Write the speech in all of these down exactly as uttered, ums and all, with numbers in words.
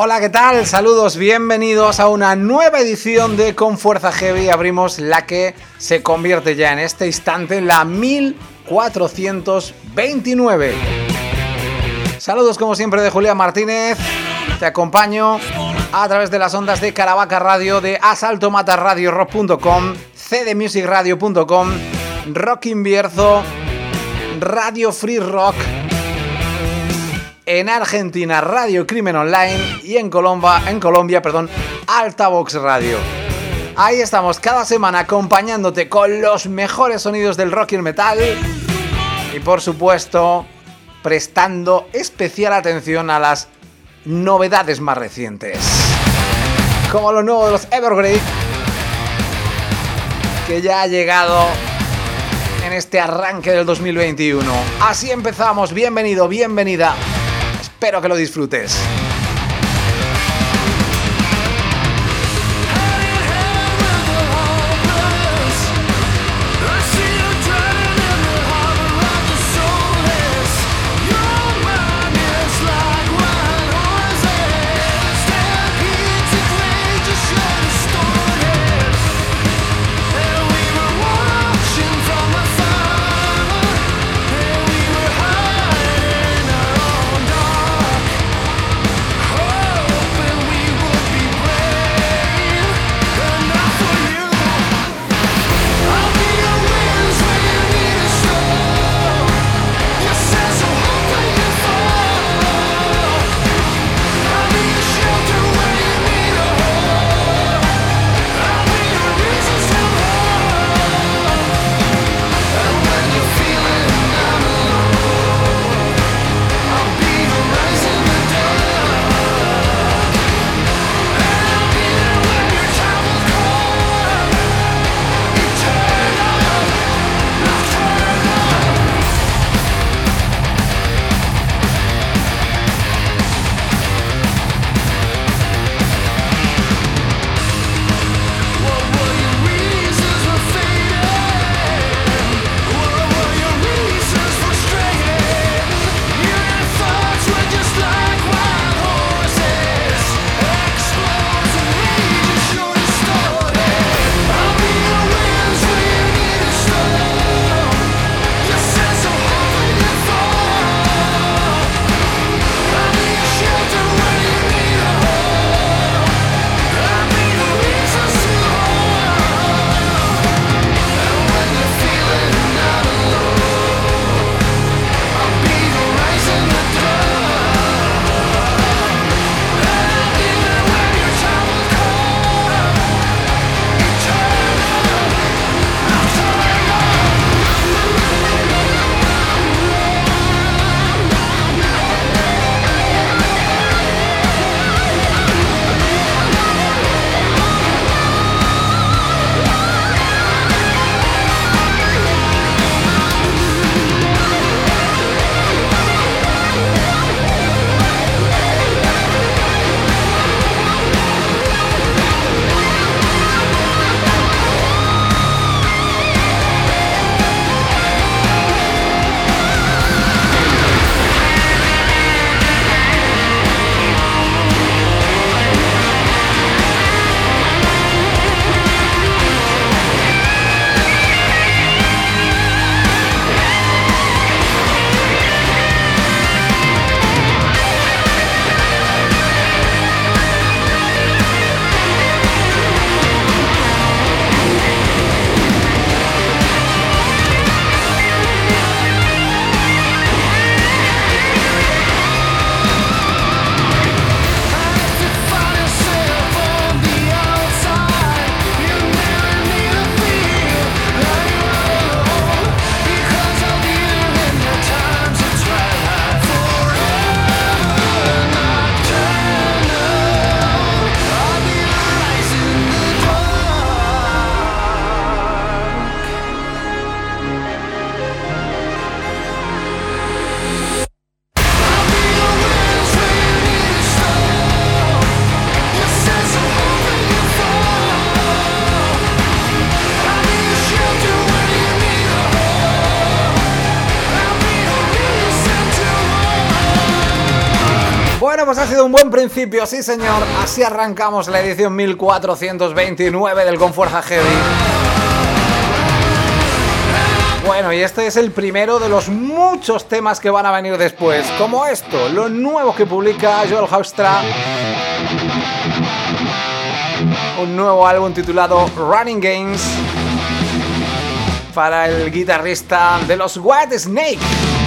Hola, ¿qué tal? Saludos, bienvenidos a una nueva edición de Con Fuerza Heavy. Abrimos la que se convierte ya en este instante en la mil cuatrocientos veintinueve. Saludos como siempre de Julián Martínez. Te acompaño a través de las ondas de Caravaca Radio, de asalto mata radio rock punto com, c d music radio punto com, Rock Invierzo, Radio Free Rock, en Argentina Radio Crimen Online y en Colombia, en Colombia, perdón, Altavox Radio. Ahí estamos cada semana acompañándote con los mejores sonidos del rock y el metal y por supuesto prestando especial atención a las novedades más recientes, como lo nuevo de los Evergrey, que ya ha llegado en este arranque del dos mil veintiuno. Así empezamos. Bienvenido, bienvenida. Espero que lo disfrutes. Bueno, pues ha sido un buen principio, sí señor. Así arrancamos la edición mil cuatrocientos veintinueve del Con Fuerza Heavy. Bueno, y este es el primero de los muchos temas que van a venir después, como esto, lo nuevo que publica Joel Hoekstra. Un nuevo álbum titulado Running Games para el guitarrista de los White Snake.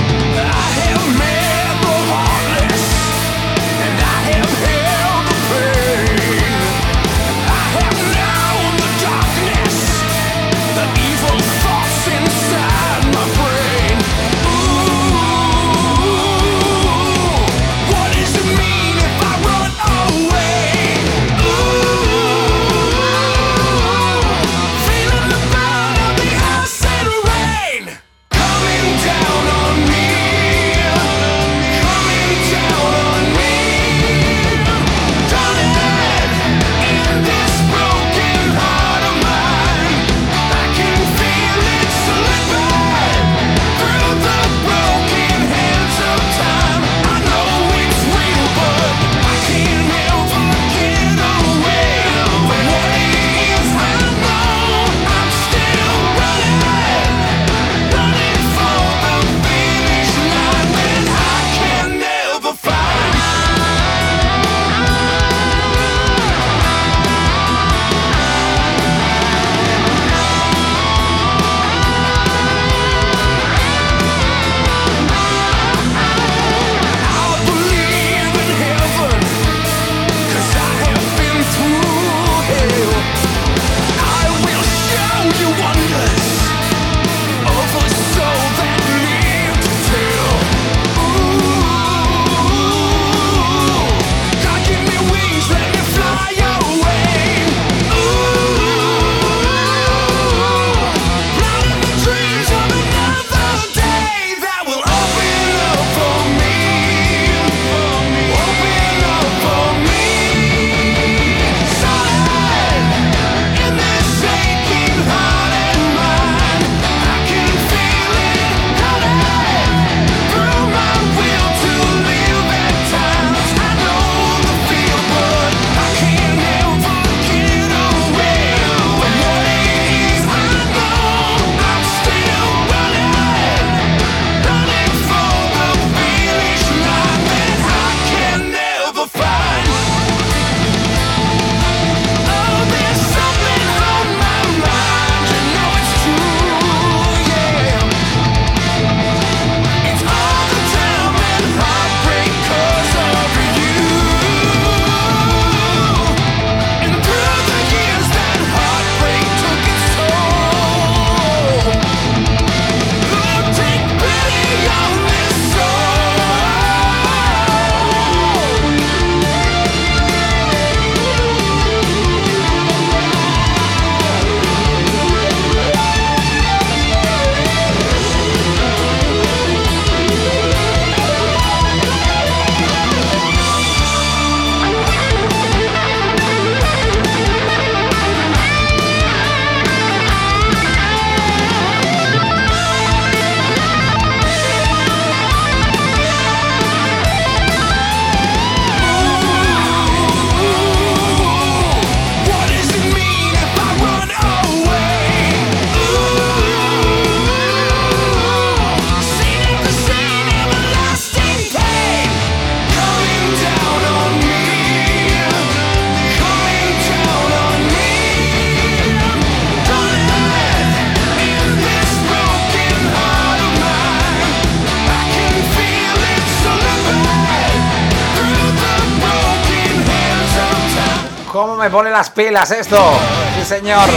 ¿Cómo me pone las pilas esto? Sí, señor.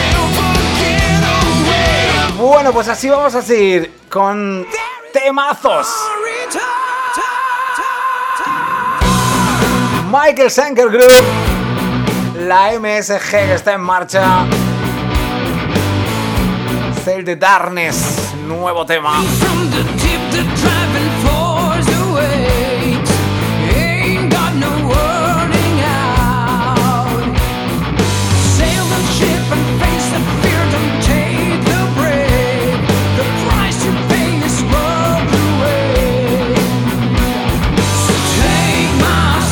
Bueno, pues así vamos a seguir con temazos. Michael Schenker Group, la M S G que está en marcha. Sail the Darkness, nuevo tema. Take my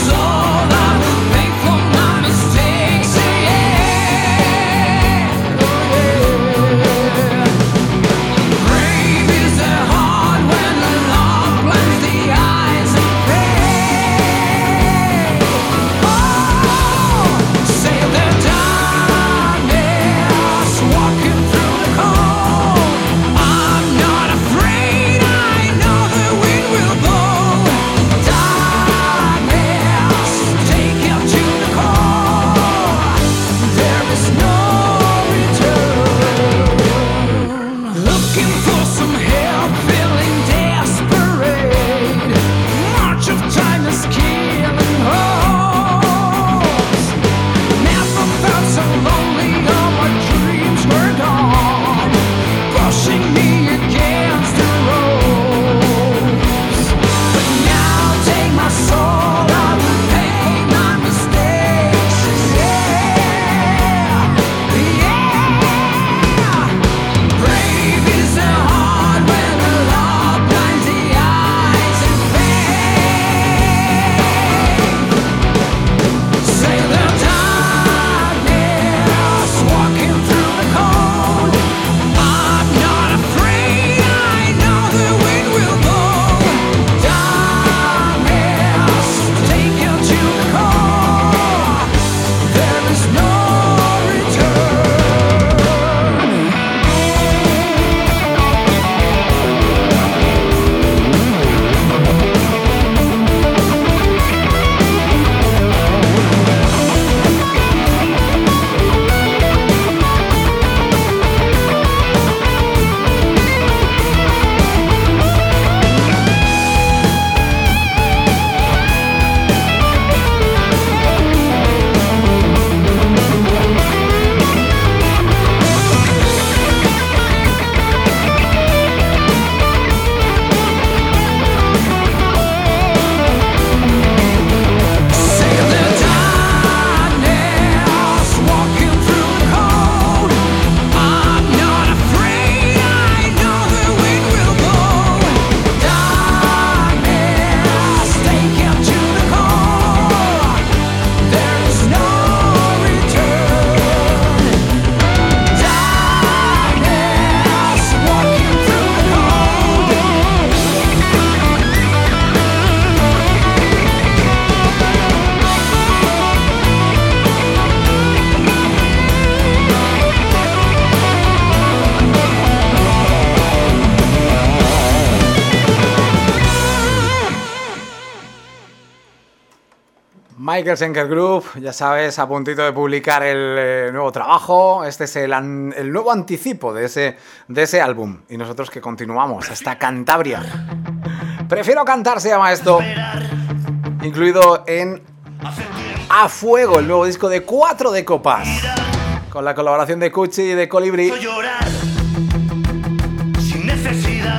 Michael Schenker Group, ya sabes, a puntito de publicar el eh, nuevo trabajo. Este es el, an- el nuevo anticipo de ese, de ese álbum. Y nosotros que continuamos hasta Cantabria. Prefiero cantar se llama esto. Incluido en A Fuego, el nuevo disco de Cuatro de Copas. Con la colaboración de Cuchi y de Colibrí. Llorar sin necesidad.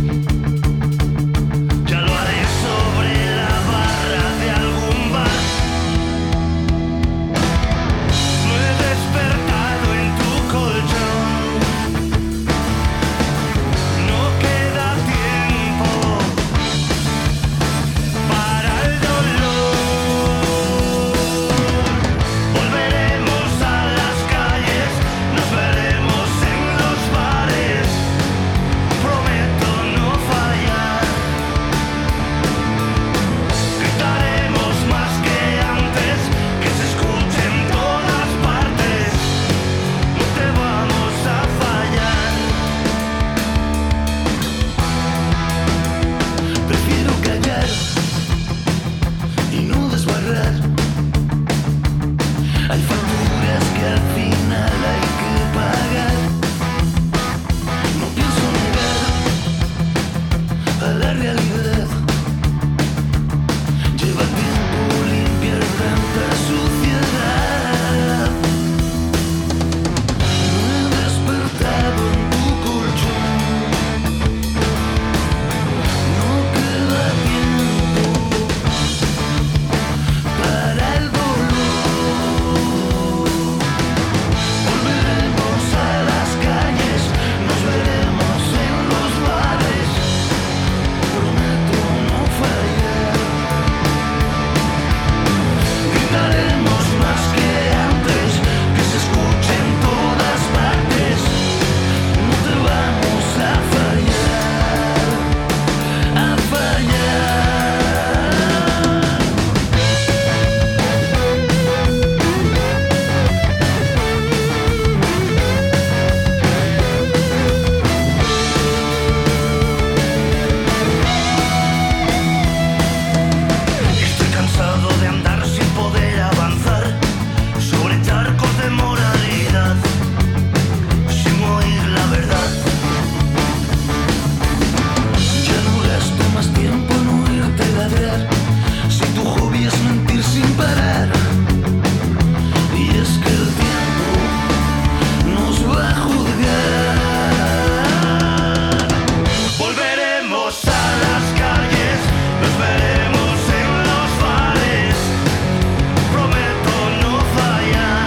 Ya lo haré sobre la barra de algún bar. No he despertado en tu colchón. No queda tiempo para el dolor. Volveremos a las calles, nos veremos en los bares. Prometo no fallar. Gritaremos más que antes, que se escuche en todas partes. No te vamos a fallar. Prefiero callar y no desbarrar. Hay facturas que al final hay que pagar. No pienso negar a la realidad. Lleva tiempo limpiar tanta suciedad. No he despertado en tu colchón. No queda tiempo para el dolor. Volveremos a las calles, nos veremos en los bares. Prometo no fallar. Gritaremos más que antes, que se escuche en todas partes. No te vamos a fallar, a fallar. Estoy cansado de andar sin poder avanzar sobre charcos de moralidad, sin oír la verdad. Ya no gasto más tiempo en oírte ladrar, si tu hobby es mentir sin parar. Y es que el tiempo nos va a juzgar. Volveremos a las calles, nos veremos en los bares. Prometo no fallar.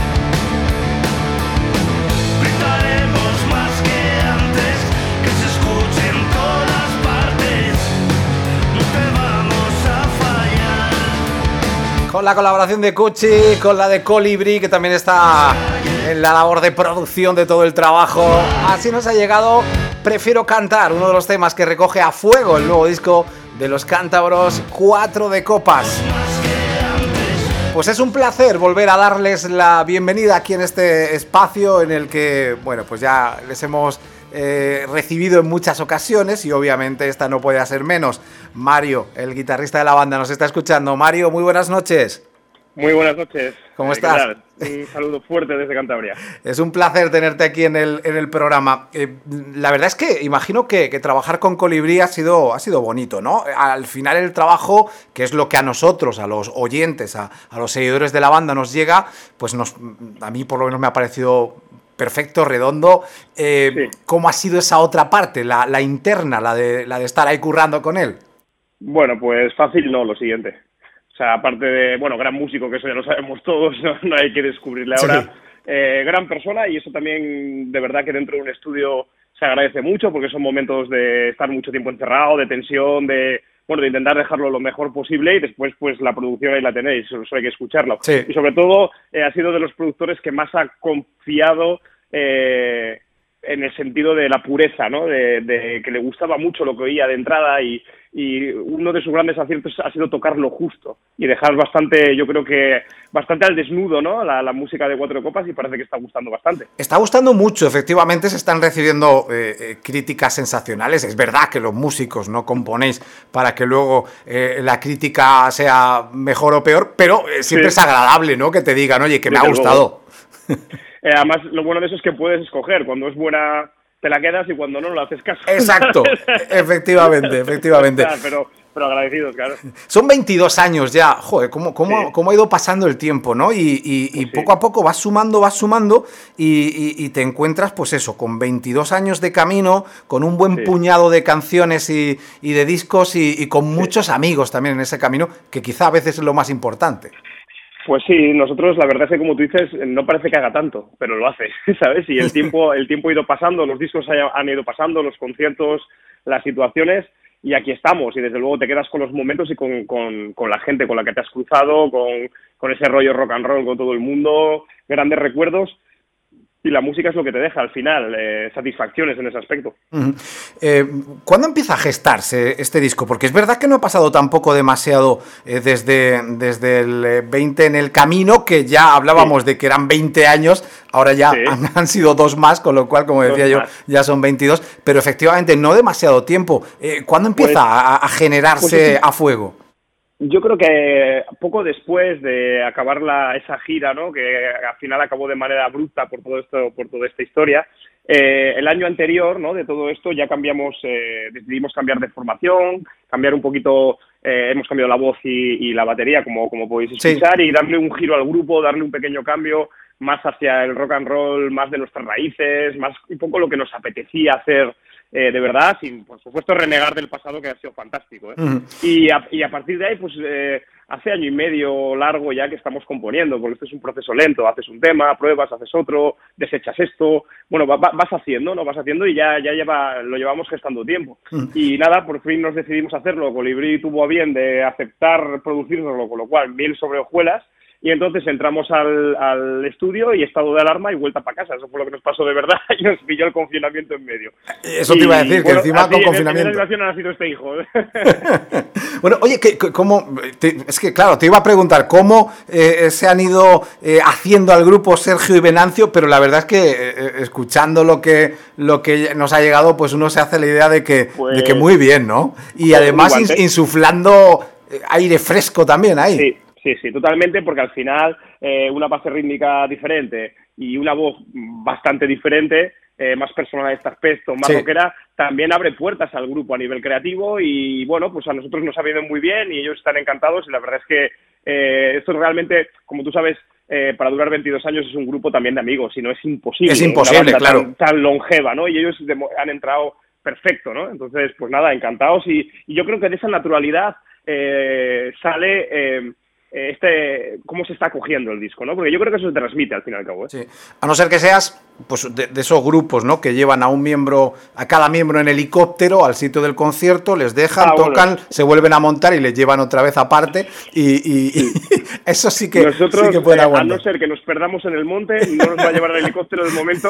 Gritaremos más que antes, que se escuche en todas partes. No te vamos a fallar. Con la colaboración de Cuchi, con la de Colibrí, que también está en la labor de producción de todo el trabajo. Así nos ha llegado Prefiero cantar, uno de los temas que recoge A Fuego, el nuevo disco de los cántabros Cuatro de Copas. Pues es un placer volver a darles la bienvenida aquí en este espacio en el que, bueno, pues ya les hemos eh, recibido en muchas ocasiones y obviamente esta no puede ser menos. Mario, el guitarrista de la banda, nos está escuchando. Mario, muy buenas noches. Muy buenas noches. ¿Cómo Eh, estás? ¿qué tal? Un saludo fuerte desde Cantabria. Es un placer tenerte aquí en el, en el programa. Eh, la verdad es que imagino que, que trabajar con Colibrí ha sido, ha sido bonito, ¿no? Al final el trabajo, que es lo que a nosotros, a los oyentes, a, a los seguidores de la banda nos llega, pues nos, a mí por lo menos me ha parecido perfecto, redondo. Eh, Sí. ¿Cómo ha sido esa otra parte, la, la interna, la de, la de estar ahí currando con él? Bueno, pues fácil no, lo siguiente. O sea, aparte de, bueno, gran músico, que eso ya lo sabemos todos, no, no hay que descubrirle ahora. Sí. Eh, gran persona, y eso también, de verdad, que dentro de un estudio se agradece mucho, porque son momentos de estar mucho tiempo encerrado, de tensión, de, bueno, de intentar dejarlo lo mejor posible, y después, pues, la producción ahí la tenéis, solo hay que escucharlo. Sí. Y sobre todo, eh, ha sido de los productores que más ha confiado eh, en el sentido de la pureza, ¿no? De, de que le gustaba mucho lo que oía de entrada y, y uno de sus grandes aciertos ha sido tocar lo justo y dejar bastante, yo creo que bastante al desnudo, ¿no? La, la música de Cuatro Copas y parece que está gustando bastante. Está gustando mucho, efectivamente se están recibiendo eh, eh, críticas sensacionales. Es verdad que los músicos no componéis para que luego eh, la crítica sea mejor o peor, pero eh, siempre sí. Es agradable, ¿no? Que te digan, oye, que me Desde ha gustado. Eh, además, lo bueno de eso es que puedes escoger. Cuando es buena, te la quedas y cuando no, no le haces caso. Exacto, efectivamente, efectivamente. O sea, pero, pero agradecidos, claro. Son veintidós años ya. Joder, cómo, cómo, sí. cómo ha ido pasando el tiempo, ¿no? Y, y, y sí. poco a poco vas sumando, vas sumando y, y, y te encuentras, pues eso, con veintidós años de camino, con un buen sí. puñado de canciones y, y de discos y, y con muchos sí. amigos también en ese camino, que quizá a veces es lo más importante. Pues sí, nosotros la verdad es que como tú dices, no parece que haga tanto, pero lo hace, ¿sabes? Y el tiempo, el tiempo ha ido pasando, los discos han ido pasando, los conciertos, las situaciones, y aquí estamos, y desde luego te quedas con los momentos y con, con, con la gente con la que te has cruzado, con, con ese rollo rock and roll con todo el mundo, grandes recuerdos. Y la música es lo que te deja al final, eh, satisfacciones en ese aspecto. Uh-huh. Eh, ¿Cuándo empieza a gestarse este disco? Porque es verdad que no ha pasado tampoco demasiado eh, desde, desde el veinte en el camino, que ya hablábamos sí. de que eran veinte años, ahora ya sí. han, han sido dos más, con lo cual, como decía dos yo, más. Ya son veintidós, pero efectivamente no demasiado tiempo. Eh, ¿Cuándo empieza pues, a, a generarse pues, a fuego? Yo creo que poco después de acabar la, esa gira, ¿no? Que al final acabó de manera abrupta por todo esto, por toda esta historia, eh, el año anterior, ¿no? De todo esto ya cambiamos, eh, decidimos cambiar de formación, cambiar un poquito, eh, hemos cambiado la voz y, y la batería, como, como podéis escuchar, sí. y darle un giro al grupo, darle un pequeño cambio más hacia el rock and roll, más de nuestras raíces, más un poco lo que nos apetecía hacer. Eh, de verdad, sin por supuesto renegar del pasado, que ha sido fantástico, ¿eh? Uh-huh. y, a, y a partir de ahí, pues eh, hace año y medio largo ya que estamos componiendo, porque esto es un proceso lento, haces un tema, pruebas, haces otro, desechas esto, bueno, va, va, vas haciendo, ¿no? Vas haciendo y ya, ya lleva, lo llevamos gestando tiempo. Uh-huh. Y nada, por fin nos decidimos hacerlo, Colibrí tuvo a bien de aceptar producirlo, con lo cual, miel sobre hojuelas. Y entonces entramos al, al estudio y estado de alarma y vuelta para casa. Eso fue lo que nos pasó de verdad y nos pilló el confinamiento en medio. Eso te iba a decir, y, que bueno, encima con confinamiento. En la ha nacido este hijo. Bueno, oye, ¿qué, cómo, te, es que claro, te iba a preguntar cómo eh, se han ido eh, haciendo al grupo Sergio y Venancio, pero la verdad es que eh, escuchando lo que lo que nos ha llegado, pues uno se hace la idea de que, pues, de que muy bien, ¿no? Y pues además ins, insuflando aire fresco también ahí. Sí. Sí, sí, totalmente, porque al final eh, una base rítmica diferente y una voz bastante diferente, eh, más personal en este aspecto, más sí. rockera, también abre puertas al grupo a nivel creativo y, bueno, pues a nosotros nos ha venido muy bien y ellos están encantados y la verdad es que eh, esto realmente, como tú sabes, eh, para durar veintidós años es un grupo también de amigos, si no es imposible. Es imposible, una banda claro. Tan, tan longeva, ¿no? Y ellos han entrado perfecto, ¿no? Entonces, pues nada, encantados y, y yo creo que de esa naturalidad eh, sale... Eh, este cómo se está cogiendo el disco, ¿no? Porque yo creo que eso se transmite al fin y al cabo, ¿eh? Sí. A no ser que seas pues de, de esos grupos, ¿no? Que llevan a un miembro, a cada miembro en helicóptero al sitio del concierto, les dejan, ah, tocan, bueno. se vuelven a montar y les llevan otra vez aparte y, y, sí. y eso sí que, Nosotros, sí que puede eh, aguantar. A no ser que nos perdamos en el monte, no nos va a llevar el helicóptero de momento.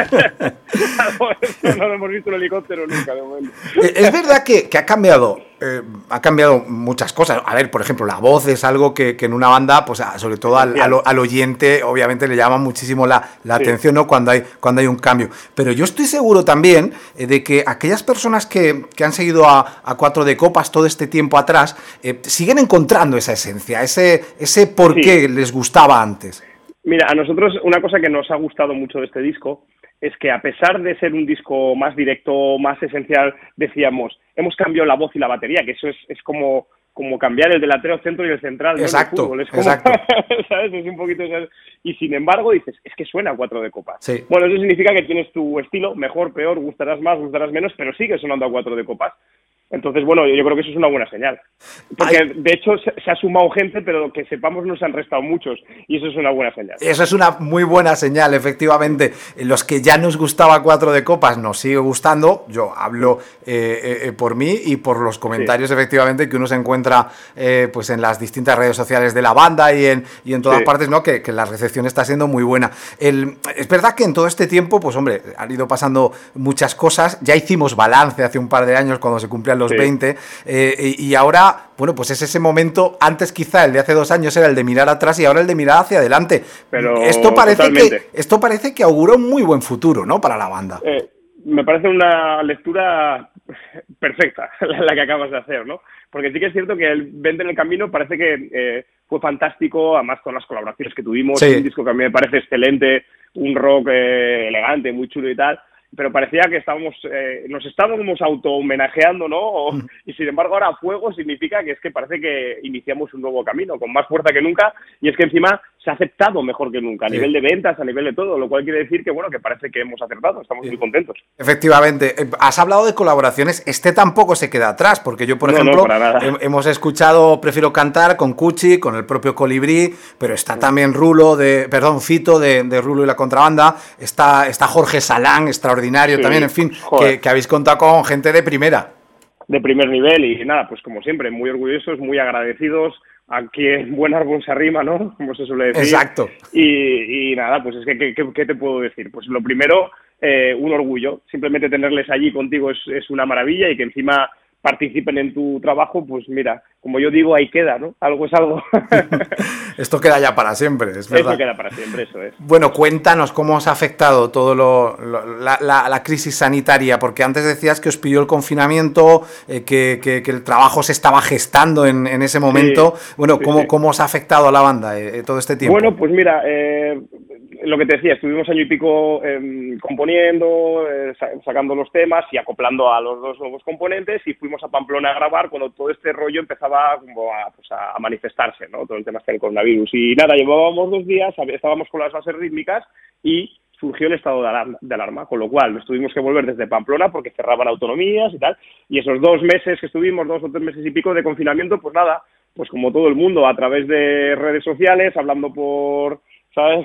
No lo hemos visto el helicóptero nunca, de momento. Es verdad que, que ha cambiado eh, ha cambiado muchas cosas. A ver, por ejemplo, la voz es algo que, que en una banda, pues sobre todo al, al, al oyente, obviamente le llama muchísimo la, la sí. atención, ¿no? Cuando hay, cuando hay un cambio. Pero yo estoy seguro también eh, de que aquellas personas que, que han seguido a, a Cuatro de Copas todo este tiempo atrás, eh, siguen encontrando esa esencia, ese, ese por qué sí. les gustaba antes. Mira, a nosotros una cosa que nos ha gustado mucho de este disco es que a pesar de ser un disco más directo, más esencial, decíamos, hemos cambiado la voz y la batería, que eso es, es como, como cambiar el delantero centro y el central, ¿no? Exacto, fútbol. Es como, exacto. ¿sabes? Es un poquito... Y sin embargo dices, es que suena Cuatro de Copas. Sí. Bueno, eso significa que tienes tu estilo, mejor, peor, gustarás más, gustarás menos, pero sigue sonando a Cuatro de Copas. Entonces, bueno, yo creo que eso es una buena señal. Porque, Ay. de hecho, se, se ha sumado gente, pero que sepamos no se han restado muchos. Y eso es una buena señal. Eso es una muy buena señal, efectivamente. Los que ya nos gustaba Cuatro de Copas nos sigue gustando. Yo hablo eh, eh, por mí y por los comentarios, sí. efectivamente, que uno se encuentra eh, pues en las distintas redes sociales de la banda y en, y en todas sí. partes, ¿no? Que, que la recepción está siendo muy buena. El, es verdad que en todo este tiempo, pues hombre, han ido pasando muchas cosas. Ya hicimos balance hace un par de años cuando se cumplían los sí. veinte, eh, y, y ahora, bueno, pues es ese momento, antes quizá el de hace dos años era el de mirar atrás y ahora el de mirar hacia adelante. Pero esto parece que esto parece que augura un muy buen futuro, ¿no?, para la banda. Eh, me parece una lectura perfecta la que acabas de hacer, ¿no? Porque sí que es cierto que el Vente en el Camino parece que eh, fue fantástico, además con las colaboraciones que tuvimos, sí. un disco que a mí me parece excelente, un rock eh, elegante, muy chulo y tal, pero parecía que estábamos, eh, nos estábamos auto-homenajeando, ¿no? O, y sin embargo ahora Fuego significa que es que parece que iniciamos un nuevo camino, con más fuerza que nunca, y es que encima se ha aceptado mejor que nunca, a sí. nivel de ventas, a nivel de todo, lo cual quiere decir que, bueno, que parece que hemos acertado, estamos sí. muy contentos. Efectivamente. Has hablado de colaboraciones, este tampoco se queda atrás, porque yo, por no, ejemplo, no, para nada. he, hemos escuchado Prefiero Cantar con Cuchi, con el propio Colibrí, pero está también Rulo, de, perdón, Fito, de, de Rulo y la Contrabanda, está, está Jorge Salán, extraordinario sí. también, en fin, que, que habéis contado con gente de primera. De primer nivel y nada, pues como siempre, muy orgullosos, muy agradecidos. Aquí en buen árbol se arrima, ¿no? Como se suele decir. Exacto. Y, y nada, pues es que, ¿qué, qué te puedo decir? Pues lo primero, eh, un orgullo. Simplemente tenerles allí contigo es, es una maravilla y que encima participen en tu trabajo, pues mira, como yo digo, ahí queda, ¿no? Algo es algo. Esto queda ya para siempre, es verdad. Eso queda para siempre, eso es. Bueno, cuéntanos cómo os ha afectado todo lo, lo la, la, la crisis sanitaria, porque antes decías que os pilló el confinamiento, eh, que, que, que el trabajo se estaba gestando en, en ese momento. Sí, bueno, sí, ¿cómo, sí. ¿cómo os ha afectado a la banda eh, todo este tiempo? Bueno, pues mira, eh, lo que te decía, estuvimos año y pico eh, componiendo, eh, sacando los temas y acoplando a los dos nuevos componentes y fuimos a Pamplona a grabar cuando todo este rollo empezaba como a, pues a manifestarse, ¿no? Todo el tema del coronavirus. Y nada, llevábamos dos días, estábamos con las bases rítmicas y surgió el estado de alarma, de alarma, con lo cual nos tuvimos que volver desde Pamplona porque cerraban autonomías y tal. Y esos dos meses que estuvimos, dos o tres meses y pico de confinamiento, pues nada, pues como todo el mundo, a través de redes sociales, hablando por... ¿sabes?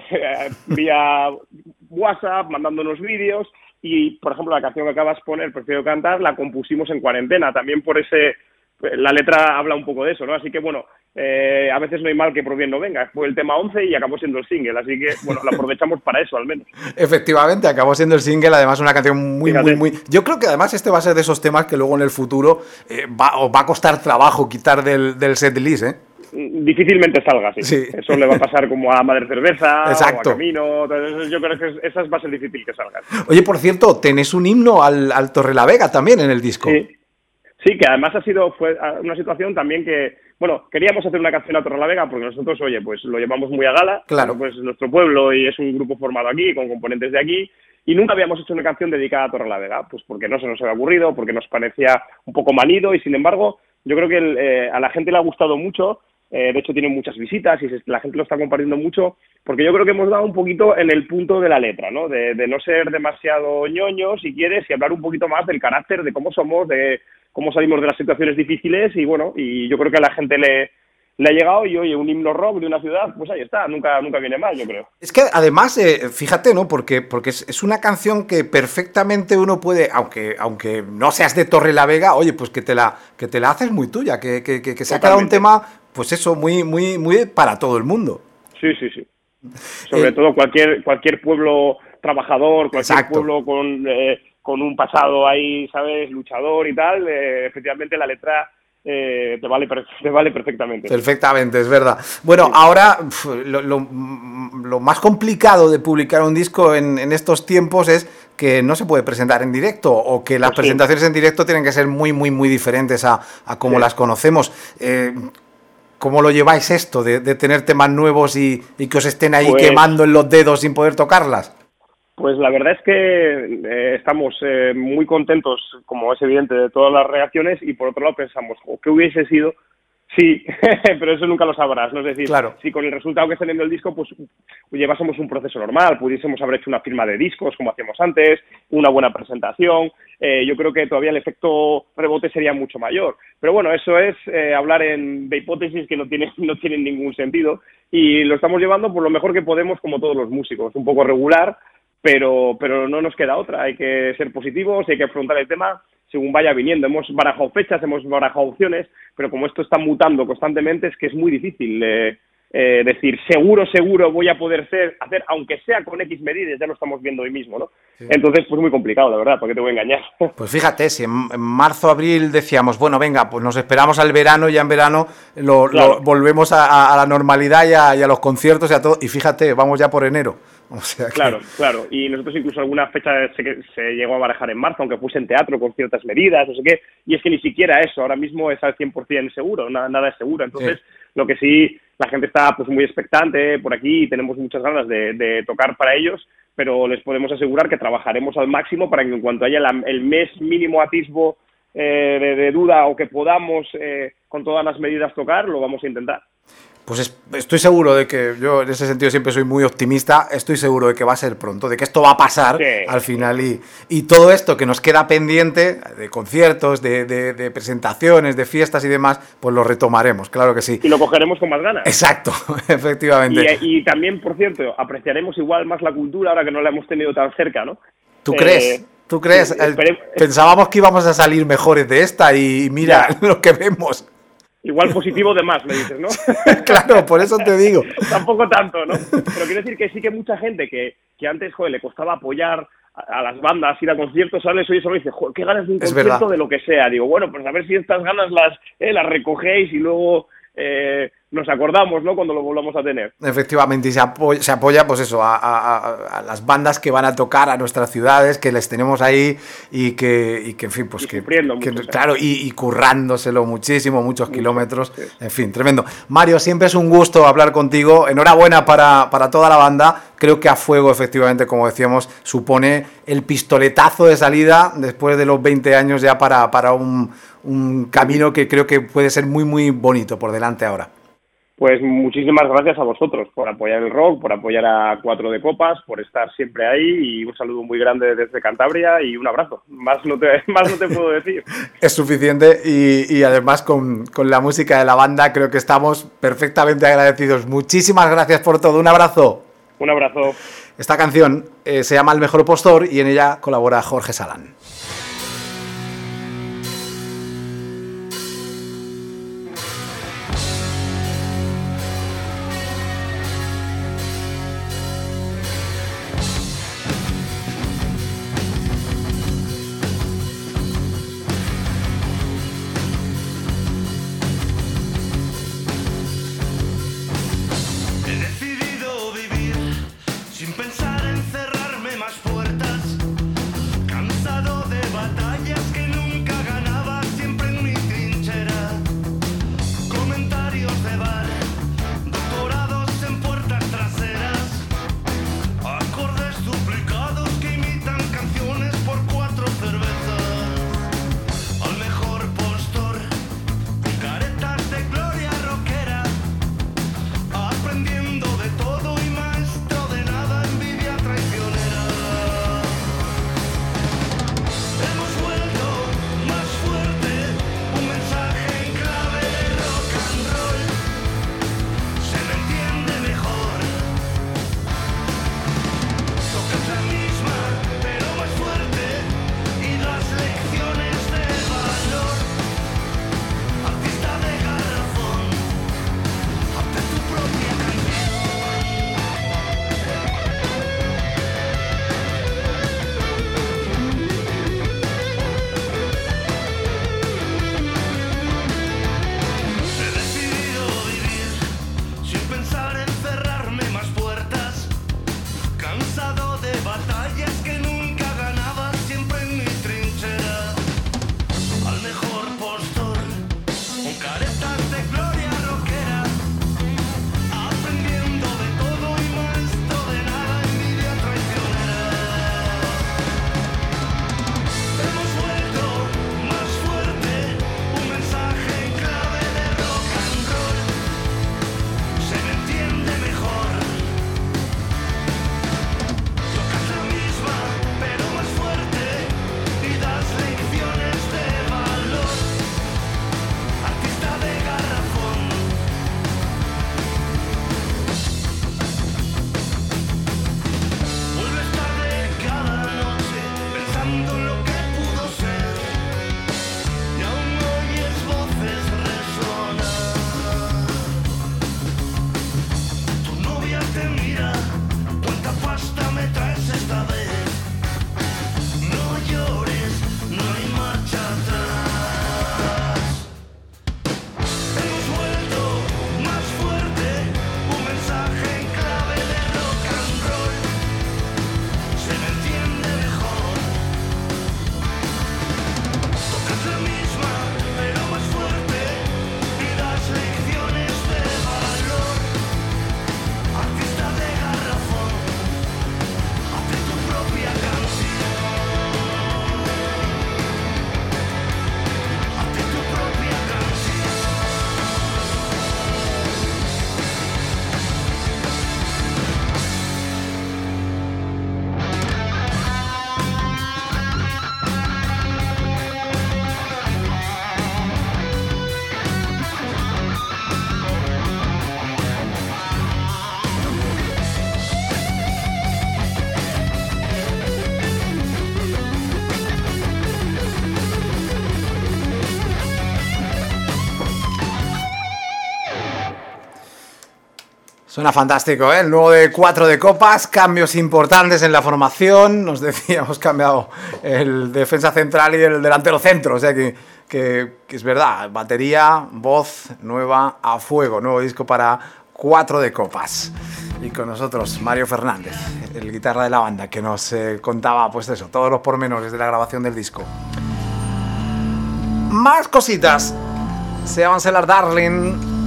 Vía WhatsApp, mandándonos vídeos y, por ejemplo, la canción que acabas de poner, Prefiero Cantar, la compusimos en cuarentena, también por ese... La letra habla un poco de eso, ¿no? Así que, bueno, eh, a veces no hay mal que por bien no venga. Fue el tema once y acabó siendo el single, así que, bueno, lo aprovechamos para eso, al menos. Efectivamente, acabó siendo el single, además una canción muy, Fíjate. muy, muy... Yo creo que además este va a ser de esos temas que luego en el futuro eh, va, os va a costar trabajo quitar del, del setlist, ¿eh? Difícilmente salga, sí. sí. Eso le va a pasar como a Madre Cerveza, Exacto. o a Camino. Entonces yo creo que esas va a ser difícil que salgan. Oye, por cierto, tenés un himno al, al Torrelavega también en el disco. Sí. Sí, que además ha sido fue una situación también que, bueno, queríamos hacer una canción a Torrelavega porque nosotros, oye, pues lo llevamos muy a gala. Claro. Pues es nuestro pueblo y es un grupo formado aquí, con componentes de aquí. Y nunca habíamos hecho una canción dedicada a Torrelavega, pues porque no se nos había ocurrido, porque nos parecía un poco manido y, sin embargo, yo creo que el, eh, a la gente le ha gustado mucho. Eh, de hecho, tienen muchas visitas y se, la gente lo está compartiendo mucho, porque yo creo que hemos dado un poquito en el punto de la letra, ¿no? De, de no ser demasiado ñoños, si quieres, y hablar un poquito más del carácter, de cómo somos, de cómo salimos de las situaciones difíciles, y bueno, y yo creo que a la gente le, le ha llegado, y oye, un himno rock de una ciudad, pues ahí está, nunca, nunca viene mal, yo creo. Es que además, eh, fíjate, ¿no? Porque, porque es, es una canción que perfectamente uno puede, aunque, aunque no seas de Torrelavega, oye, pues que te la, que te la haces muy tuya, que, que, que, que se ha quedado un tema, pues eso, muy, muy, muy para todo el mundo. Sí, sí, sí. Sobre eh, todo cualquier, cualquier pueblo trabajador, cualquier exacto. pueblo con, eh, con un pasado ahí, ¿sabes? Luchador y tal, eh, efectivamente la letra eh, te, vale, te vale perfectamente. Perfectamente, es verdad. Bueno, sí. ahora lo, lo, lo más complicado de publicar un disco en, en estos tiempos es que no se puede presentar en directo o que las pues presentaciones sí. en directo tienen que ser muy, muy, muy diferentes a, a como sí. las conocemos. Eh, ¿Cómo lo lleváis esto de, de tener temas nuevos y, y que os estén ahí pues, quemando en los dedos sin poder tocarlas? Pues la verdad es que eh, estamos eh, muy contentos, como es evidente, de todas las reacciones y por otro lado pensamos, oh, ¿qué hubiese sido Sí, pero eso nunca lo sabrás, ¿no? Es decir, claro. si con el resultado que está teniendo el disco, pues llevásemos un proceso normal, pudiésemos haber hecho una firma de discos como hacíamos antes, una buena presentación, eh, yo creo que todavía el efecto rebote sería mucho mayor. Pero bueno, eso es eh, hablar en, de hipótesis que no tienen, no tienen ningún sentido y lo estamos llevando por lo mejor que podemos como todos los músicos, un poco regular, pero, pero no nos queda otra, hay que ser positivos, hay que afrontar el tema según vaya viniendo. Hemos barajado fechas, hemos barajado opciones, pero como esto está mutando constantemente es que es muy difícil eh, eh, decir seguro, seguro voy a poder ser, hacer, aunque sea con X medidas, ya lo estamos viendo hoy mismo, ¿no? Sí. Entonces, pues muy complicado, la verdad, ¿por qué te voy a engañar? Pues fíjate, si en, en marzo, abril decíamos, bueno, venga, pues nos esperamos al verano, ya en verano lo, claro. lo volvemos a, a la normalidad y a, y a los conciertos y a todo, y fíjate, vamos ya por enero. O sea que... Claro, claro, y nosotros incluso alguna fecha se, se llegó a barajar en marzo, aunque fuese en teatro con ciertas medidas, no sé qué, y es que ni siquiera eso, ahora mismo es al cien por ciento seguro, nada, nada es seguro, entonces sí. Lo que sí, la gente está pues muy expectante por aquí y tenemos muchas ganas de, de tocar para ellos, pero les podemos asegurar que trabajaremos al máximo para que en cuanto haya la, el mes mínimo atisbo eh, de, de duda o que podamos eh, con todas las medidas tocar, lo vamos a intentar. Pues es, estoy seguro de que, yo en ese sentido siempre soy muy optimista, estoy seguro de que va a ser pronto, de que esto va a pasar sí, al final y, y todo esto que nos queda pendiente de conciertos, de, de, de presentaciones, de fiestas y demás, pues lo retomaremos, claro que sí. Y lo cogeremos con más ganas. Exacto, efectivamente. Y, y también, por cierto, apreciaremos igual más la cultura ahora que no la hemos tenido tan cerca, ¿no? ¿Tú eh, crees? ¿Tú crees? Esperemos. Pensábamos que íbamos a salir mejores de esta y mira ya. Lo que vemos. Igual positivo de más, me dices, ¿no? Claro, por eso te digo. Tampoco tanto, ¿no? Pero quiero decir que sí que mucha gente que, que antes, joder, le costaba apoyar a, a las bandas, ir a conciertos, sales hoy solo dice, joder, qué ganas de un es concierto verdad. De lo que sea. Digo, bueno, pues a ver si estas ganas las, eh, las recogéis y luego eh, nos acordamos, ¿no? Cuando lo volvamos a tener. Efectivamente, y se apoya, se apoya pues eso, a, a, a las bandas que van a tocar a nuestras ciudades, que les tenemos ahí y que, y que en fin, pues y que, que mucho, claro, y, y currándoselo muchísimo, muchos mucho, kilómetros, sí. En fin, tremendo. Mario, siempre es un gusto hablar contigo, enhorabuena para, para toda la banda, creo que A Fuego, efectivamente, como decíamos, supone el pistoletazo de salida después de los veinte años ya para, para un, un camino que creo que puede ser muy, muy bonito por delante ahora. Pues muchísimas gracias a vosotros por apoyar el rock, por apoyar a Cuatro de Copas, por estar siempre ahí y un saludo muy grande desde Cantabria y un abrazo. Más no te, más no te puedo decir. Es suficiente y, y además con, con la música de la banda creo que estamos perfectamente agradecidos. Muchísimas gracias por todo. Un abrazo. Un abrazo. Esta canción eh, se llama El Mejor Postor y en ella colabora Jorge Salán. Pensar en cerrarme más puertas, cansado Suena fantástico, ¿eh? El nuevo de Cuatro de Copas, cambios importantes en la formación. Nos decía, hemos cambiado el defensa central y el delantero centro. O sea que, que, que es verdad, batería, voz nueva a fuego. Nuevo disco para Cuatro de Copas. Y con nosotros Mario Fernández, el guitarra de la banda, que nos eh, contaba, pues eso, todos los pormenores de la grabación del disco. Más cositas. Se llaman Cellar Darling.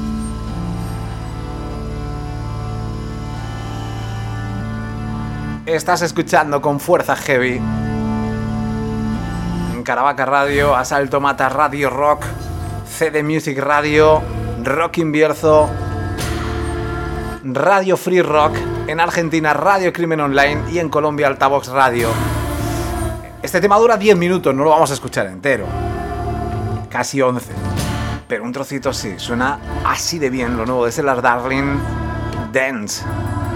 Estás escuchando con fuerza heavy en Caravaca Radio, Asalto Mata Radio Rock, C D Music Radio, Rock Invierzo, Radio Free Rock, en Argentina Radio Crimen Online y en Colombia Altavox Radio. Este tema dura diez minutos, no lo vamos a escuchar entero, casi once, pero un trocito sí, suena así de bien lo nuevo de Cellar Darling, Dance.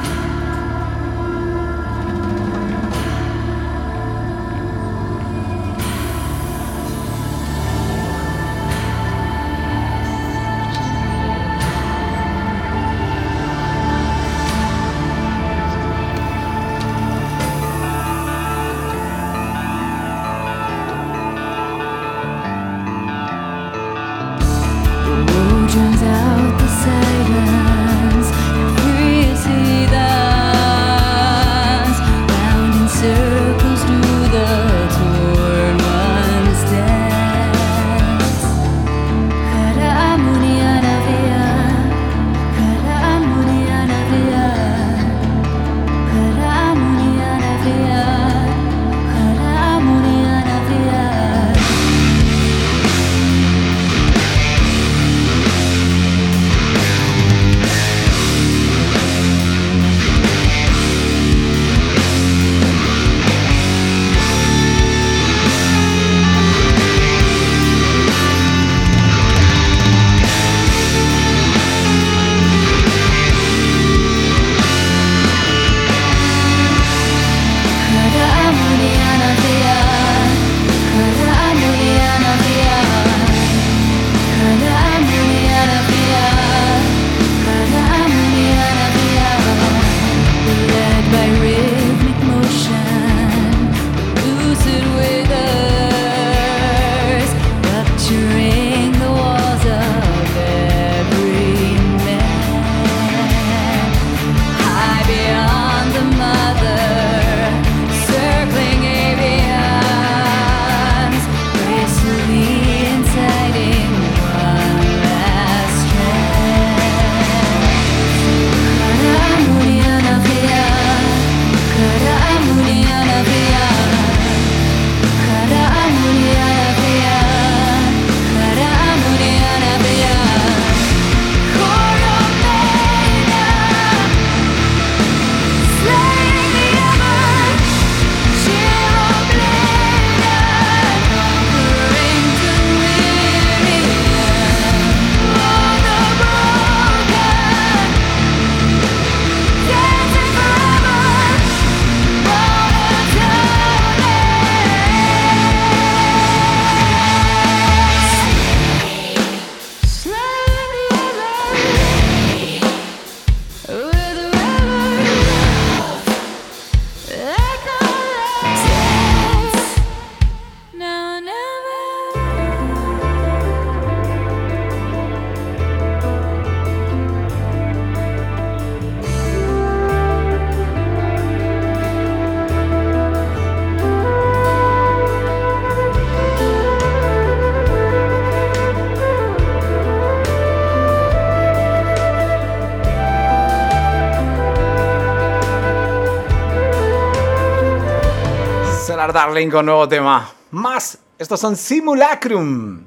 Darling con nuevo tema. Más, estos son Simulacrum.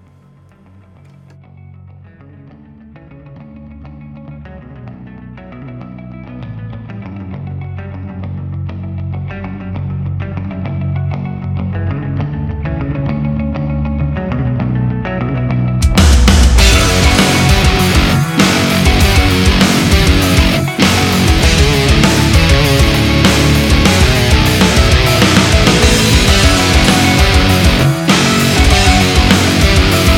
We'll be right back.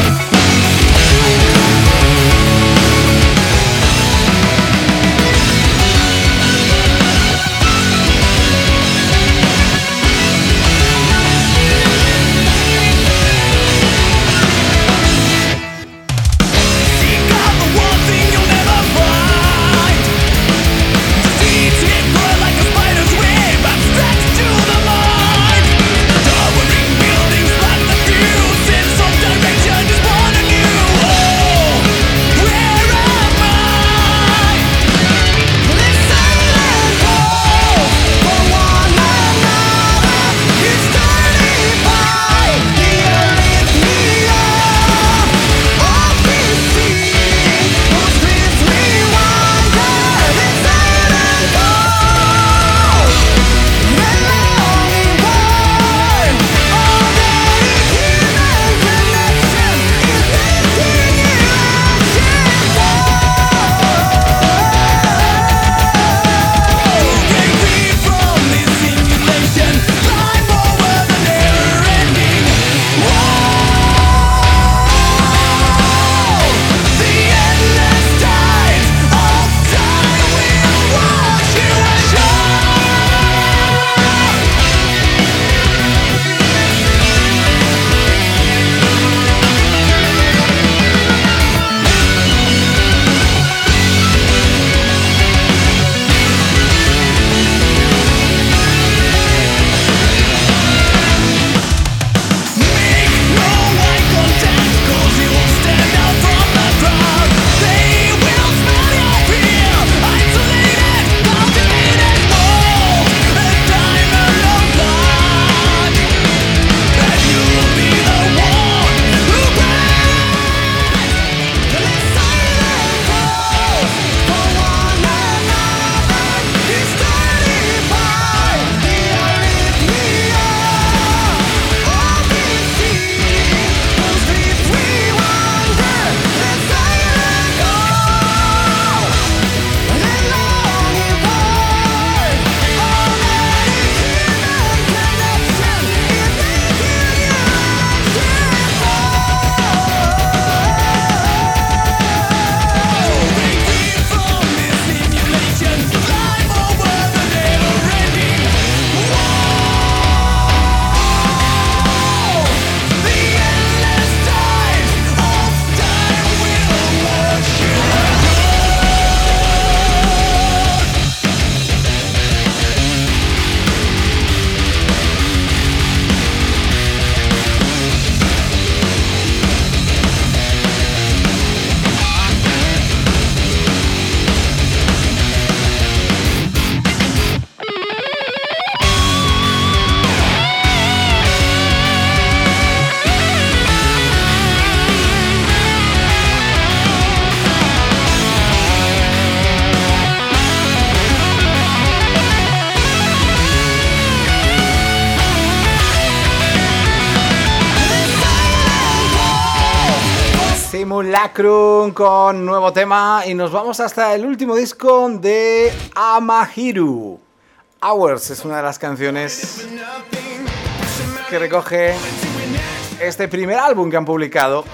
Simulacrum con nuevo tema y nos vamos hasta el último disco de Amahiru. Hours es una de las canciones que recoge este primer álbum que han publicado.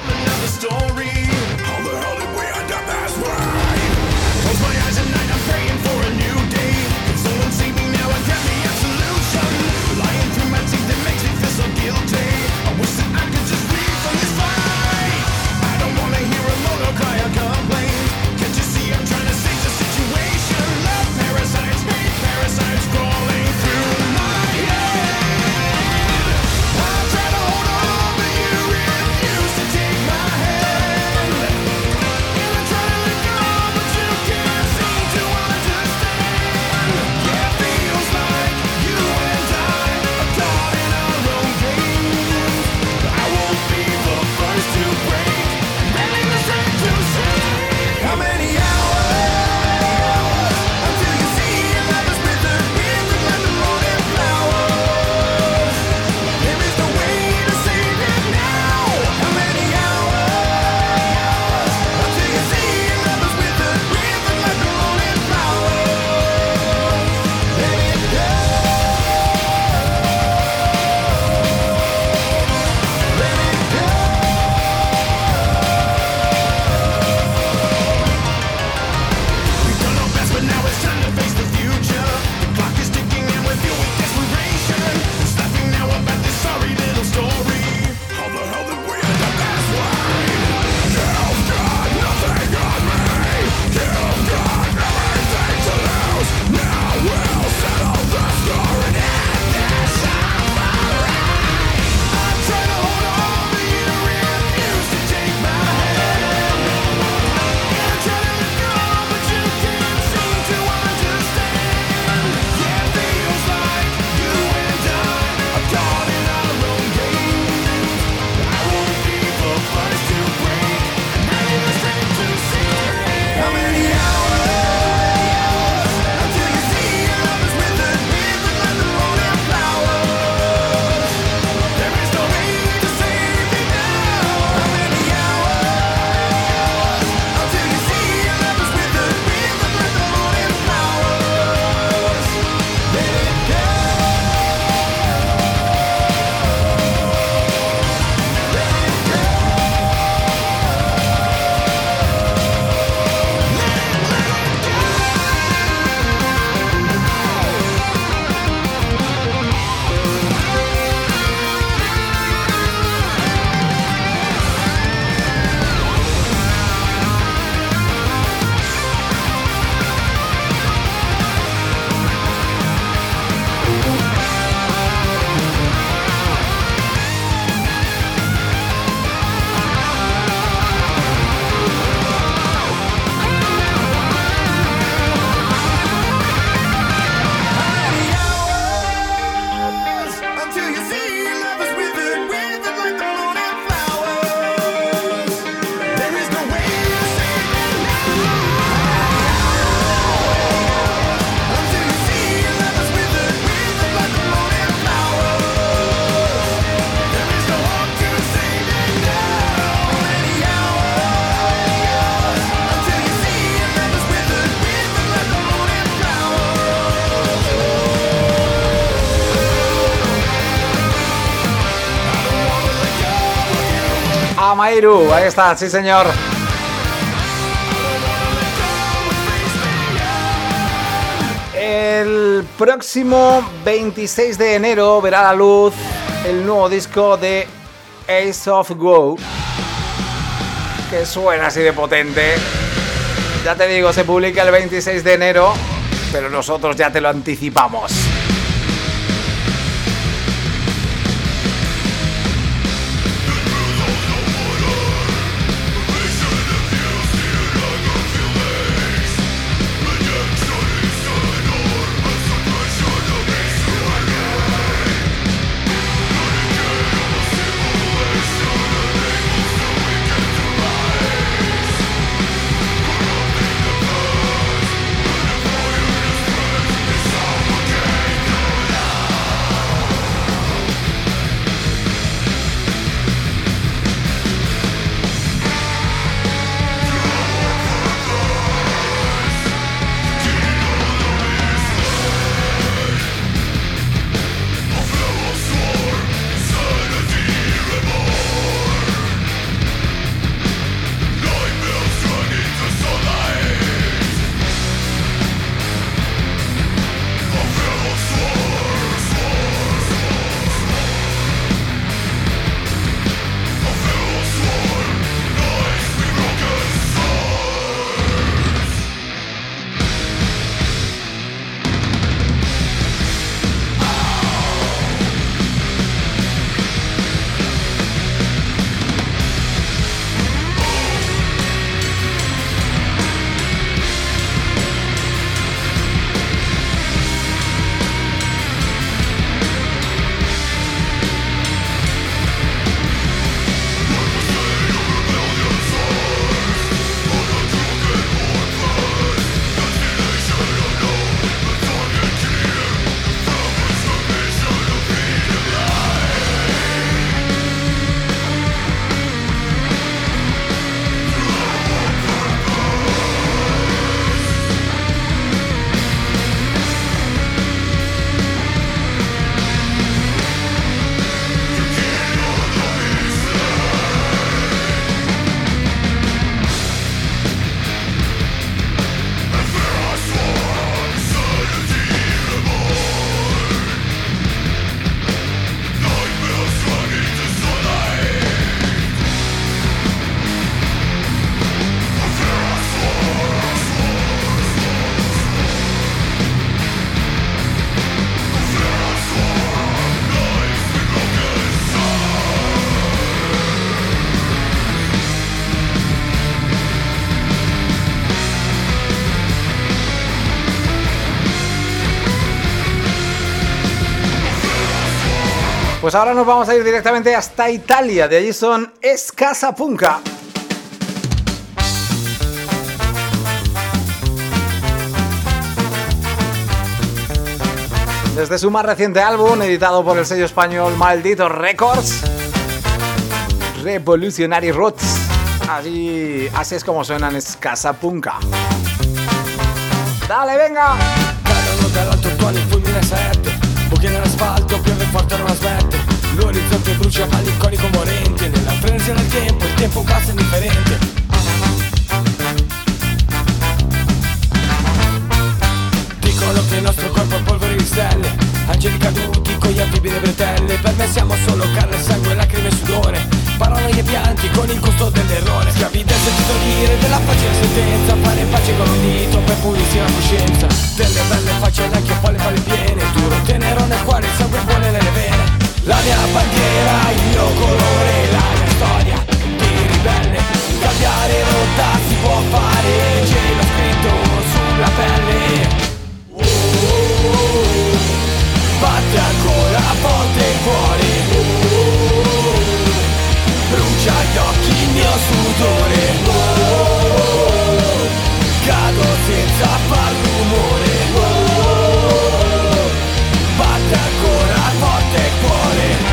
Amahiru, ahí está, sí señor. El próximo veintiséis de enero verá la luz el nuevo disco de Ace of Go, que suena así de potente. Ya te digo, se publica el veintiséis de enero, pero nosotros ya te lo anticipamos. Okay. Pues ahora nos vamos a ir directamente hasta Italia. De allí son Escasapunca. Desde su más reciente álbum, editado por el sello español Maldito Records, Revolutionary Roots. Así, así es como suenan Escasapunca. Dale, venga! Cadono dall'alto tuono, il fulmine sette, buche nell'asfalto, piove forte non la smette. L'orizzonte brucia malinconico morente, nella frenesi del tempo, il tempo passa indifferente. Dicono che il nostro corpo è polvere di stelle, angeli caduti con gli anfibi e bretelle. Per me siamo solo carne, sangue, lacrime e sudore, parole e pianti con il costo dell'errore. Schiavi del sentito dire, della facile sentenza, fare pace con un dito per pulirsi la coscienza. Delle belle facce neanche un po' le palle piene, duro tenero nel cuore, il sangue buone nelle vene. La mia bandiera, il mio colore, la mia storia di ribelle. Cambiare rotta si può fare, ce l'ho scritto sulla pelle. Batte ancora forte il cuore, brucia gli occhi il mio sudore, cado senza far rumore, batte ancora forte il cuore.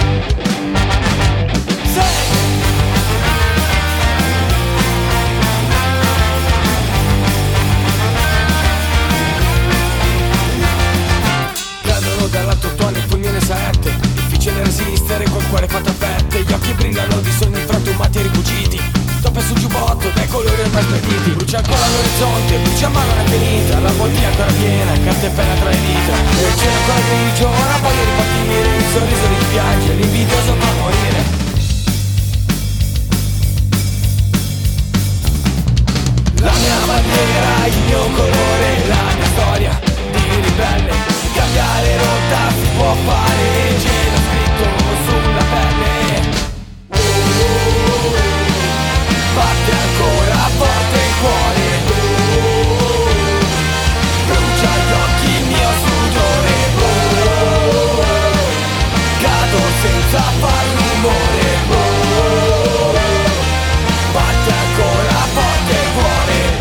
Dall'alto tuono il fulmine sette, difficile resistere col cuore fatto a fette. Gli occhi brillano di sogni frantumati e ricuciti, toppe sul giubbotto dai colori ormai spediti. Brucia ancora l'orizzonte, brucia ma non è finita, la bottiglia ancora piena, carta e penna tra le dita. E il cielo ancora grigio, ora voglio ripartire, il sorriso rimpiange, l'invidioso fa morire. La mia bandiera, il mio colore, la mia storia di ribelle. Cambiare rotta si può fare, ce l'ho scritto sulla pelle. Batte ancora forte il cuore, brucia gli occhi il mio sudore, cado senza far rumore, batte ancora forte il cuore.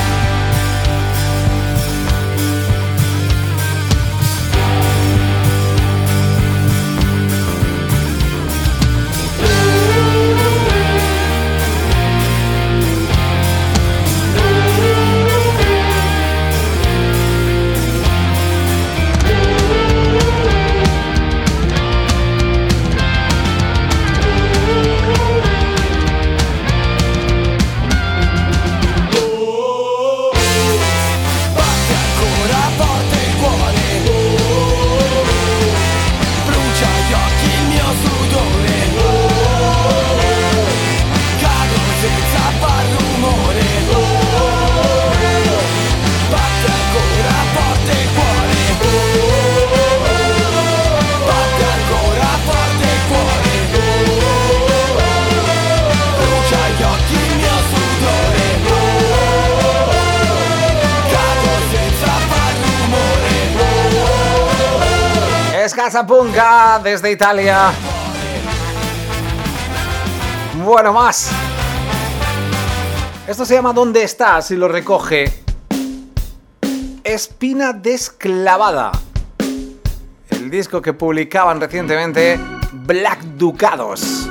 Escasapunca desde Italia. Bueno, más. Esto se llama ¿Dónde estás? Y lo recoge Espina Desclavada, el disco que publicaban recientemente Black Ducados.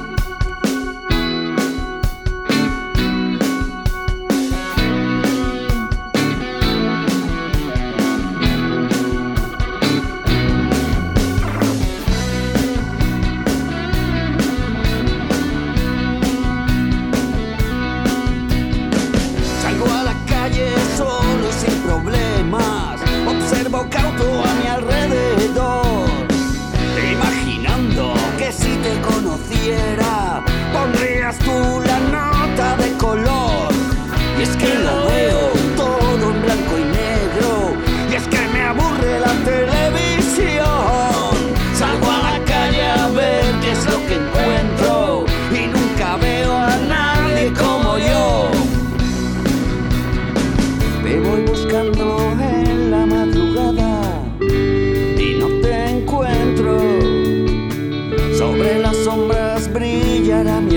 Imaginando que si te conociera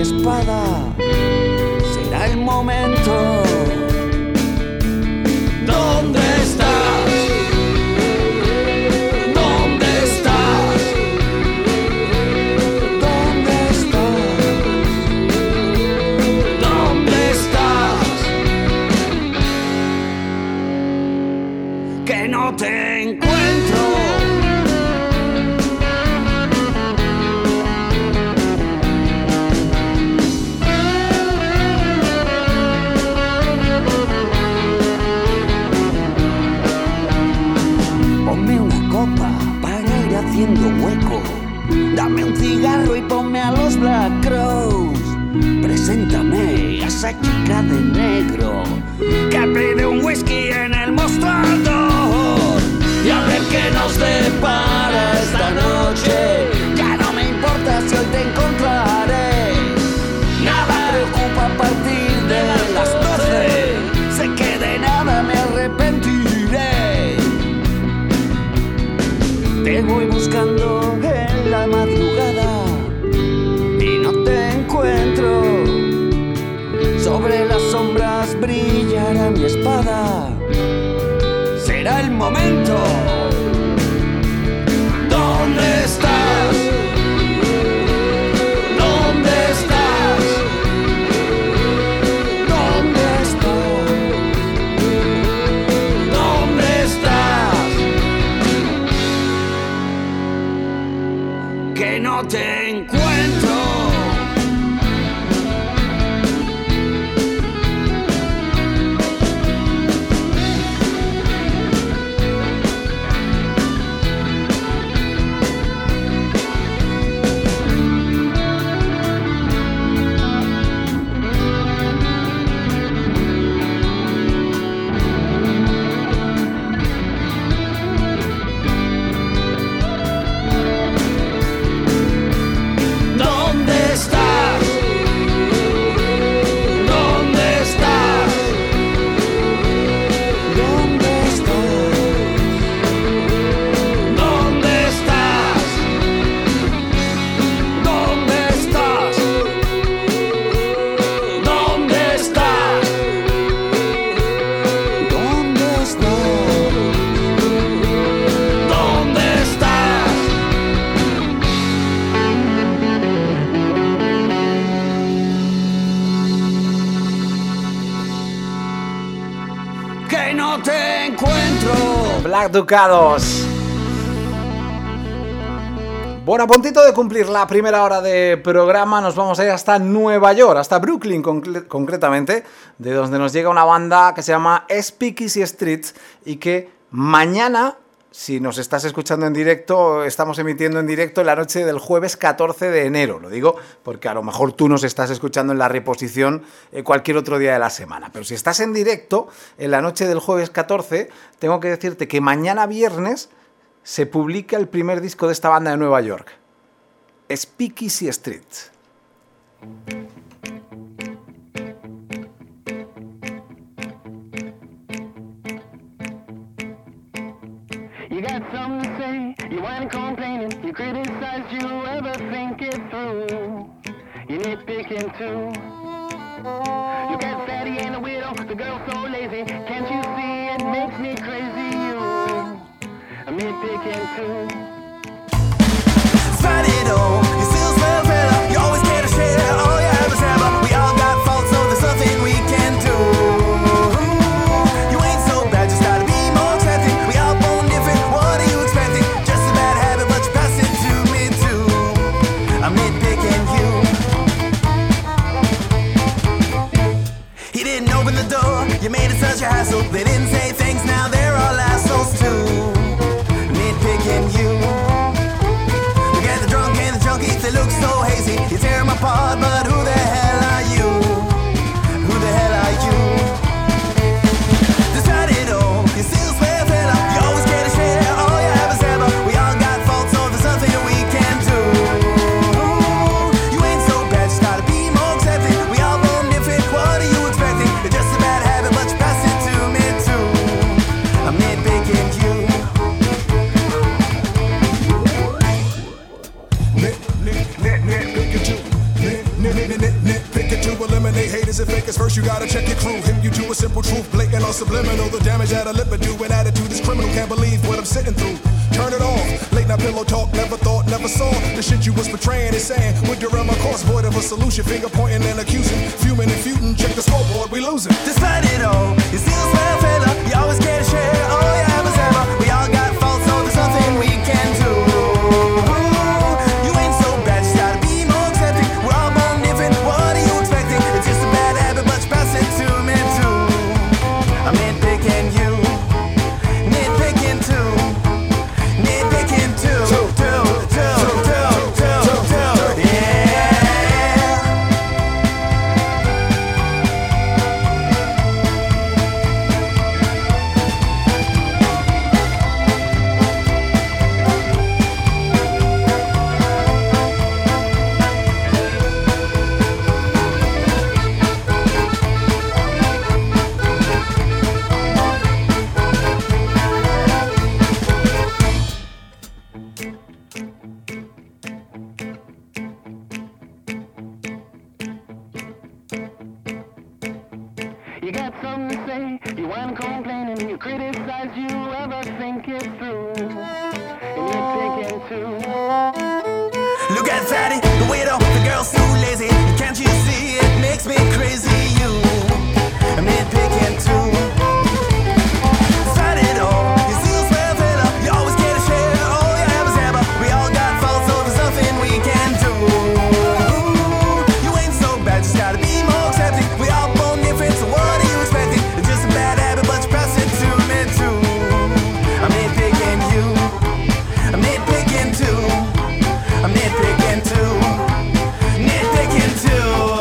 espada. Será el momento. ¿Dónde estás? ¿Dónde estás? ¿Dónde estás? ¿Dónde estás? Que no te encuentro. Haciendo hueco, dame un cigarro y ponme a los Black Crowes. Preséntame a esa chica de negro que pide un whisky en el mostrador. Y a ver qué nos depara esta noche. Ya no me importa si hoy te encontraré. Nada preocupa a partir de las doce. Sé que de nada me arrepentiré. Te voy buscando en la madrugada y no te encuentro. Sobre las sombras brillará mi espada. Será el momento. ¿Dónde estás? ¿Dónde estás? ¿Dónde estás? ¿Dónde estás? Que no te encuentro. Black Ducados. Bueno, a puntito de cumplir la primera hora de programa, nos vamos a ir hasta Nueva York, hasta Brooklyn concre- concretamente, de donde nos llega una banda que se llama Speakeasy Streets y que mañana, si nos estás escuchando en directo, estamos emitiendo en directo en la noche del jueves catorce de enero. Lo digo porque a lo mejor tú nos estás escuchando en la reposición eh, cualquier otro día de la semana. Pero si estás en directo en la noche del jueves catorce, tengo que decirte que mañana viernes se publica el primer disco de esta banda de Nueva York, Speakeasy Streets. You got something to say, you whine complaining, you criticize, you ever think it through. You nitpicking too. You got fatty and a widow, the girl's so lazy. Can't you see it makes me crazy? You, I'm nitpicking too. Find it all, you still smell better. You always care to share all you have is ever. We all got faults, so there's nothing we can do. You ain't so bad, just gotta be more accepting. We all born different, what are you expecting? Just a bad habit, but you pass it to me too. I'm nitpicking you. He didn't open the door, you made it such a hassle. They didn't say thanks, now they're all assholes too. Nitpicking you. They look so hazy, you tear them apart, but who the hell are you? Who the hell are you? Decide it all, you still swear fella. You always care to share, all you have is ever. We all got faults, so there's nothing that we can do. You ain't so bad, just gotta be more accepting. We all born different, what are you expecting? It's just a bad habit, but you pass it to me too. Nit, nitpicking to eliminate haters and fakers. First you gotta check your crew. Hip you to a simple truth, blatant or subliminal. The damage that a lip would do, an attitude is criminal. Can't believe what I'm sitting through. Turn it off. Late night pillow talk, never thought, never saw the shit you was portraying and saying. Would derail my course, void of a solution. Finger pointing and accusing, fuming and feuding. Check the scoreboard, we losing. Despite it all, you still smell fella. You always get a share. Oh yeah, but ever. We all got faults, so there's nothing we can do. You ain't so bad, just gotta be more accepting. We're all born different. What are you expecting? It's just a bad habit, but you pass it to me too. I'm nitpicking you, nitpicking too, nitpicking too, too, too, too, too, too, too. Yeah. You got something to say, you whine complaining, you criticize, you ever think it through. And you're thinking too. Look at Fatty, the widow, the girl's too lazy. Can't you see it makes me crazy? You, I'm nitpicking too. Despite it all, you still smell fella. You always get a share. Oh yeah, but ever. We all got faults, so there's nothing we can do. You ain't so bad, just gotta be more accepting. We all born different, so what are you expecting? It's just a bad habit, but you pass it to me too. I'm nitpicking you. I'm nitpicking too. I'm nitpicking too. Nitpicking too.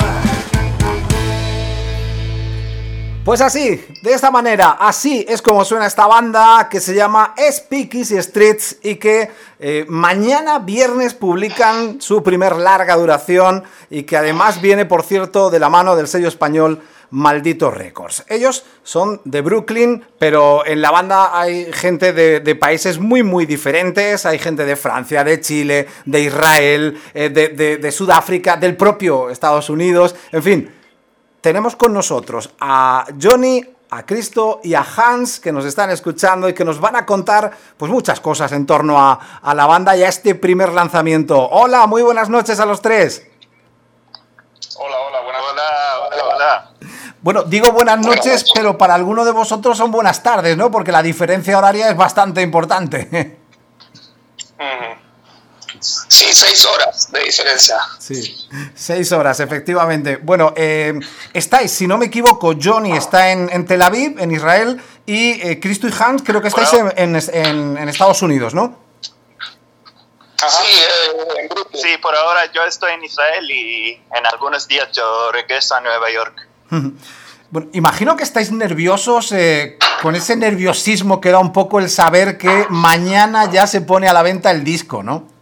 Pues así, de esta manera, así es como suena esta banda que se llama Speakeasy y Streets y que eh, mañana viernes publican su primer larga duración y que además viene, por cierto, de la mano del sello español Maldito Records. Ellos son de Brooklyn, pero en la banda hay gente de, de países muy muy diferentes, hay gente de Francia, de Chile, de Israel, eh, de, de, de Sudáfrica, del propio Estados Unidos, en fin. Tenemos con nosotros a Johnny, a Cristo y a Hans que nos están escuchando y que nos van a contar pues muchas cosas en torno a, a la banda y a este primer lanzamiento. Hola, muy buenas noches a los tres. Hola, hola, buenas Hola, hola, hola. Bueno, digo buenas noches, pero para alguno de vosotros son buenas tardes, ¿no? Porque la diferencia horaria es bastante importante. Uh-huh. Sí, seis horas de diferencia. Sí, seis horas, efectivamente. Bueno, eh, estáis, si no me equivoco, Johnny está en, en Tel Aviv, en Israel, y eh, Cristo y Hans creo que estáis en, en, en, en Estados Unidos, ¿no? Ajá. Sí, eh, sí, por ahora yo estoy en Israel y en algunos días yo regreso a Nueva York. Bueno, imagino que estáis nerviosos, eh, con ese nerviosismo que da un poco el saber que mañana ya se pone a la venta el disco, ¿no?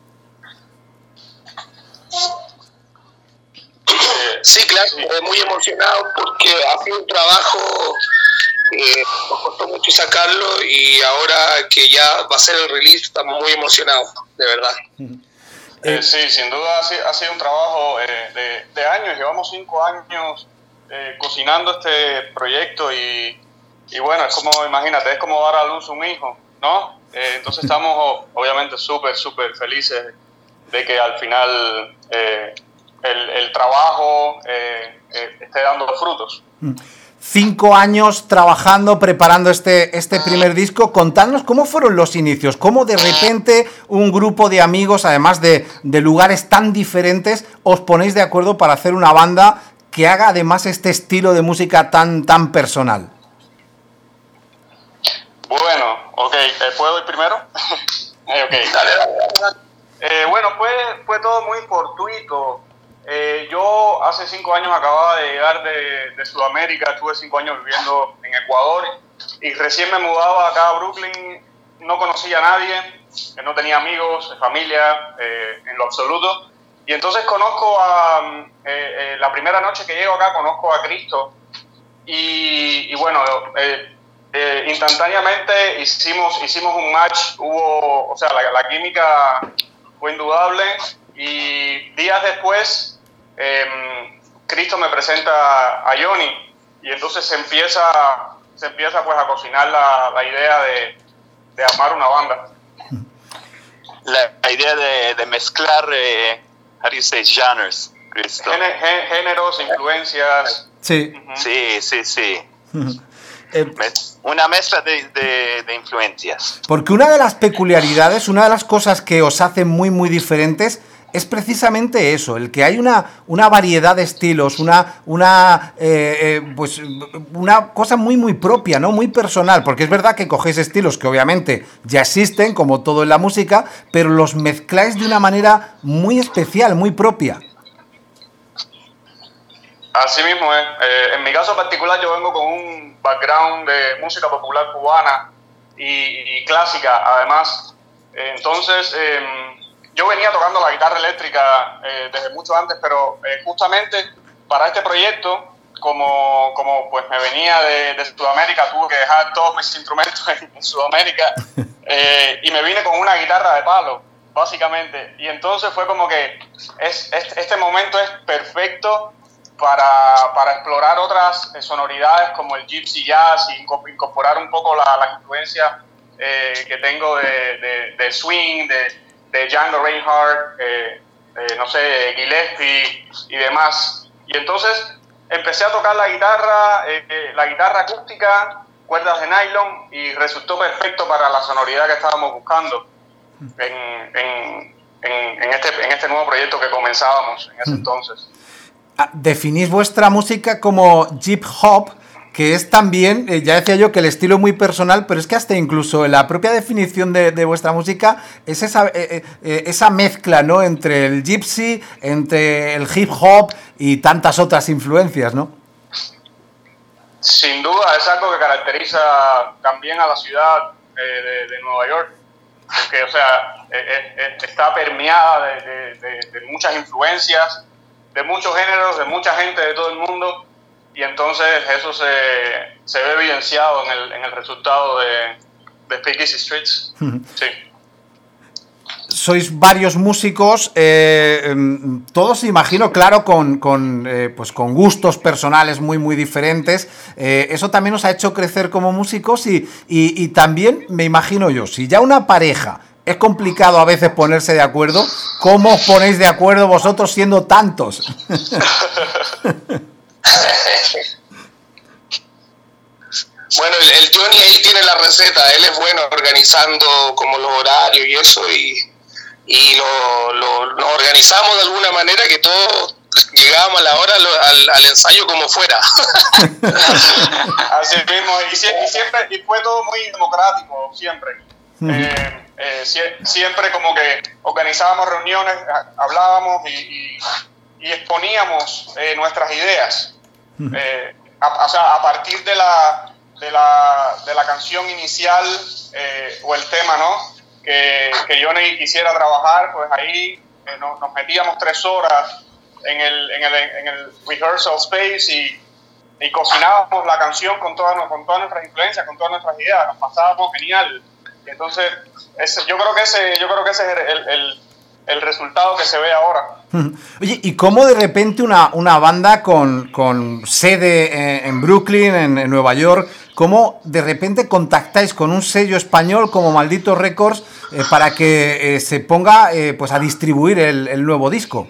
Sí, claro, sí. Muy emocionado porque ha sido un trabajo que nos costó mucho sacarlo y ahora que ya va a ser el release estamos muy emocionados, de verdad. Eh, sí, sin duda ha sido, ha sido un trabajo eh, de, de años, llevamos cinco años eh, cocinando este proyecto y, y bueno, es como, imagínate, es como dar a luz un hijo, ¿no? Eh, entonces estamos obviamente súper, súper felices de que al final... Eh, El, el trabajo eh, eh, esté dando frutos. Cinco años trabajando, preparando este, este primer disco. Contadnos cómo fueron los inicios, cómo de repente un grupo de amigos, además de, de lugares tan diferentes, os ponéis de acuerdo para hacer una banda que haga además este estilo de música tan, tan personal. Bueno, ok, ¿puedo ir primero? eh, ok, dale, dale, dale. Eh, bueno, fue, fue todo muy fortuito. Eh, yo hace cinco años acababa de llegar de, de Sudamérica, estuve cinco años viviendo en Ecuador y recién me mudaba acá a Brooklyn, no conocía a nadie, no tenía amigos, familia, eh, en lo absoluto. Y entonces conozco a, eh, eh, la primera noche que llego acá conozco a Cristo y, y bueno, eh, eh, instantáneamente hicimos, hicimos un match, hubo, o sea, la, la química fue indudable. Y días después, eh, Cristo me presenta a Johnny y entonces se empieza, se empieza pues a cocinar la, la idea de, de armar una banda. La, la idea de, de mezclar, eh, how do you say, genres, Cristo? Géne- gé- géneros, influencias. Sí. Ujú. Sí, sí, sí. Eh, Mez- Una mezcla de, de, de influencias. Porque una de las peculiaridades, una de las cosas que os hace muy, muy diferentes es precisamente eso, el que hay una, una variedad de estilos, una, una, eh, eh, pues, una cosa muy, muy propia, ¿no? Muy personal, porque es verdad que cogéis estilos que obviamente ya existen, como todo en la música, pero los mezcláis de una manera muy especial, muy propia. Así mismo es. Eh, en mi caso particular yo vengo con un background de música popular cubana y, y clásica además. Eh, entonces eh, yo venía tocando la guitarra eléctrica eh, desde mucho antes, pero eh, justamente para este proyecto, como, como pues me venía de, de Sudamérica, tuve que dejar todos mis instrumentos en, en Sudamérica eh, y me vine con una guitarra de palo, básicamente. Y entonces fue como que es, es, este momento es perfecto para, para explorar otras eh, sonoridades como el gypsy jazz y incorporar un poco la, la influencia eh, que tengo de, de, de swing, de, de Django Reinhardt, eh, eh, no sé, Gillespie y demás. Y entonces empecé a tocar la guitarra, eh, eh, la guitarra acústica, cuerdas de nylon, y resultó perfecto para la sonoridad que estábamos buscando en, en, en, en, este, en este nuevo proyecto que comenzábamos en ese entonces. Definís vuestra música como hip hop, que es también, eh, ya decía yo que el estilo es muy personal, pero es que hasta incluso en la propia definición de, de vuestra música es esa, eh, eh, esa mezcla, ¿no?, entre el gypsy, entre el hip hop y tantas otras influencias, ¿no? Sin duda es algo que caracteriza también a la ciudad eh, de, de Nueva York, porque, o sea, eh, eh, está permeada de, de, de, de muchas influencias, de muchos géneros, de mucha gente de todo el mundo, y entonces eso se, se ve evidenciado en el, en el resultado de, de Speakeasy Streets. Sí. Sois varios músicos, eh, todos, imagino, claro, con, con, eh, pues con gustos personales muy, muy diferentes. Eh, eso también os ha hecho crecer como músicos y, y, y también, me imagino yo, si ya una pareja es complicado a veces ponerse de acuerdo, ¿cómo os ponéis de acuerdo vosotros siendo tantos? Bueno, el, el Johnny ahí tiene la receta, él es bueno organizando como los horarios y eso, y, y lo, lo, nos organizamos de alguna manera que todos llegábamos a la hora al, al ensayo como fuera. Así mismo, y, y siempre, y fue todo muy democrático, siempre. Eh, eh, sie- siempre como que organizábamos reuniones, hablábamos y, y, y exponíamos eh, nuestras ideas. Eh, a, o sea, a partir de la, de la, de la canción inicial eh, o el tema, ¿no?, que, que Johnny quisiera trabajar, pues ahí eh, nos, nos metíamos tres horas en el, en el, en el rehearsal space y, y cocinábamos la canción con todas, con todas nuestras influencias, con todas nuestras ideas, nos pasábamos genial. Entonces, ese, yo creo que ese, yo creo que ese es el, el, el resultado que se ve ahora. Oye, ¿y cómo de repente una, una banda con, con sede en, en Brooklyn, en, en Nueva York, cómo de repente contactáis con un sello español como Maldito Records eh, para que eh, se ponga eh, pues a distribuir el, el nuevo disco?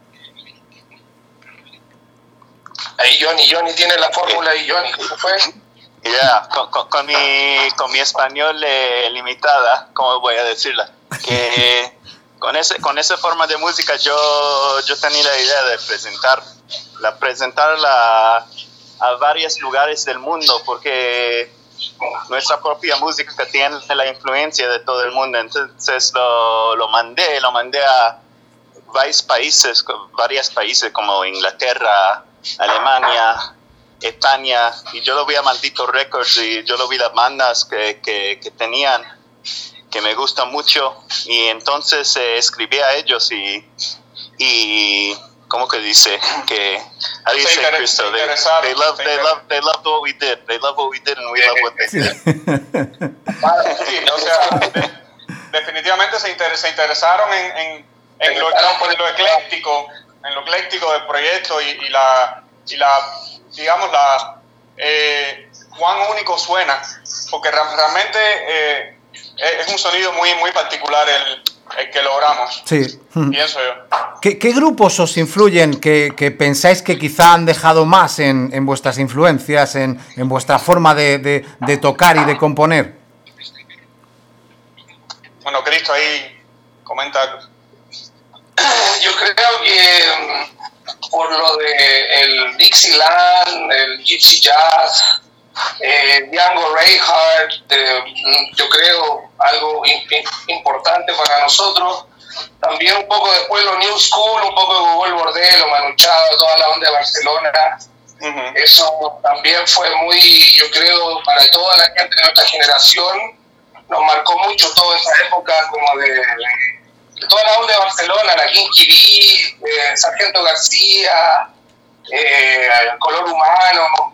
Ahí Johnny, Johnny tiene la fórmula ahí, Johnny, ¿cómo fue? Ya, yeah, con, con, con, mi, con mi español eh, limitada, ¿cómo voy a decirla? Que con, ese, con esa forma de música yo, yo tenía la idea de presentar, la, presentarla a varios lugares del mundo, porque nuestra propia música tiene la influencia de todo el mundo. Entonces lo, lo mandé, lo mandé a varios países, varios países como Inglaterra, Alemania, España, y yo lo vi a Maldito Records y yo lo vi las bandas que, que, que tenían, que me gustan mucho, y entonces eh, escribí a ellos y, y ¿cómo que dice? Que, how do you say, Cristo? They, they, love, they, love, they loved what we did, they love what we did and we love what they did. Sí, o sea, de, definitivamente se, inter, se interesaron en, en, en, lo, en lo ecléctico, en lo ecléctico del proyecto y, y la, y la, digamos, la eh, cuán único suena, porque realmente eh, es un sonido muy, muy particular el, el que logramos. Sí. Pienso yo. ¿Qué, qué grupos os influyen que, que pensáis que quizá han dejado más en, en vuestras influencias, en, en vuestra forma de, de, de tocar y de componer? Bueno, Cristo ahí comenta. Yo creo que por lo de el Dixieland, el Gypsy Jazz, eh, Django Reinhardt, eh, yo creo algo importante para nosotros. También un poco después lo New School, un poco de Gogol Bordello, Manu Chao, toda la onda de Barcelona. Uh-huh. Eso también fue muy, yo creo, para toda la gente de nuestra generación, nos marcó mucho toda esa época como de, de toda la onda de Barcelona, la Kinky B, eh, Sargento García, eh, Color Humano,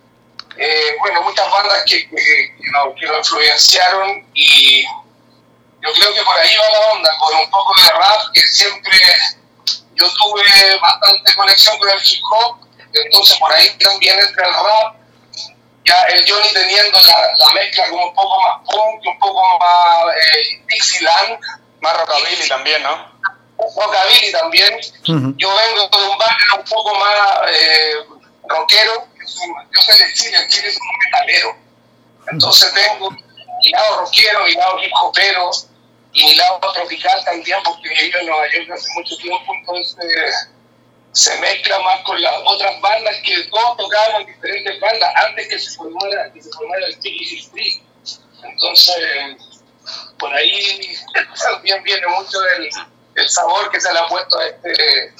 eh, bueno, muchas bandas que, que, que, nos, que nos influenciaron, y yo creo que por ahí va la onda, con un poco de rap, que siempre yo tuve bastante conexión con el hip hop, entonces por ahí también entra el rap, ya el Johnny teniendo la, la mezcla como un poco más punk, un poco más eh, Dixieland. Más rockabilly también, ¿no? Rockabilly también. Uh-huh. Yo vengo de un barrio un poco más eh, rockero, yo soy de Chile, en Chile es un metalero, entonces tengo mi lado rockero, mi lado hip hopero, y mi lado tropical también, porque vivo en Nueva York hace mucho tiempo, entonces se mezcla más con las otras bandas que todos tocaban diferentes bandas antes que se formara, que se formara el Sticky Street. Entonces, por ahí también viene mucho el, el sabor que se le ha puesto a este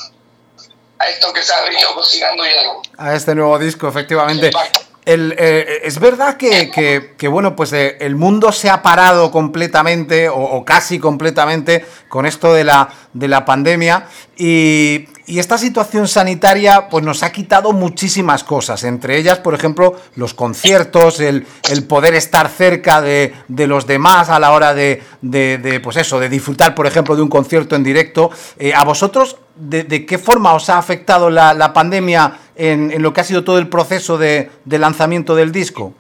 a esto que se ha venido cocinando ya. A este nuevo disco, efectivamente. El, eh, es verdad que, que, que bueno, pues eh, el mundo se ha parado completamente o, o casi completamente con esto de la, de la pandemia, y, y esta situación sanitaria pues nos ha quitado muchísimas cosas, entre ellas, por ejemplo, los conciertos, el, el poder estar cerca de, de los demás a la hora de, de, de, pues eso, de disfrutar, por ejemplo, de un concierto en directo. Eh, ¿A vosotros de, de qué forma os ha afectado la, la pandemia en, en lo que ha sido todo el proceso de, de lanzamiento del disco?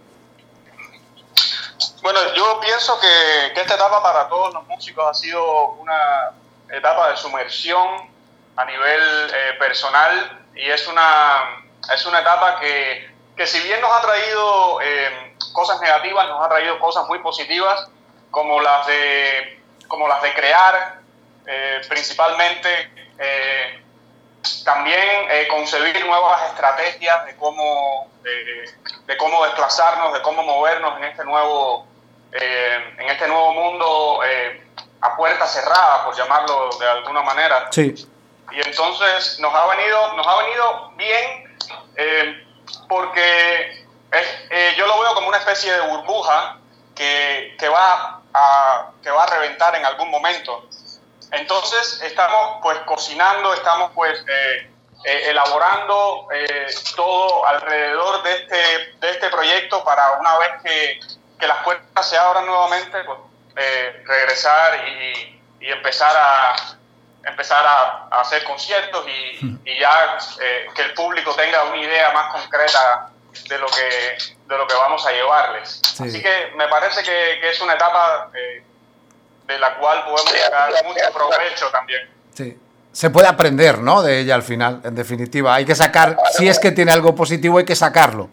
Bueno, yo pienso que, que esta etapa para todos los músicos ha sido una etapa de sumersión a nivel eh, personal, y es una, es una etapa que, que si bien nos ha traído eh, cosas negativas, nos ha traído cosas muy positivas, como las de, como las de crear, eh, principalmente eh, también eh, concebir nuevas estrategias de cómo, eh, de cómo desplazarnos, de cómo movernos en este nuevo, eh, en este nuevo mundo eh, a puerta cerrada, por llamarlo de alguna manera. Sí. Y entonces nos ha venido, nos ha venido bien, eh, porque es, eh, yo lo veo como una especie de burbuja que, que, va a, que va a reventar en algún momento. Entonces estamos pues cocinando, estamos pues eh, eh, elaborando eh, todo alrededor de este, de este proyecto para una vez que, que las puertas se abran nuevamente, pues eh, regresar y, y empezar a empezar a, a hacer conciertos y, y ya eh, que el público tenga una idea más concreta de lo que de lo que vamos a llevarles. Sí. Así que me parece que, que es una etapa eh, de la cual podemos sacar mucho provecho también. Sí. Se puede aprender, ¿no?, de ella al final, en definitiva. Hay que sacar, si es que tiene algo positivo, hay que sacarlo.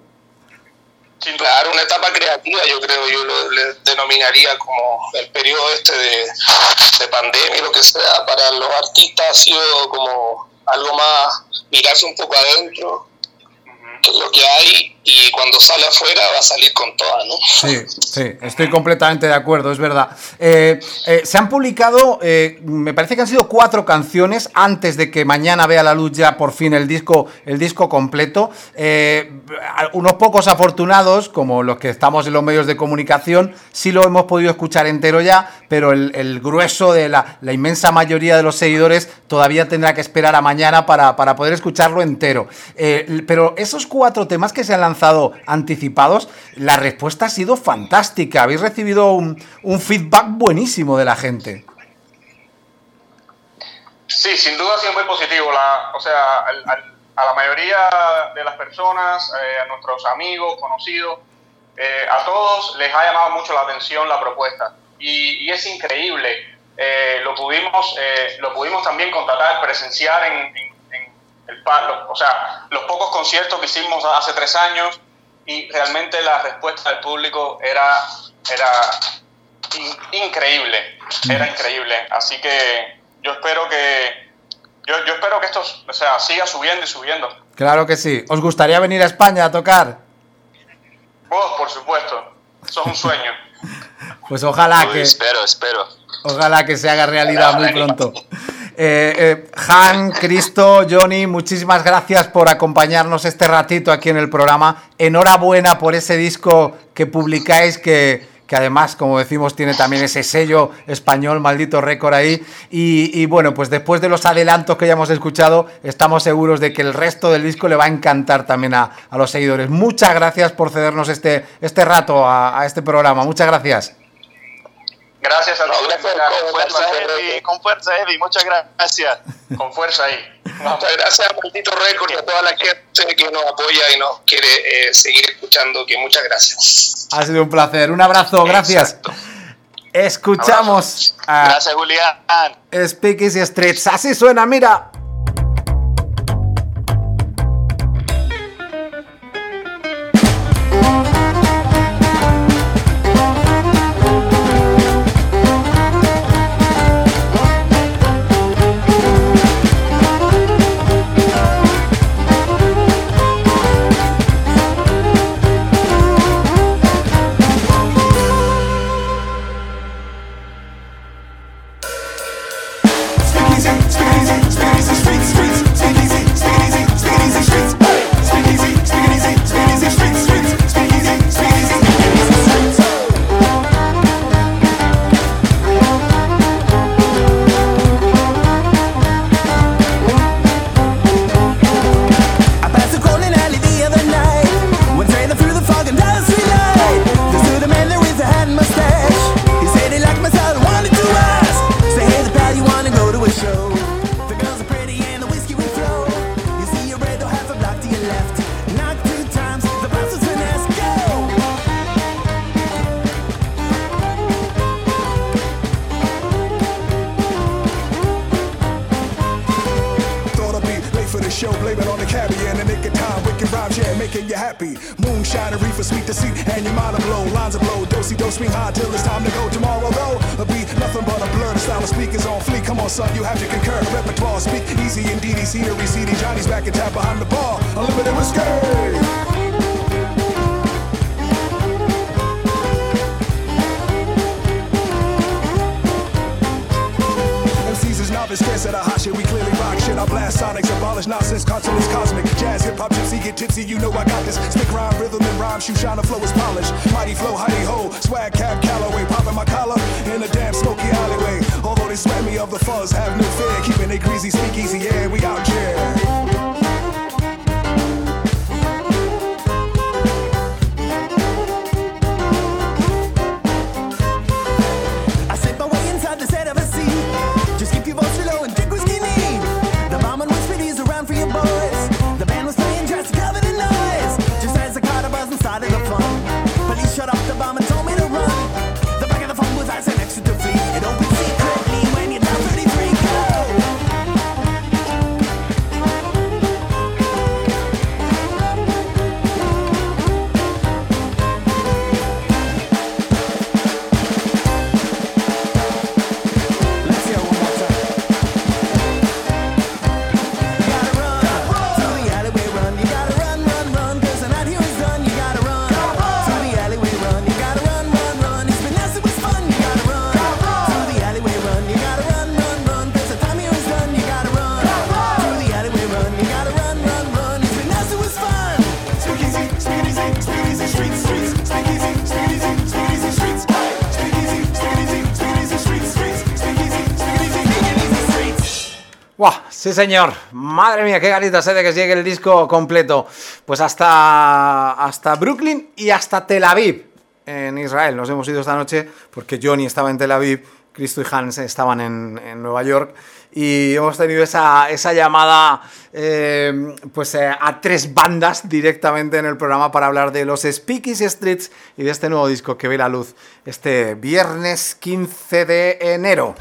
Claro, una etapa creativa, yo creo, yo lo le denominaría como el periodo este de, de pandemia y lo que sea. Para los artistas ha sido como algo más mirarse un poco adentro, que es lo que hay, y cuando sale afuera va a salir con toda, ¿no? Sí, sí, estoy completamente de acuerdo, es verdad. Eh, eh, se han publicado, eh, me parece que han sido cuatro canciones antes de que mañana vea la luz ya por fin el disco, el disco completo. Eh, unos pocos afortunados, como los que estamos en los medios de comunicación, sí lo hemos podido escuchar entero ya, pero el, el grueso de la, la inmensa mayoría de los seguidores todavía tendrá que esperar a mañana para, para poder escucharlo entero. Eh, pero esos cuatro temas que se han lanzado anticipados, la respuesta ha sido fantástica. Habéis recibido un, un feedback buenísimo de la gente. Sí, sin duda ha sido muy positivo. La, o sea, al, al, a la mayoría de las personas, eh, a nuestros amigos, conocidos, eh, a todos les ha llamado mucho la atención la propuesta. Y, y es increíble. Eh, lo pudimos eh, lo pudimos también contratar, presenciar en, en, en el palo, o sea, los pocos conciertos que hicimos hace tres años, y realmente la respuesta del público era, era in, increíble, era increíble. Así que yo espero que yo, yo espero que esto, o sea, siga subiendo y subiendo. Claro que sí. ¿Os gustaría venir a España a tocar? Vos, por supuesto. Eso es un sueño. Pues ojalá Uy, que... Espero, espero. Ojalá que se haga realidad muy pronto. Eh, eh, Han, Cristo, Johnny, muchísimas gracias por acompañarnos este ratito aquí en el programa. Enhorabuena por ese disco que publicáis, que, que además, como decimos, tiene también ese sello español, Maldito Récord ahí. Y, y bueno, pues después de los adelantos que ya hemos escuchado, estamos seguros de que el resto del disco le va a encantar también a, a los seguidores. Muchas gracias por cedernos este, este rato a, a este programa. Muchas gracias. Gracias a No, todos. gracias, con fuerza, Eddie, con fuerza, Eddie, muchas gracias. Con fuerza ahí. Muchas gracias a Maldito Récord y a toda la gente que nos apoya y nos quiere eh, seguir escuchando, que muchas gracias. Ha sido un placer. Un abrazo, gracias. Exacto. Escuchamos a Gracias, Julián. Speakeasy Streets. Así suena, mira. ¡Wow! Sí, señor. Madre mía, qué ganitas eh, de que llegue el disco completo. Pues hasta, hasta Brooklyn y hasta Tel Aviv, en Israel. Nos hemos ido esta noche porque Johnny estaba en Tel Aviv Cristo y Hans estaban en, en Nueva York y hemos tenido esa, esa llamada eh, pues eh, a tres bandas directamente en el programa para hablar de los Speaky Streets y de este nuevo disco que ve la luz este viernes quince de enero.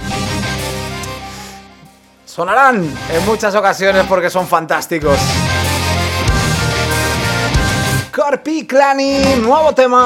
Sonarán en muchas ocasiones porque son fantásticos. Korpiklani, nuevo tema.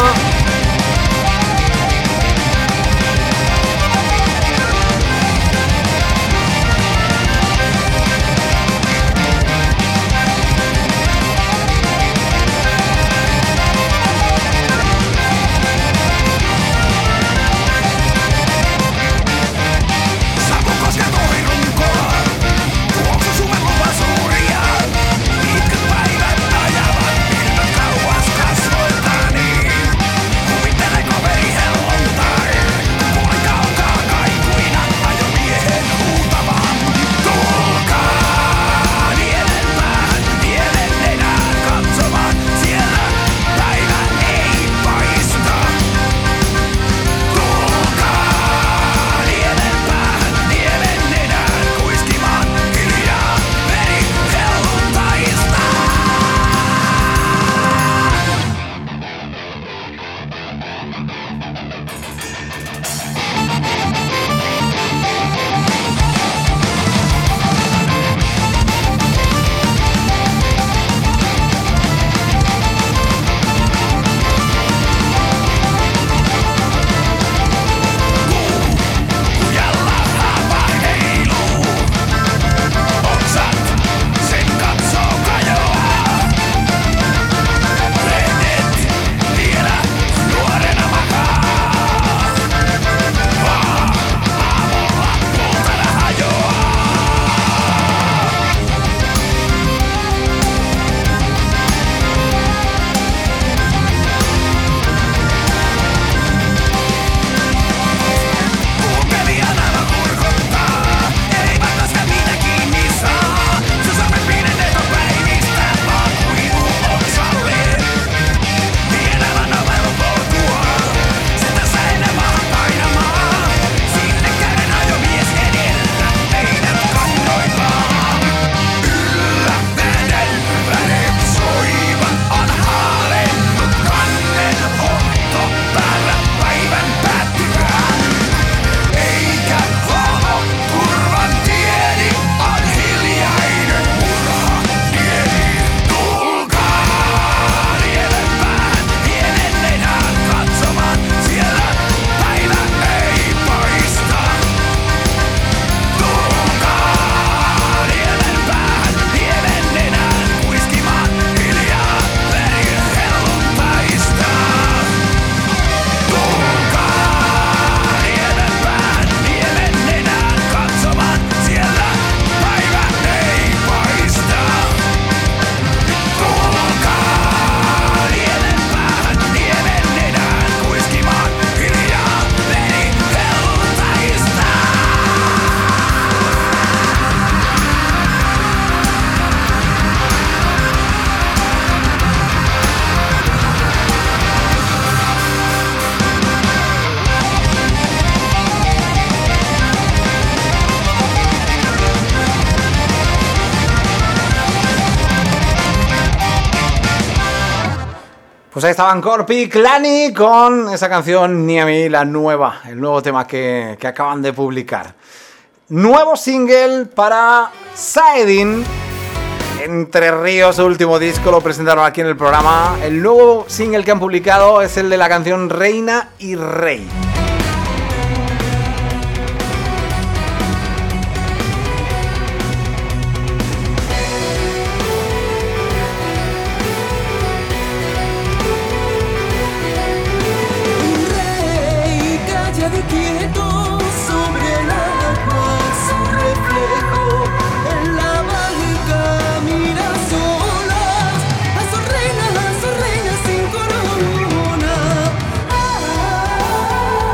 Pues ahí estaban Korpiklani con esa canción Ni a mí, la nueva, el nuevo tema que, que acaban de publicar. Nuevo single para Saedin. Entre Ríos, su último disco, lo presentaron aquí en el programa. El nuevo single que han publicado es el de la canción Reina y Rey. Reina sin corona.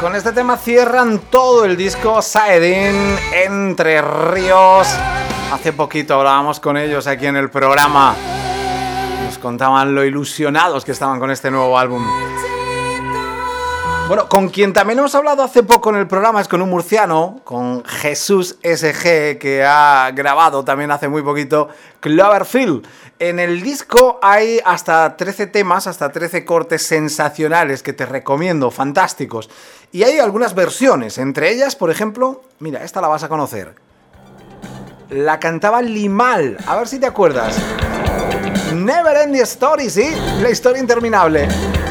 Con este tema cierran todo el disco Saedin, Entre Ríos. Hace poquito hablábamos con ellos aquí en el programa. Nos contaban lo ilusionados que estaban con este nuevo álbum. Bueno, con quien también hemos hablado hace poco en el programa es con un murciano, con Jesús S G, que ha grabado también hace muy poquito Cloverfield. En el disco hay hasta trece temas, hasta trece cortes sensacionales que te recomiendo, fantásticos. Y hay algunas versiones, entre ellas, por ejemplo, mira, esta la vas a conocer. La cantaba Limahl, a ver si te acuerdas. Never Ending Story, ¿sí? La historia interminable.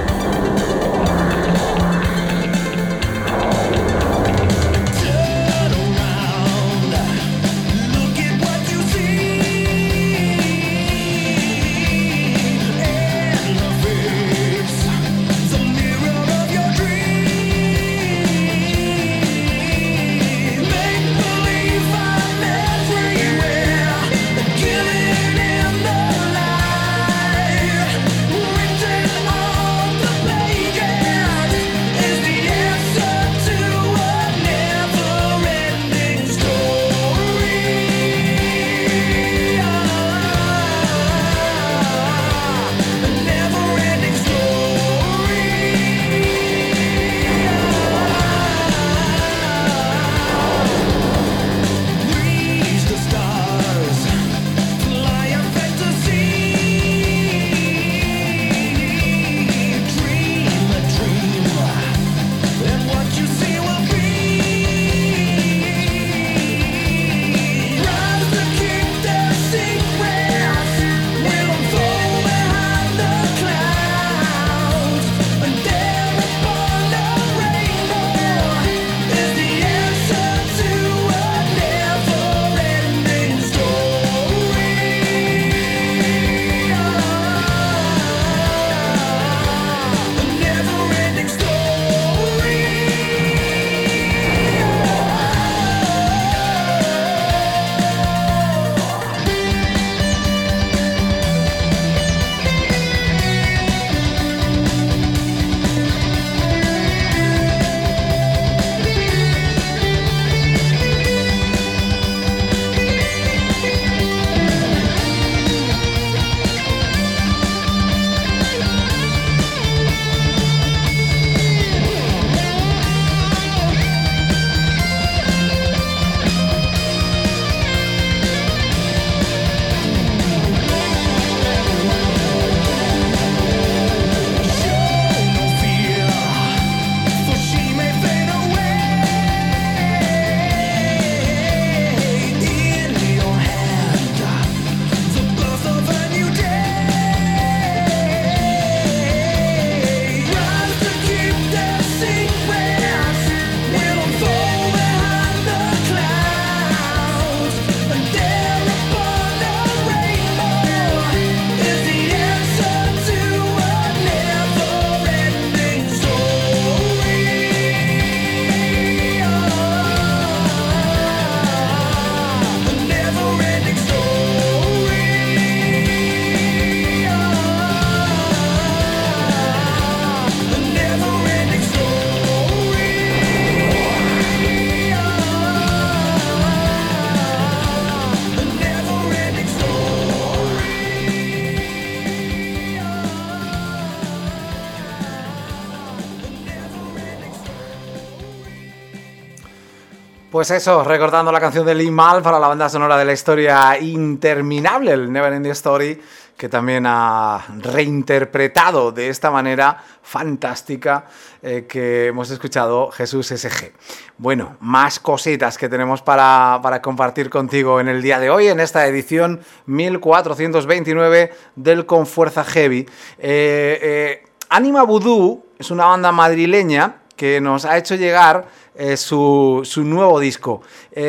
Pues eso, recordando la canción de Limahl para la banda sonora de la historia interminable, el Never Ending Story, que también ha reinterpretado de esta manera fantástica eh, que hemos escuchado Jesús S G. Bueno, más cositas que tenemos para, para compartir contigo en el día de hoy, en esta edición mil cuatrocientos veintinueve del Con Fuerza Heavy. Eh, eh, Anima Voodoo es una banda madrileña que nos ha hecho llegar eh, su, su nuevo disco.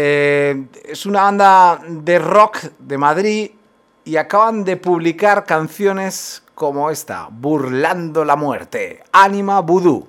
Eh, es una banda de rock de Madrid y acaban de publicar canciones como esta, Burlando la Muerte, Anima Voodoo.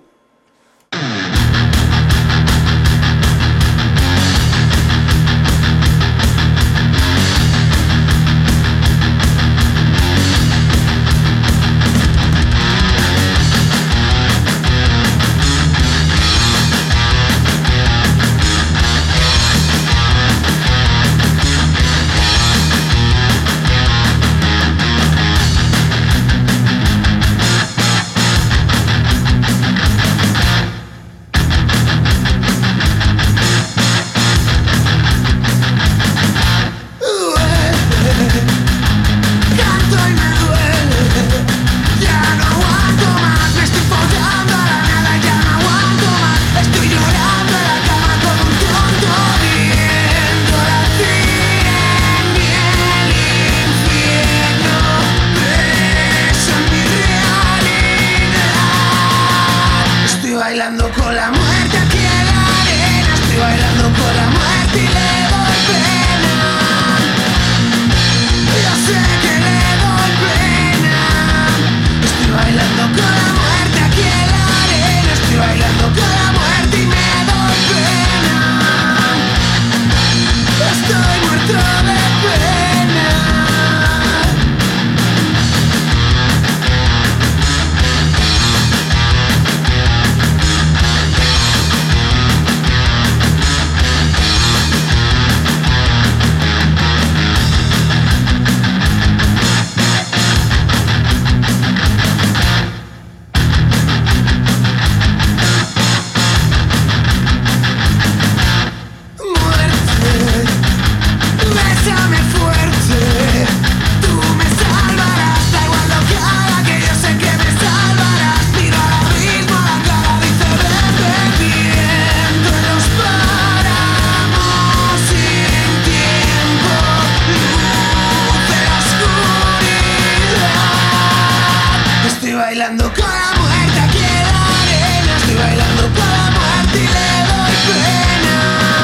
con la muerte aquí en la arena. Estoy bailando con la muerte y le doy pena. Yo sé que le doy pena. Estoy bailando con la muerte aquí en la arena. Estoy bailando con la muerte y me doy pena. Estoy muerto de pena. Bésame fuerte, tú me salvarás, da igual lo que haga, que yo sé que me salvarás. Miro al abismo, la cara dice vete viento en los páramos sin tiempo, luz de la oscuridad. Estoy bailando con la muerte aquí en la arena, estoy bailando con la muerte y le doy pena.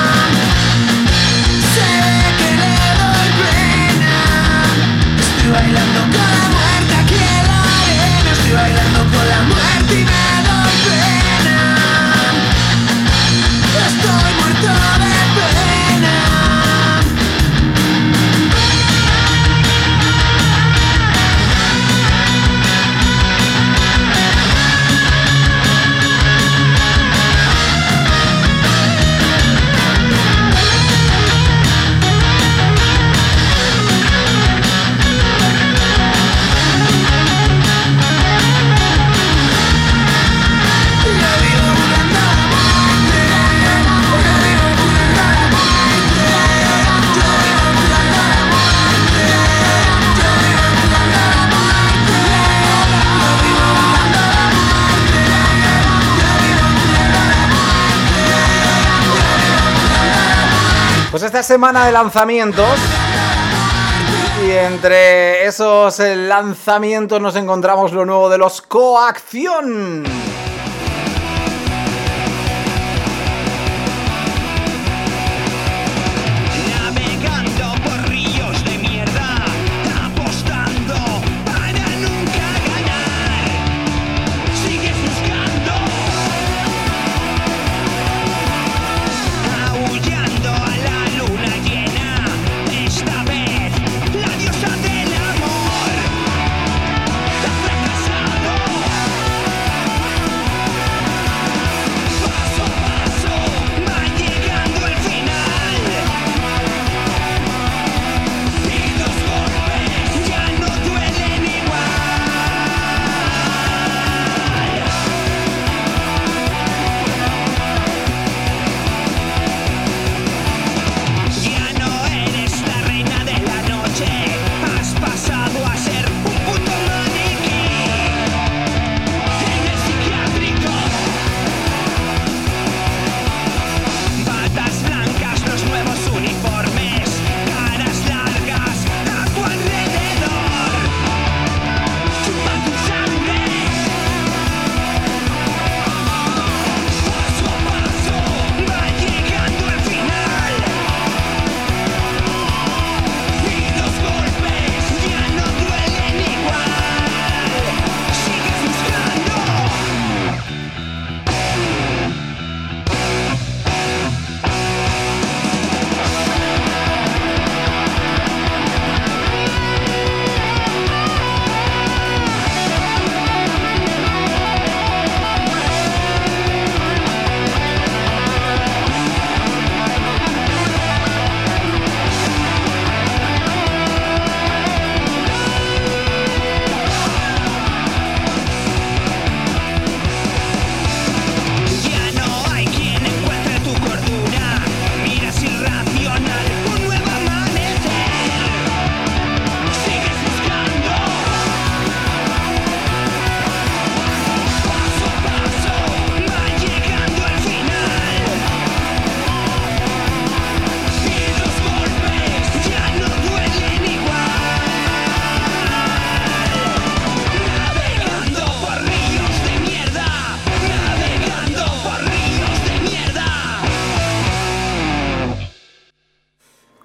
Sé que le doy pena. Estoy bailando con la muerte aquí en la arena. Estoy bailando con la muerte y me doy pena. Estoy muerto de pena. Pues esta semana de lanzamientos, y entre esos lanzamientos nos encontramos lo nuevo de los Coacción. Navegando por ríos de mierda, apostando para nunca ganar. Sigues buscando, aullando a la luna llena. Esta vez la diosa del amor ha fracasado.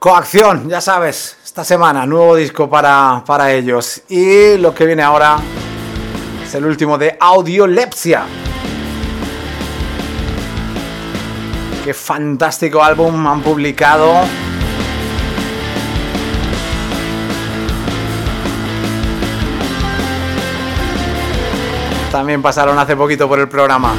Coacción, ya sabes, esta semana, nuevo disco para, para ellos. Y lo que viene ahora es el último de Audiolepsia. Qué fantástico álbum han publicado. También pasaron hace poquito por el programa.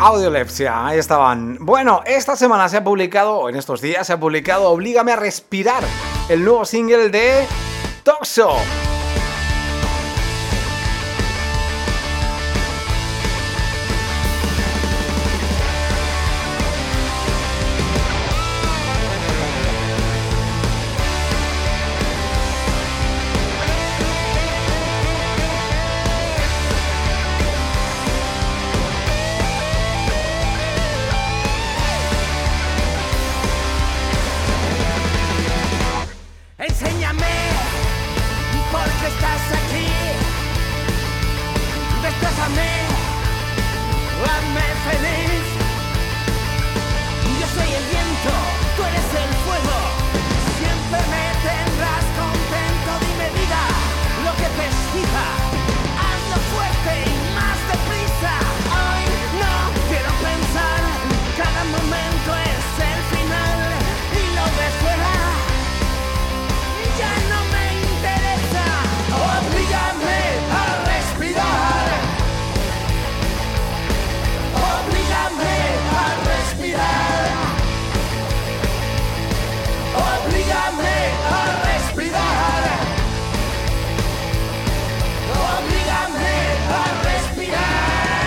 Audiolepsia, ahí estaban. Bueno, esta semana se ha publicado, o en estos días se ha publicado Oblígame a respirar, el nuevo single de Toxo. Enséñame por qué estás aquí. Destrázame, hazme feliz. Yo soy el viento, tú eres el fuego. Siempre me tendrás contento. Dime vida, lo que te excita. Hazlo fuerte y más deprisa. Hoy no quiero pensar. Cada momento es el final y lo de fuera ya no me interesa. Oblígame a respirar. Oblígame a respirar. Oblígame a respirar. Oblígame a respirar.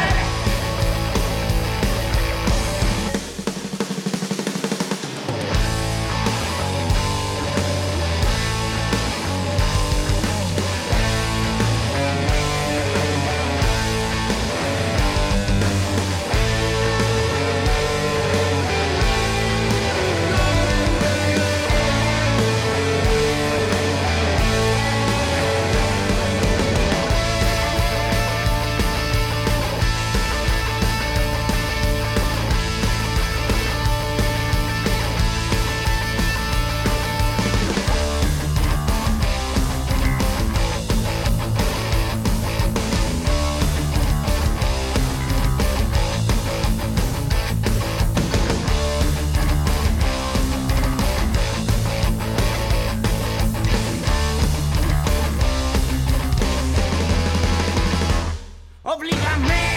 Oblígame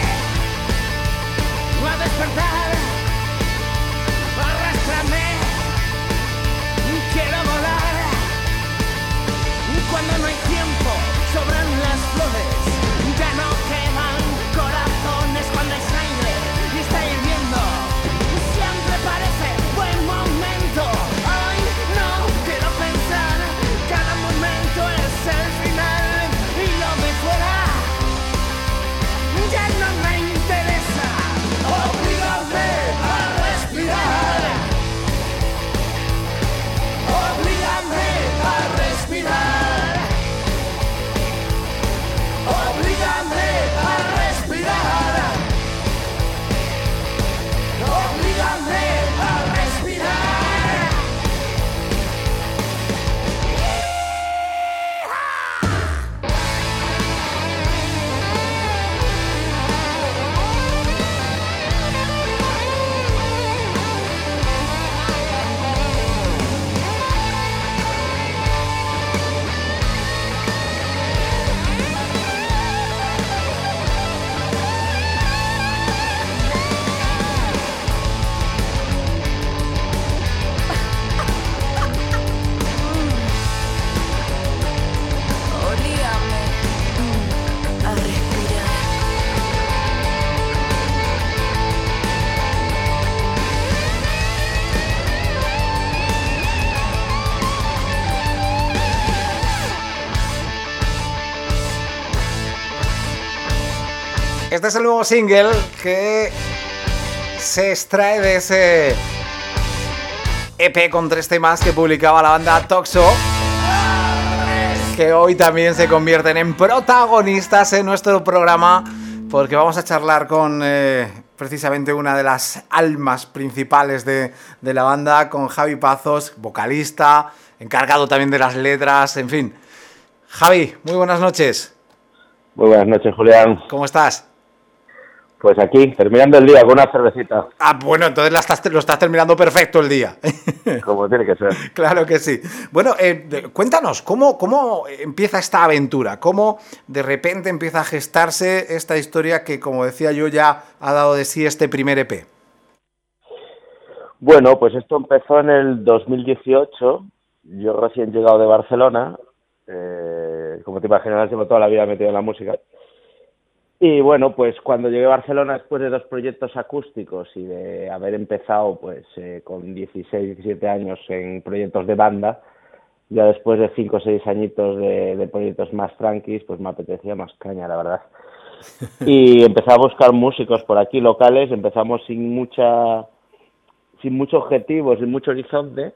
a despertar. Arrástrame, quiero volar. Cuando no hay tiempo, sobran las flores. Ya no queman corazones cuando hay sangre y está hirviendo. Siempre parece buen momento. Hoy no quiero pensar. Cada momento es el final y lo de fuera ya no me interesa. Oblígame a respirar. Oblígame a respirar. Oblígame a respirar. Oblígame a respirar. Oblígame a respirar. Este es el nuevo single que se extrae de ese E P con tres temas que publicaba la banda Toxo, que hoy también se convierten en protagonistas en nuestro programa, porque vamos a charlar con eh, precisamente una de las almas principales de, de la banda, con Javi Pazos, vocalista, encargado también de las letras, en fin. Javi, muy buenas noches. Muy buenas noches, Julián. ¿Cómo estás? Pues aquí, terminando el día con una cervecita. Ah, bueno, entonces la estás, lo estás terminando perfecto el día. Como tiene que ser. Claro que sí. Bueno, eh, de- cuéntanos, ¿cómo, ¿cómo empieza esta aventura? ¿Cómo de repente empieza a gestarse esta historia que, como decía yo, ya ha dado de sí este primer E P? Bueno, pues esto empezó en el dos mil dieciocho. Yo recién llegado de Barcelona. Eh, como te imaginarás, llevo toda la vida metido en la música. Y bueno, pues cuando llegué a Barcelona después de dos proyectos acústicos y de haber empezado pues eh, con dieciséis, diecisiete años en proyectos de banda, ya después de cinco o seis añitos de, de proyectos más tranquis, pues me apetecía más caña, la verdad. Y empecé a buscar músicos por aquí locales, empezamos sin mucha, sin mucho objetivo, sin mucho horizonte,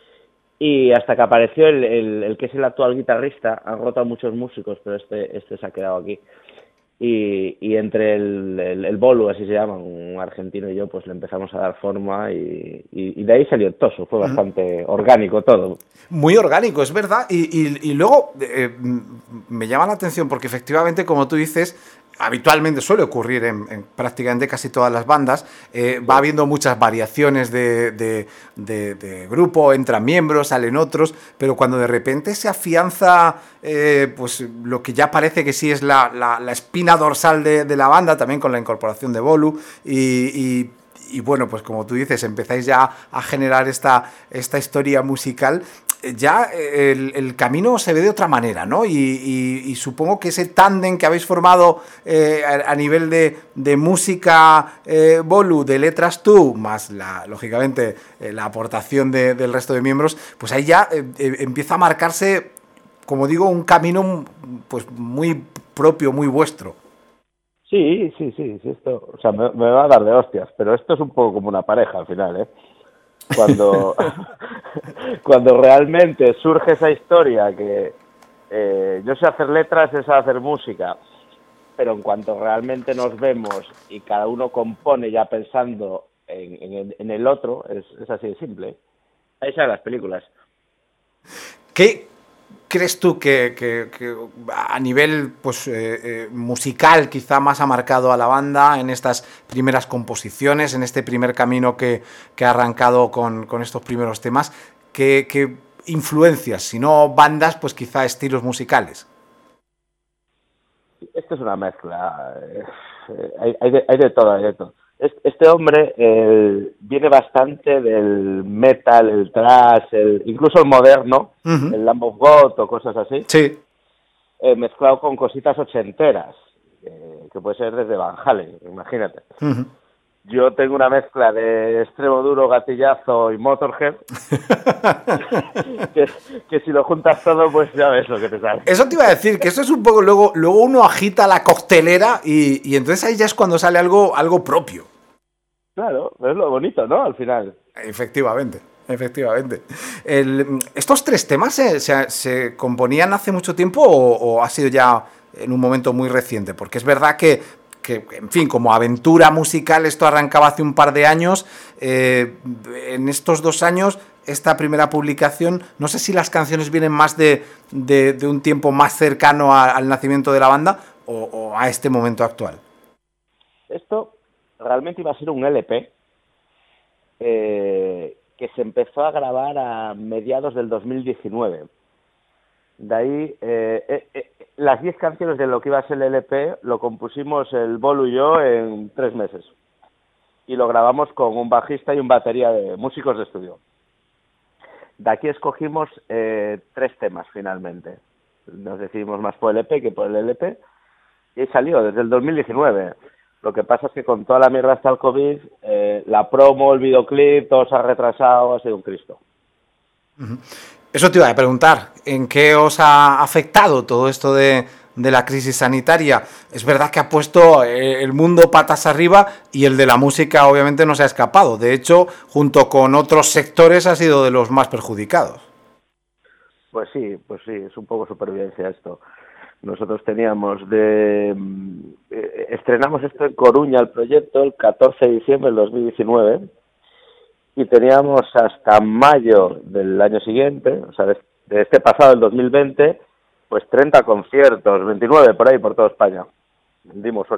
y hasta que apareció el, el, el que es el actual guitarrista. Han rotado muchos músicos, pero este, este se ha quedado aquí. Y, y entre el, el, el Bolu, así se llama, un argentino, y yo, pues le empezamos a dar forma y, y, y de ahí salió Toso. Fue bastante orgánico todo. Muy orgánico, es verdad. Y, y, y luego eh, me llama la atención porque efectivamente, como tú dices, habitualmente suele ocurrir en, en prácticamente casi todas las bandas. Eh, va habiendo muchas variaciones de, de, de, de grupo, entran miembros, salen otros, pero cuando de repente se afianza eh, pues lo que ya parece que sí es la, la, la espina dorsal de, de la banda, también con la incorporación de Bolu, y, y Y bueno, pues como tú dices, empezáis ya a generar esta, esta historia musical, ya el, el camino se ve de otra manera, ¿no? Y, y, y supongo que ese tándem que habéis formado eh, a, a nivel de, de música eh, Bolu, de letras tú, más la, lógicamente eh, la aportación de, del resto de miembros, pues ahí ya eh, eh, empieza a marcarse, como digo, un camino pues muy propio, muy vuestro. Sí, sí, sí, sí, esto, o sea, me, me va a dar de hostias, pero esto es un poco como una pareja al final, ¿eh? Cuando, cuando realmente surge esa historia que eh, yo sé hacer letras, sé hacer música, pero en cuanto realmente nos vemos y cada uno compone ya pensando en, en, el, en el otro, es, es así de simple. Ahí salen las películas. ¿Qué crees tú que, que, que a nivel pues eh, eh, musical quizá más ha marcado a la banda en estas primeras composiciones, en este primer camino que, que ha arrancado con, con estos primeros temas? ¿Qué, qué influencias, si no bandas, pues quizá estilos musicales? Esto es una mezcla. Eh, hay, hay, de, hay de todo, hay de todo. Este hombre eh, viene bastante del metal, el thrash, el, incluso el moderno, uh-huh. el Lamb of God o cosas así, sí. eh, mezclado con cositas ochenteras, eh, que puede ser desde Van Halen, imagínate. Uh-huh. Yo tengo una mezcla de extremo duro, gatillazo y Motorhead, que, que si lo juntas todo, pues ya ves lo que te sale. Eso te iba a decir, que eso es un poco, luego, luego uno agita la coctelera y, y entonces ahí ya es cuando sale algo, algo propio. Claro, es lo bonito, ¿no? Al final. Efectivamente, efectivamente. El, ¿Estos tres temas se, se, se componían hace mucho tiempo o, o ha sido ya en un momento muy reciente? Porque es verdad que, que en fin, como aventura musical esto arrancaba hace un par de años. Eh, en estos dos años, esta primera publicación, no sé si las canciones vienen más de, de, de un tiempo más cercano a, al nacimiento de la banda o, o a este momento actual. Esto realmente iba a ser un L P eh, que se empezó a grabar a mediados del dos mil diecinueve. De ahí, eh, eh, eh, las diez canciones de lo que iba a ser el L P lo compusimos el Bolu y yo en tres meses. Y lo grabamos con un bajista y un batería de músicos de estudio. De aquí escogimos eh, tres temas finalmente. Nos decidimos más por el E P que por el L P. Y salió desde el dos mil diecinueve. Lo que pasa es que con toda la mierda hasta el COVID, eh, la promo, el videoclip, todo se ha retrasado, ha sido un Cristo. Eso te iba a preguntar, ¿en qué os ha afectado todo esto de, de la crisis sanitaria? Es verdad que ha puesto eh, el mundo patas arriba y el de la música obviamente no se ha escapado. De hecho, junto con otros sectores ha sido de los más perjudicados. Pues sí, pues sí, es un poco supervivencia esto. Nosotros teníamos de... Eh, estrenamos esto en Coruña, el proyecto, el catorce de diciembre del dos mil diecinueve, y teníamos hasta mayo del año siguiente, o sea, de, de este pasado, el dos mil veinte, pues treinta conciertos, veintinueve por ahí, por toda España. Vendimos ocho.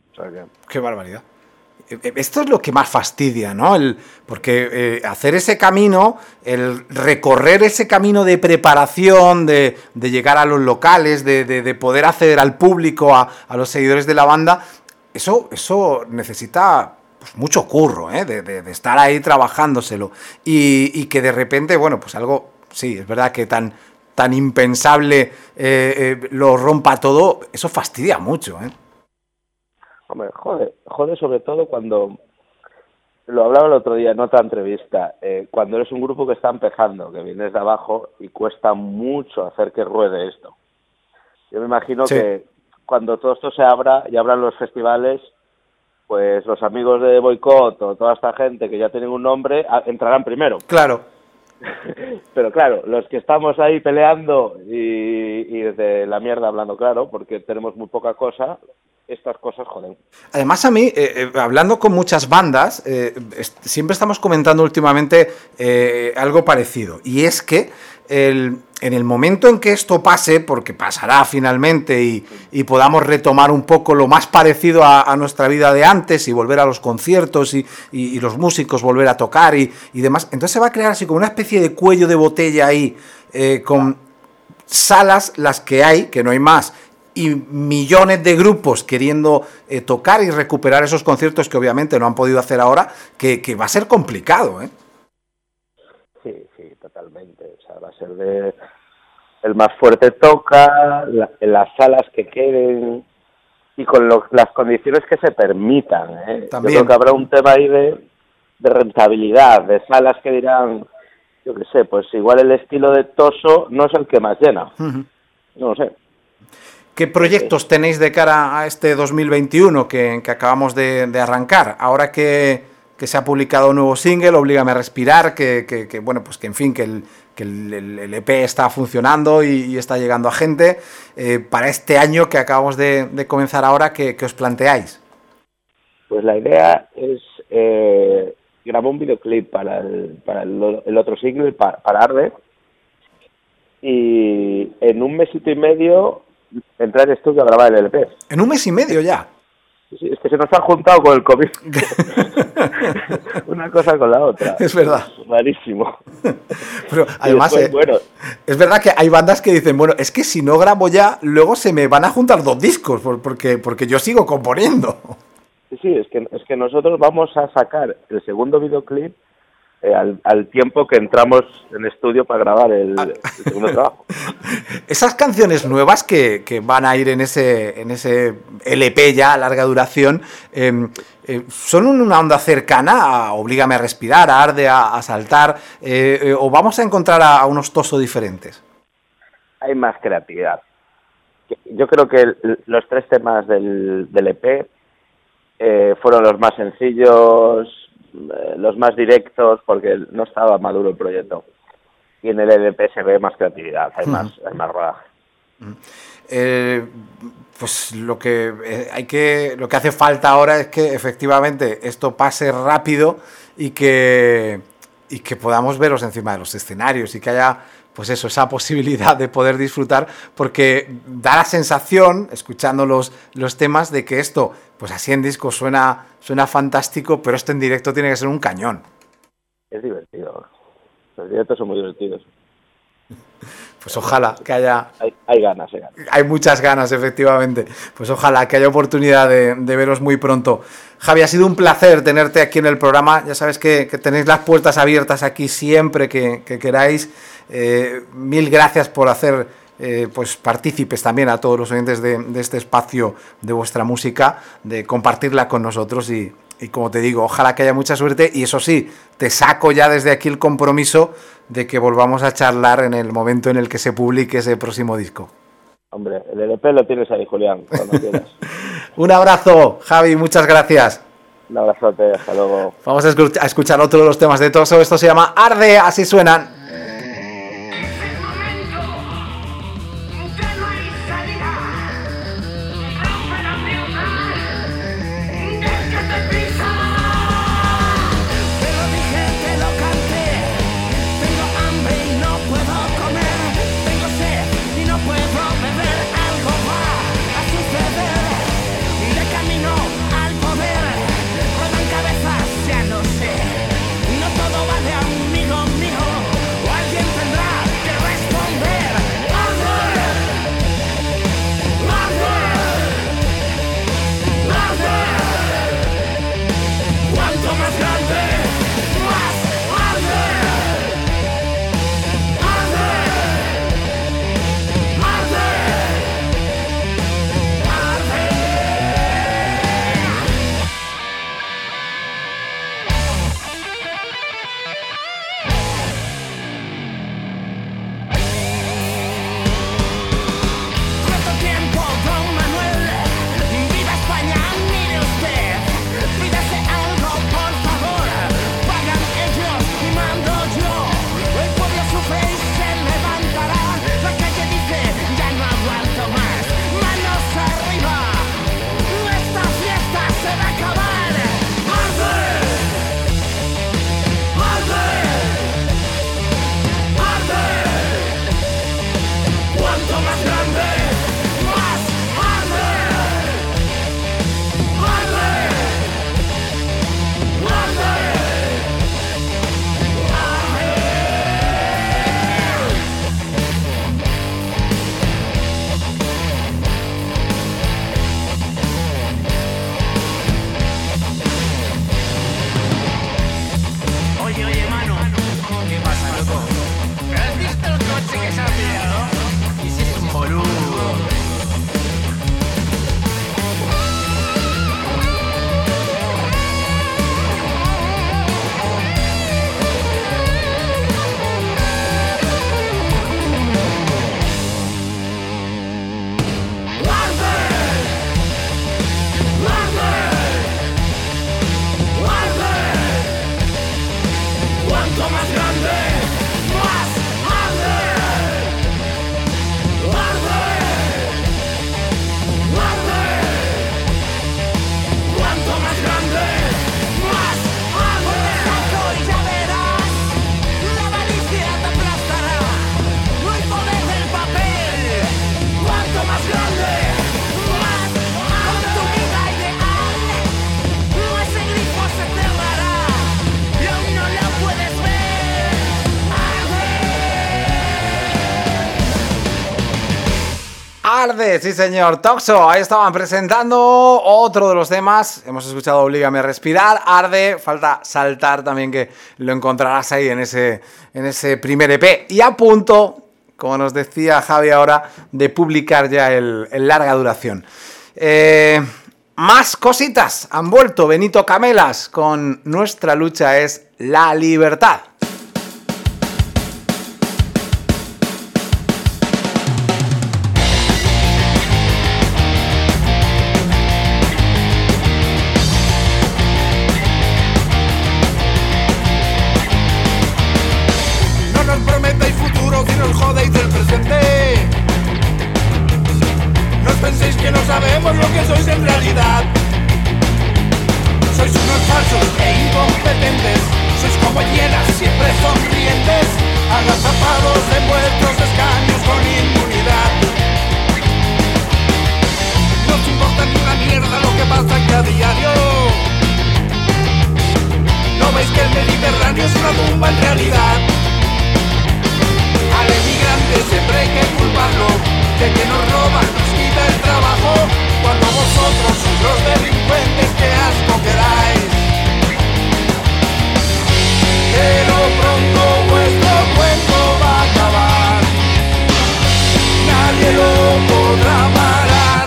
O sea que... Qué barbaridad. Esto es lo que más fastidia, ¿no? El, porque eh, hacer ese camino, el recorrer ese camino de preparación, de, de llegar a los locales, de, de, de poder acceder al público, a, a los seguidores de la banda, eso, eso necesita pues, mucho curro, ¿eh? De, de, de estar ahí trabajándoselo. Y, y que de repente, bueno, pues algo, sí, es verdad que tan, tan impensable eh, eh, lo rompa todo, eso fastidia mucho, ¿eh? Hombre, jode, jode sobre todo cuando, lo hablaba el otro día en otra entrevista, eh, cuando eres un grupo que está empezando, que vienes de abajo y cuesta mucho hacer que ruede esto. Yo me imagino sí. que cuando todo esto se abra y abran los festivales, pues los amigos de Boicot o toda esta gente que ya tienen un nombre a, entrarán primero. Claro. Pero claro, los que estamos ahí peleando y, y desde la mierda hablando claro, porque tenemos muy poca cosa, estas cosas joden. Además a mí, eh, eh, hablando con muchas bandas, eh, est- siempre estamos comentando últimamente eh, algo parecido, y es que el, en el momento en que esto pase, porque pasará finalmente y, y podamos retomar un poco lo más parecido a, a nuestra vida de antes y volver a los conciertos y, y, y los músicos volver a tocar y, y demás, entonces se va a crear así como una especie de cuello de botella ahí, eh, con salas las que hay, que no hay más, y millones de grupos queriendo eh, tocar y recuperar esos conciertos que obviamente no han podido hacer ahora, que, que va a ser complicado, ¿eh? Sí, sí, totalmente. O sea, va a ser de... El más fuerte toca, la, en las salas que queden y con lo, las condiciones que se permitan, ¿eh? También. Yo creo que habrá un tema ahí de, de rentabilidad, de salas que dirán, yo qué sé, pues igual el estilo de Toso no es el que más llena. Uh-huh. No lo sé. ¿Qué proyectos tenéis de cara a este dos mil veintiuno que, que acabamos de, de arrancar? Ahora que, que se ha publicado un nuevo single, Oblígame a respirar, que, que, que bueno, pues que en fin, que el, que el, el E P está funcionando y, y está llegando a gente. Eh, para este año que acabamos de, de comenzar ahora, ¿qué, qué os planteáis? Pues la idea es eh, grabar un videoclip para el, para el, el otro single, para, para Arde, y en un mesito y medio entrar en estudio a grabar el L P. ¿En un mes y medio ya? Sí, es que se nos ha juntado con el COVID. Una cosa con la otra. Es verdad. Es rarísimo. Pero además, después, eh, bueno, es verdad que hay bandas que dicen, bueno, es que si no grabo ya, luego se me van a juntar dos discos, por, porque, porque yo sigo componiendo. Sí, sí, es que, es que nosotros vamos a sacar el segundo videoclip eh, al, al tiempo que entramos en estudio para grabar el, el segundo trabajo. Esas canciones nuevas que, que van a ir en ese, en ese L P ya a larga duración, eh, eh, ¿son una onda cercana a Oblígame a respirar, a Arde, a, a saltar, eh, eh, o vamos a encontrar a, a unos Toso diferentes? Hay más creatividad. Yo creo que el, los tres temas del, del E P eh, fueron los más sencillos, eh, los más directos, porque no estaba maduro el proyecto. Y en el L P se ve más creatividad, hay, uh-huh. más, hay más rodaje. Uh-huh. Eh, pues lo que eh, hay que lo que hace falta ahora es que efectivamente esto pase rápido y que y que podamos veros encima de los escenarios y que haya pues eso, esa posibilidad de poder disfrutar, porque da la sensación, escuchando los, los temas, de que esto, pues así en disco suena, suena fantástico, pero esto en directo tiene que ser un cañón. Es divertido. Los directos son muy divertidos. Pues ojalá que haya... Hay, hay ganas, hay ganas. Hay muchas ganas, efectivamente. Pues ojalá que haya oportunidad de, de veros muy pronto. Javi, ha sido un placer tenerte aquí en el programa. Ya sabes que, que tenéis las puertas abiertas aquí siempre que, que queráis. Eh, mil gracias por hacer eh, pues partícipes también a todos los oyentes de, de este espacio de vuestra música, de compartirla con nosotros y, y como te digo, ojalá que haya mucha suerte y eso sí, te saco ya desde aquí el compromiso de que volvamos a charlar en el momento en el que se publique ese próximo disco. Hombre, el L P lo tienes ahí, Julián, cuando quieras. Un abrazo, Javi, muchas gracias. Un abrazote, hasta luego. Vamos a escuchar otro de los temas de Toso, esto se llama Arde, así suenan. No Arde, sí señor, Toxo, ahí estaban presentando otro de los temas. Hemos escuchado Oblígame a respirar, Arde, falta saltar también, que lo encontrarás ahí en ese, en ese primer E P. Y a punto, como nos decía Javi ahora, de publicar ya el, el larga duración. Eh, más cositas, han vuelto Benito Camelas con Nuestra lucha es la libertad. Sabemos lo que sois en realidad. Sois unos falsos e incompetentes. Sois como hienas siempre sonrientes, agazapados en vuestros escaños con inmunidad. No os importa ni una mierda lo que pasa aquí a diario. ¿No veis que el Mediterráneo es una tumba en realidad? Al emigrante siempre hay que culparlo de que nos roban, nos quita el trabajo, cuando vosotros sois los delincuentes que asco que dais. Pero pronto vuestro cuento va a acabar, nadie lo podrá parar.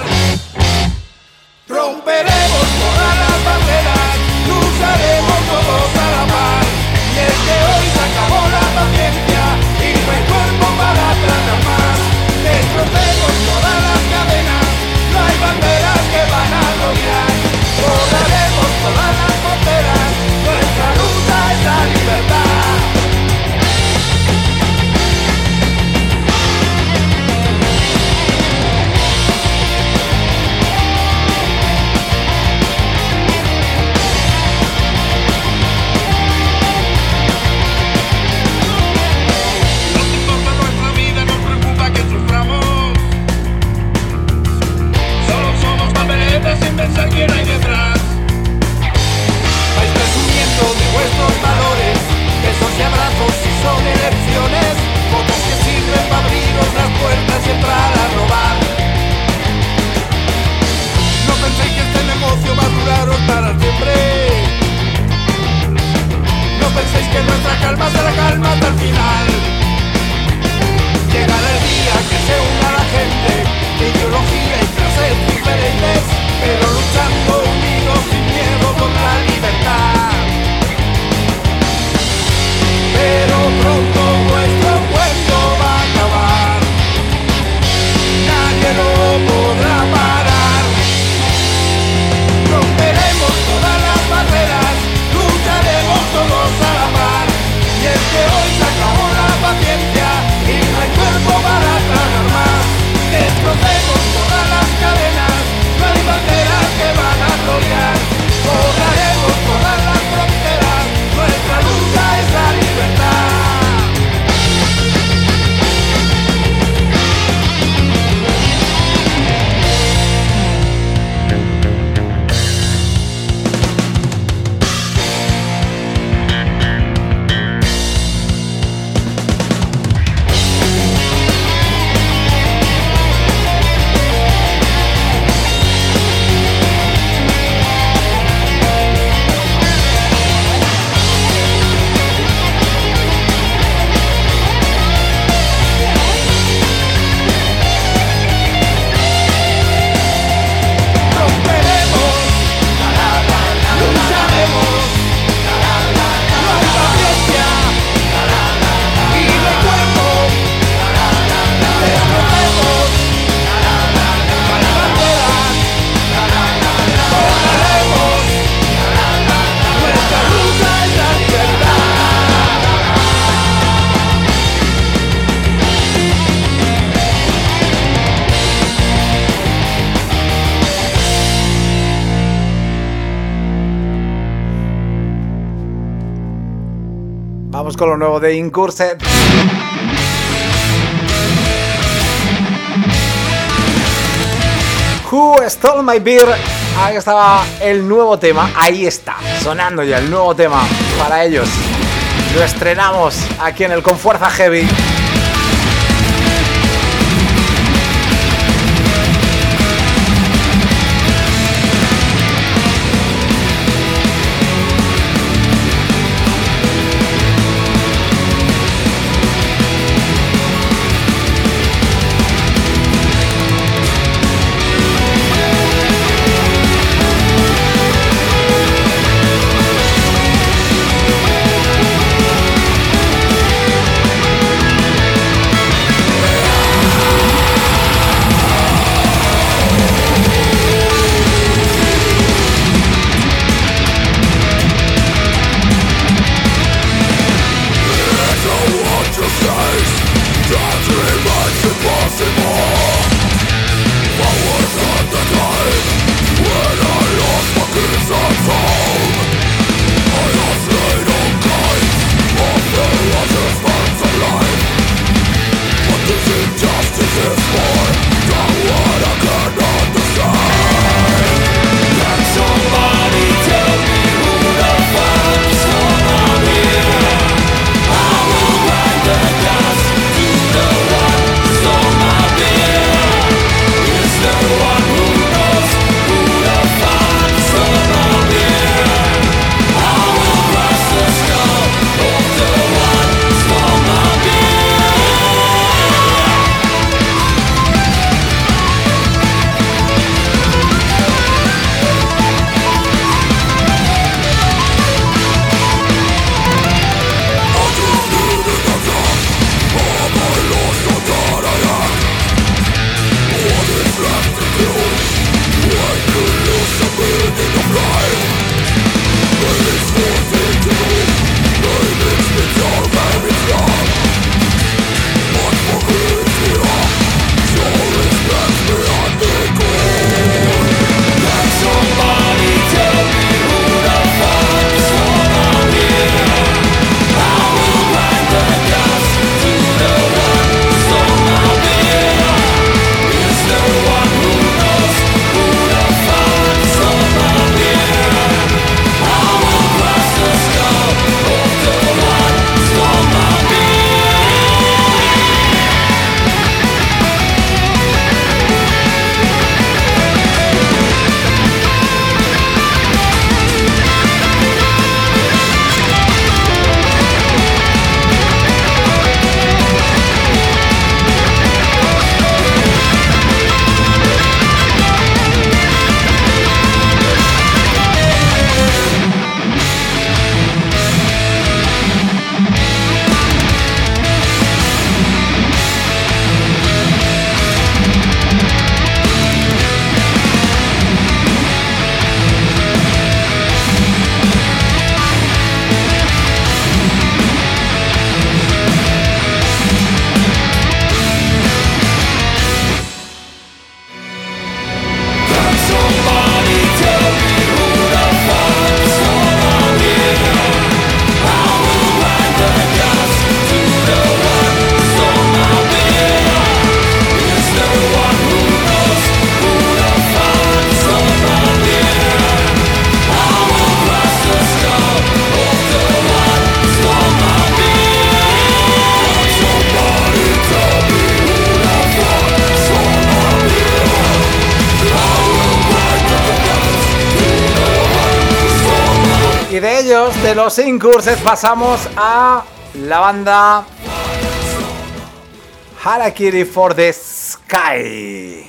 Romperemos todas las barreras, lucharemos todos a la par. Y es que hoy se acabó la paciencia y no hay cuerpo para tratar más. Destrocemos todas las cadenas, no hay banderas que van a lograr. Borraremos todas las fronteras, nuestra lucha es la libertad. Sin pensar quién hay detrás. Vais presumiendo de vuestros valores, besos y abrazos si son elecciones, votos que sirven para abriros las puertas y entrar a robar. No penséis que este negocio va a duraros para siempre. No penséis que nuestra calma será calma hasta el final. Llegará el día que se una la gente de ideología y clases diferentes, pero luchando unidos sin miedo por la libertad. Pero pronto vuestro cuento va a acabar, nadie lo podrá parar. Romperemos todas las barreras, lucharemos todos a la par. Y es que hoy se acabó la paciencia y no hay cuerpo para tragar más. Destrocemos todas las cadenas, no hay banderas que van a gloriar. Borraremos todas las fronteras, nuestra lucha es la libertad. Vamos con lo nuevo de Incursed. Who Stole My Beer. Ahí estaba el nuevo tema. Ahí está, sonando ya el nuevo tema para ellos. Lo estrenamos aquí en el Con Fuerza Heavy. Y de ellos, de los Incurses, pasamos a la banda Harakiri for the Sky.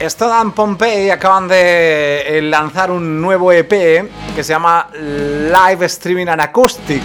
Stodan Pompey acaban de lanzar un nuevo E P que se llama Live Streaming and Acoustic,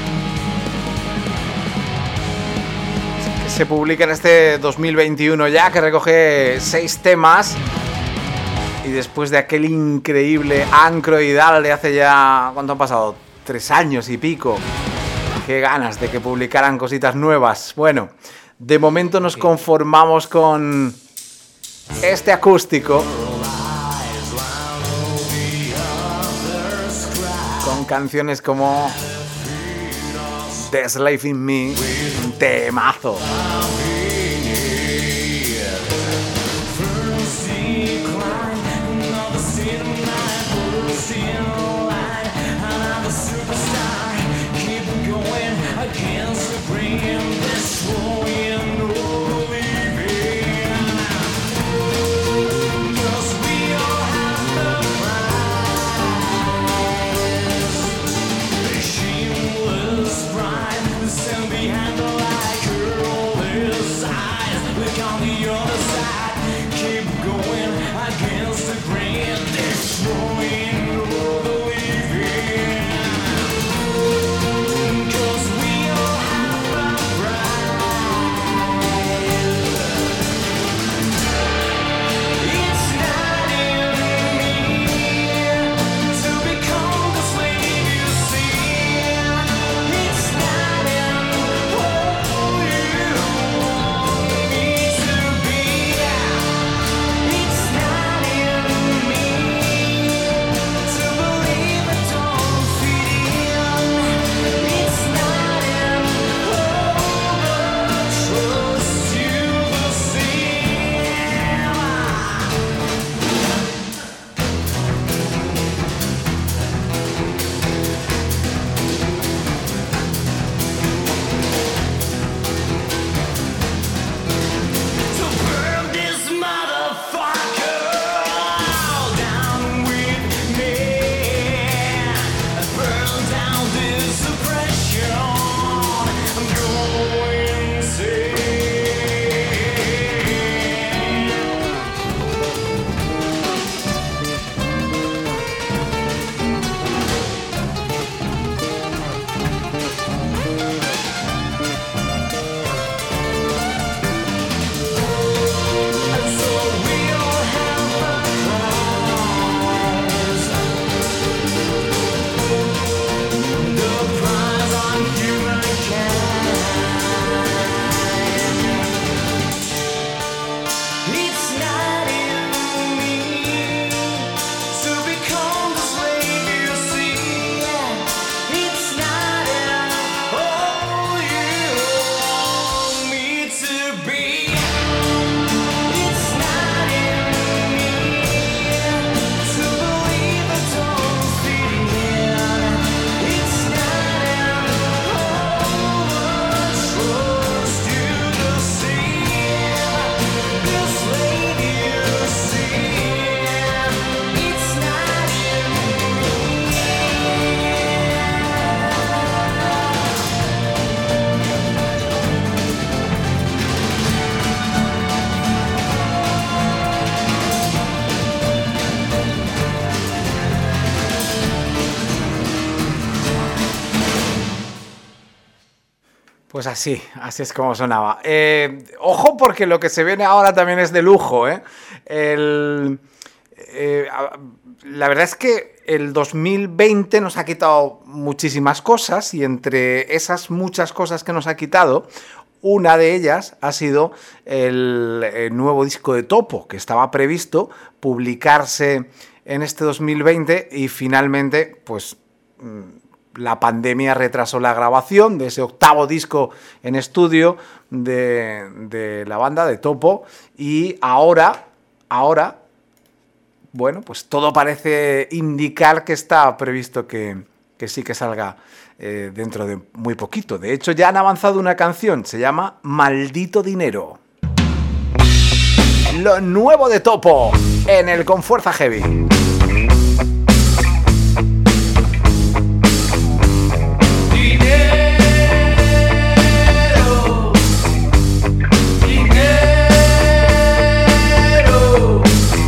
que se publica en este dos mil veintiuno ya, que recoge seis temas. Y después de aquel increíble Ancroidal de hace ya... ¿Cuánto han pasado? Tres años y pico. Qué ganas de que publicaran cositas nuevas. Bueno, de momento nos conformamos con este acústico, con canciones como The Slave in Me, un temazo. Pues así, así es como sonaba. Eh, ojo, porque lo que se viene ahora también es de lujo, ¿eh? El, eh, la verdad es que el dos mil veinte nos ha quitado muchísimas cosas, y entre esas muchas cosas que nos ha quitado, una de ellas ha sido el, el nuevo disco de Topo, que estaba previsto publicarse en este dos mil veinte y finalmente, pues... la pandemia retrasó la grabación de ese octavo disco en estudio de, de la banda de Topo, y ahora, ahora, bueno, pues todo parece indicar que está previsto que, que sí que salga eh, dentro de muy poquito. De hecho, ya han avanzado una canción, se llama Maldito Dinero. Lo nuevo de Topo en el Con Fuerza Heavy. Dinero, dinero.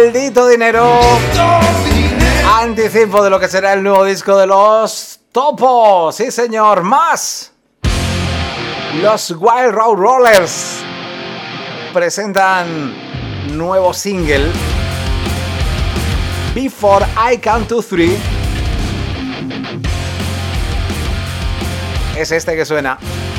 Maldito Dinero. Anticipo de lo que será el nuevo disco de los Topos. Sí, señor. Más. Los Wild Road Rollers presentan nuevo single, Before I Count to Three. Es este que suena.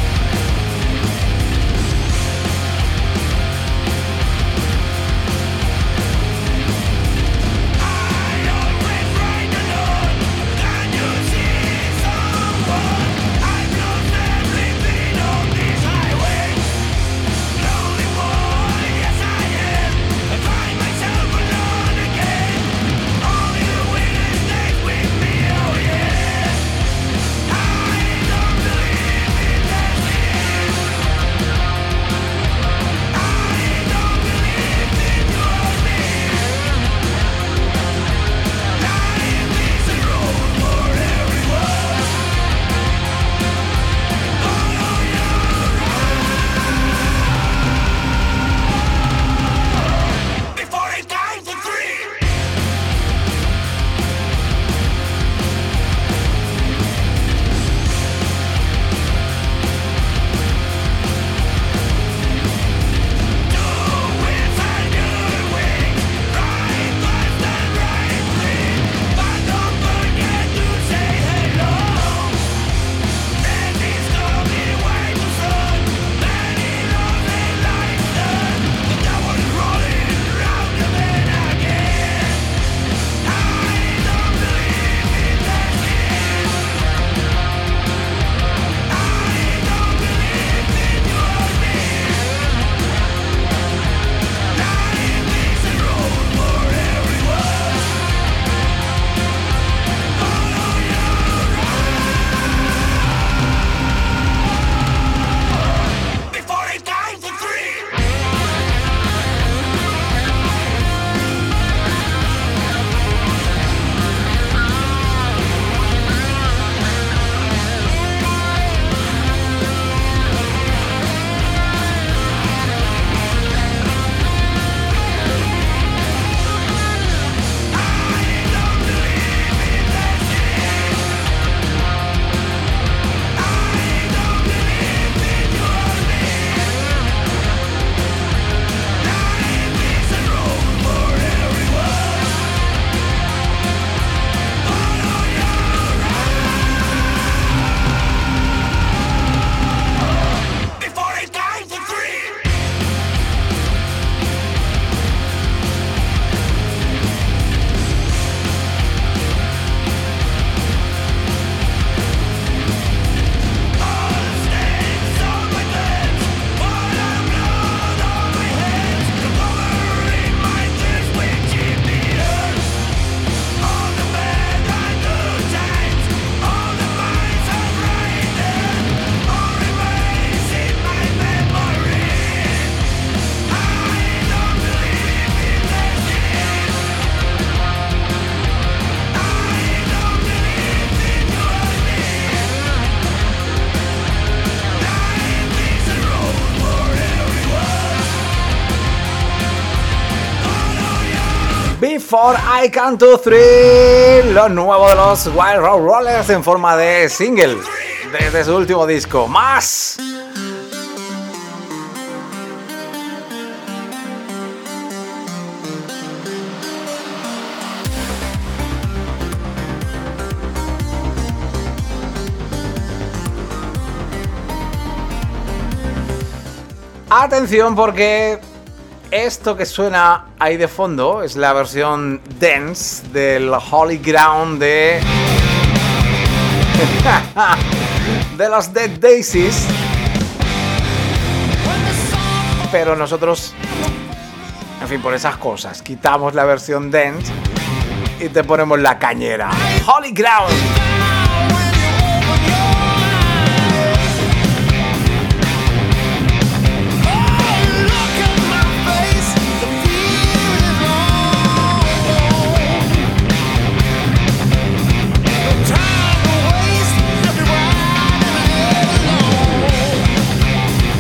Before I Count to Three, lo nuevo de los Wild Road Rollers en forma de single desde su último disco. ¡Más! Atención, porque esto que suena ahí de fondo es la versión dance del Holy Ground de de los Dead Daisies, pero nosotros, en fin, por esas cosas quitamos la versión dance y te ponemos la cañera. Holy Ground.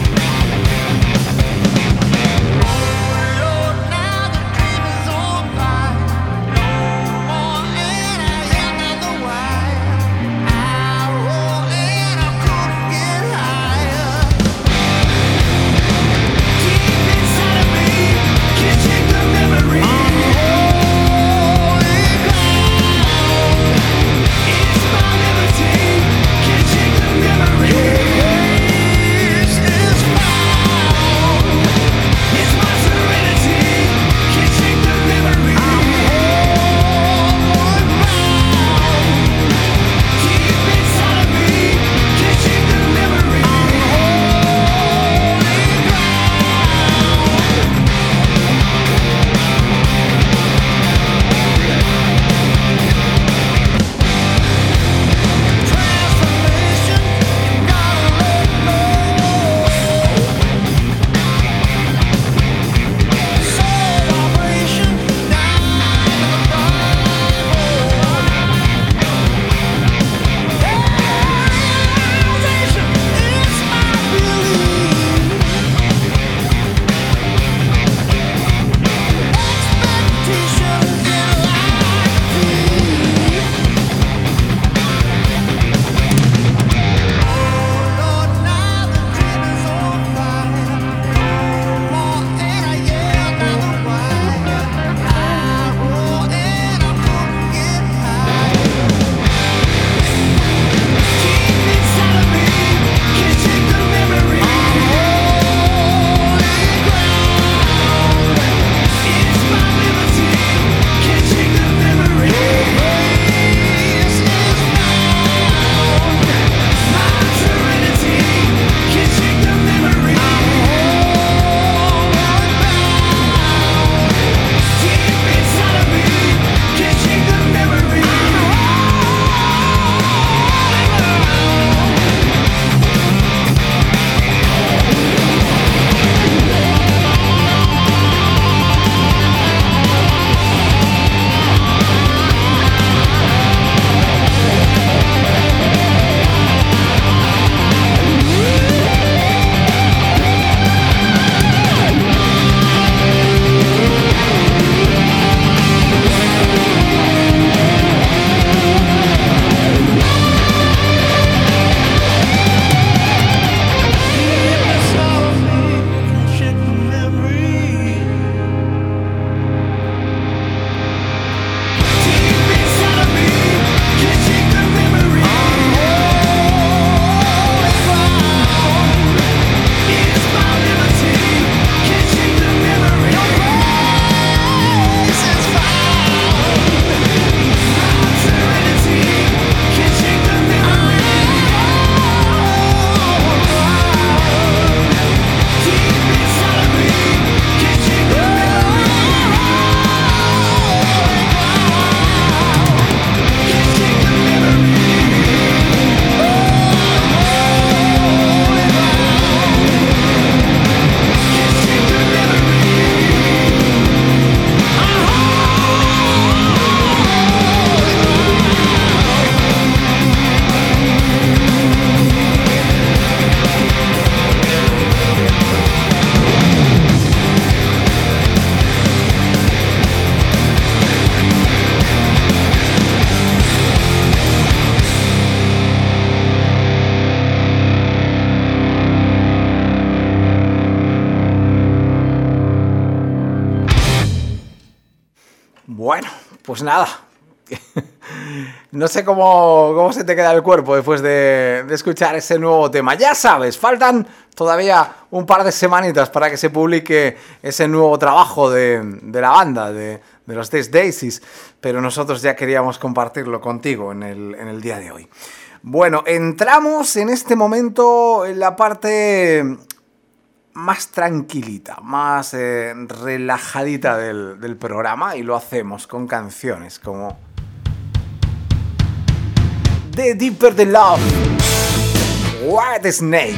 Now the dream is over. pues nada, no sé cómo, cómo se te queda el cuerpo después de, de escuchar ese nuevo tema. Ya sabes, faltan todavía un par de semanitas para que se publique ese nuevo trabajo de, de la banda, de, de los Dead Daisies, pero nosotros ya queríamos compartirlo contigo en el, en el día de hoy. Bueno, entramos en este momento en la parte más tranquilita, más eh, relajadita del, del programa, y lo hacemos con canciones como The Deeper the Love, White Snake.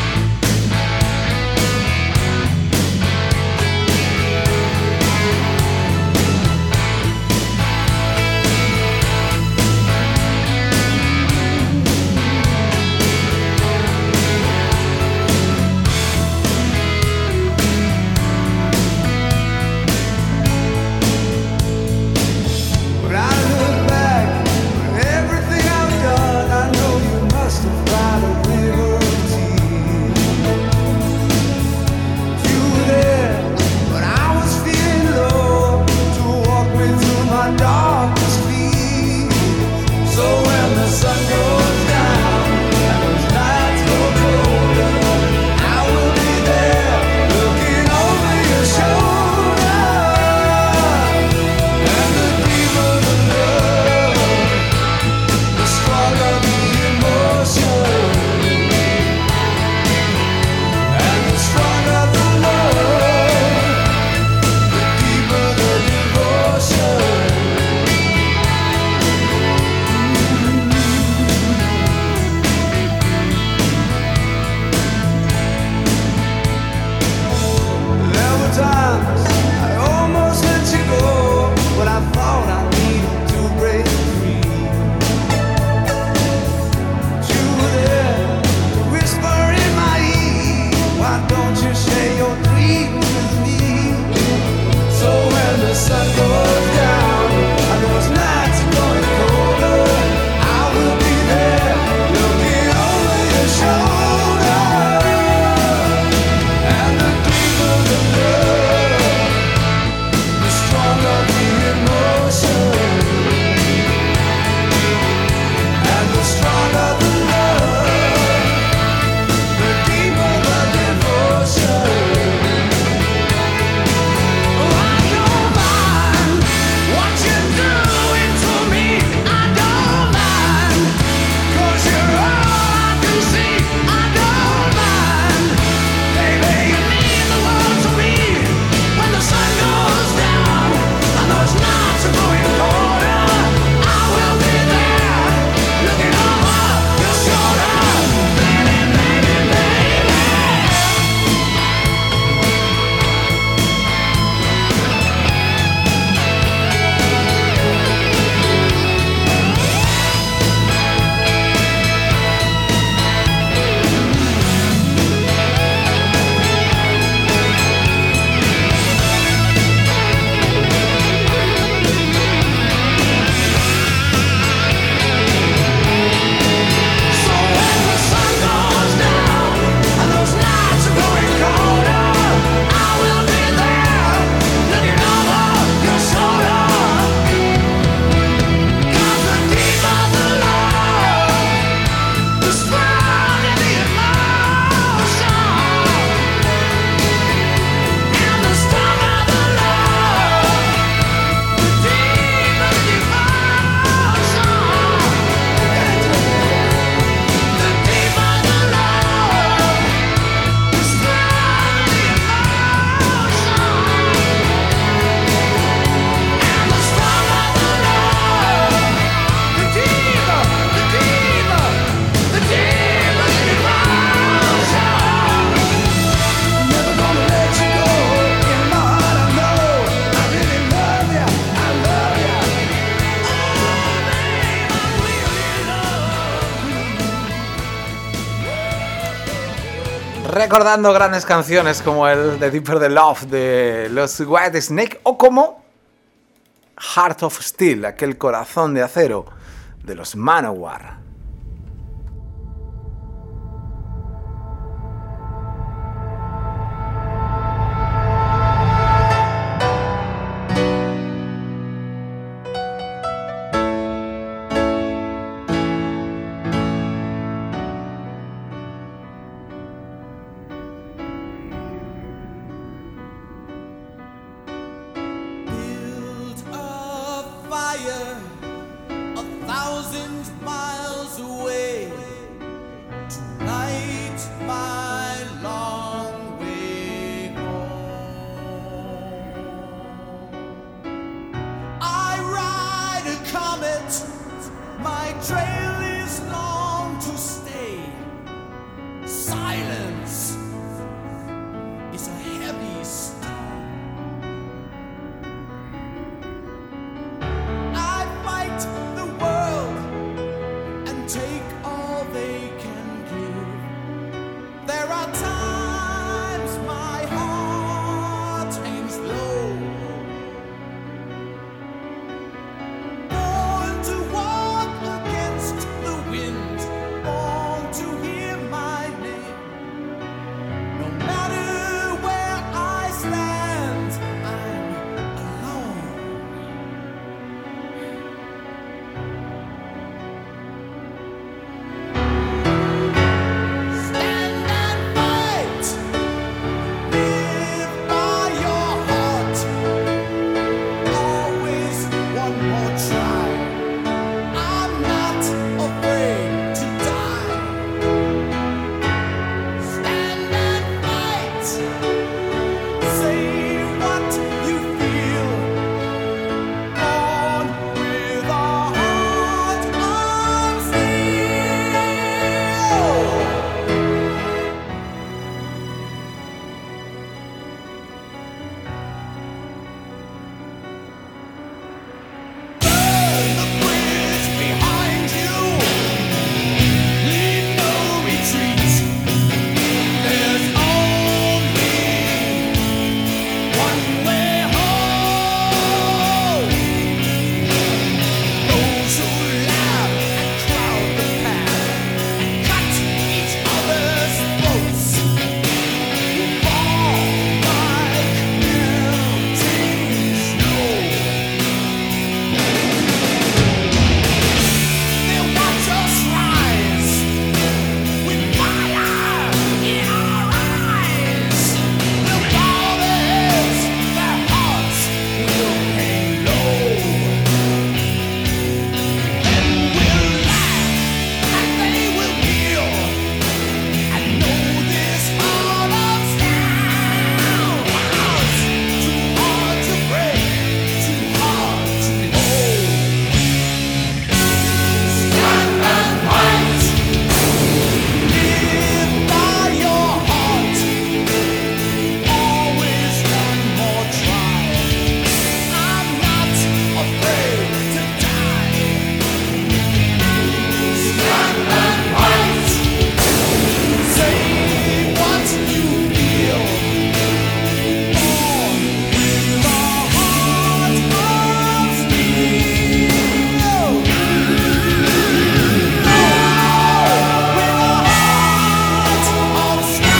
Recordando grandes canciones como el The Deeper the Love de los White Snake o como Heart of Steel, aquel corazón de acero de los Manowar. silence is a heavy stone. I fight the world and take all they can give. There are times my heart hangs low. Born to walk against the wind, born to hear my name. No matter where I stand, I'm alone. Stand and fight. Live by your heart. Always one more try. I'm not afraid to die. Stand and fight. Say what you feel. Born with a heart of steel. Burn the bridge behind you. Leave no retreat. There's only one way home. Those who laugh and crowd the path and cut each other's throats will fall like melting snow. They'll watch us rise with fire in our eyes. They'll bow their heads, their hearts will hang low. And we'll laugh and they will kneel and know this heart of steel was too hard to break, too hard to hold. Stand and fight. Live by your heart. Always one more try. I'm not afraid to die. Stand and fight. Say what you feel. Born with a heart of steel. With a heart of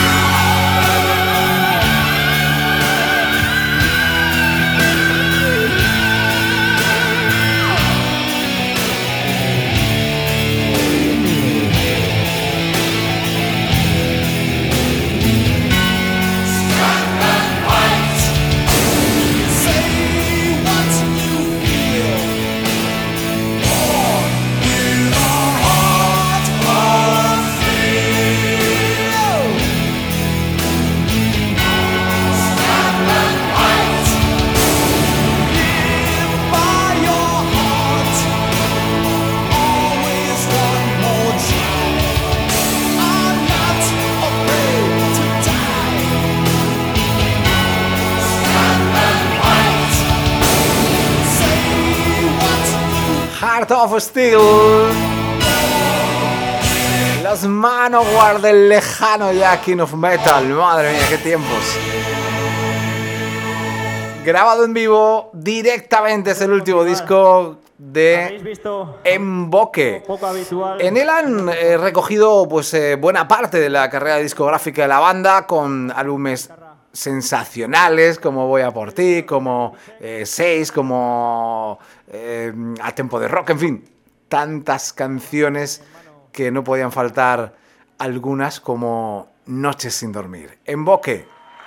Stand and fight. Say what you feel. Born with a heart of steel. Stand and fight. Live by your heart. Always one more try. I'm not afraid to die. Stand and fight. Say what you Heart of Steel. Los Manowar del lejano ya King of Metal. Madre mía, qué tiempos. Grabado en vivo directamente, es el último disco de Emboque. En él han eh, recogido pues eh, buena parte de la carrera discográfica de la banda, con álbumes sensacionales como Voy a por ti, como eh, Seis, como eh, A Tempo de Rock, en fin, tantas canciones que no podían faltar, algunas como Noches sin dormir. Emboque.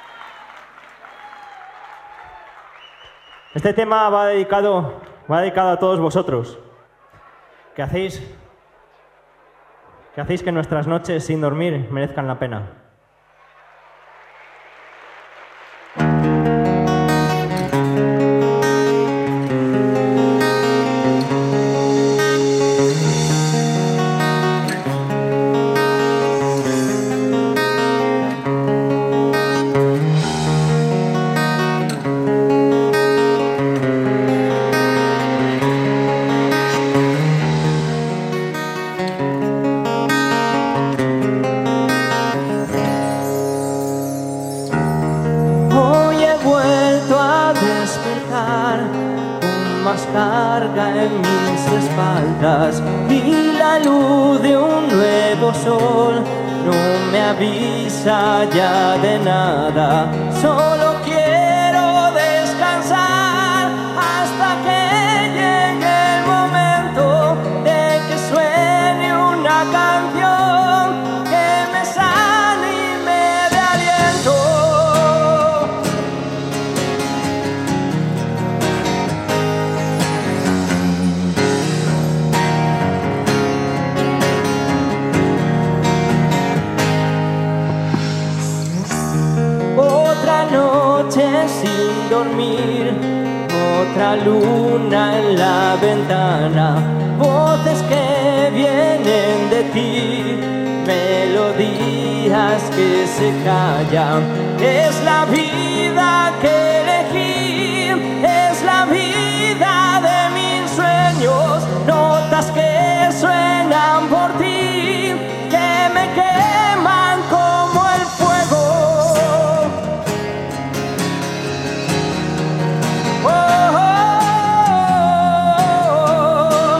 Este tema va dedicado, va dedicado a todos vosotros, que hacéis, que hacéis que nuestras noches sin dormir merezcan la pena. miradas y la luz de un nuevo sol no me avisa ya de nada. Solo quiero descansar hasta que llegue el momento de que suene una canción que me sane y me dé aliento. Otra noche sin dormir, otra luna en la ventana, voces que vienen de ti, melodías que se callan. Es la vida que elegí, es la vida de mis sueños, notas que suenan por ti, que me queman como el fuego. Oh, oh, oh.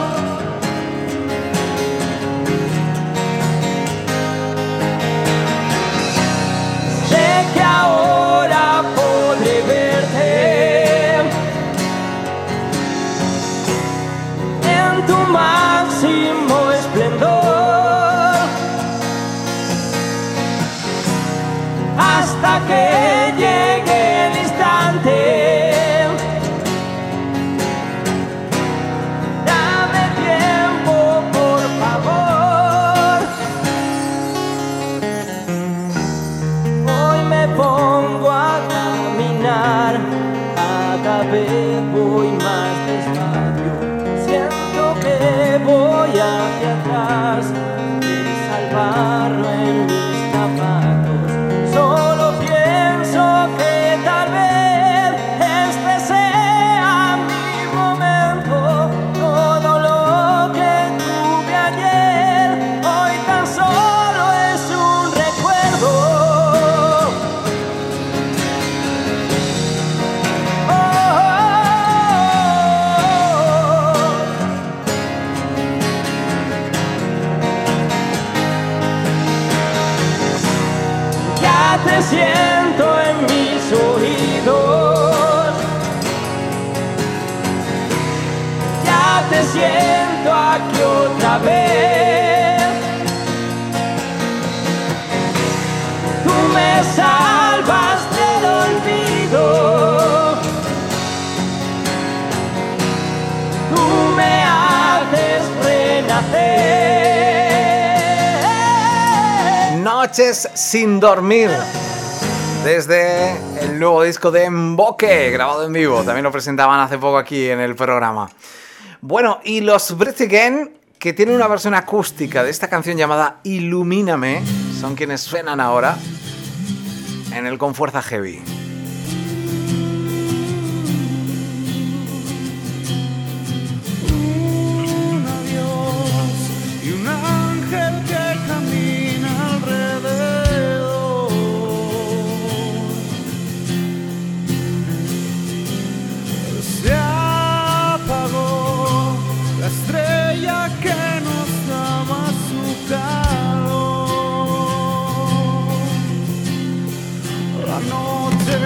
Sé que ahora podré verte en tu máximo esplendor, hasta que llegue el instante. Pongo a caminar, cada vez voy más despacio, siento que voy hacia atrás, desalvarlo en mis zapatos, solo pienso que tal vez este sea mi momento, todo lo que tuve ayer, hoy tan solo es un recuerdo. Te siento en mis oídos, ya te siento aquí otra vez. Tú me salvas del olvido, tú me haces renacer. Noches sin dormir, desde el nuevo disco de Emboque, grabado en vivo. También lo presentaban hace poco aquí en el programa. Bueno, y los Breath Again, que tienen una versión acústica de esta canción llamada Ilumíname, son quienes suenan ahora en el Con Fuerza Heavy. Un adiós y un ángel que camina alrededor. Se apagó la estrella que nos daba su calor. La noche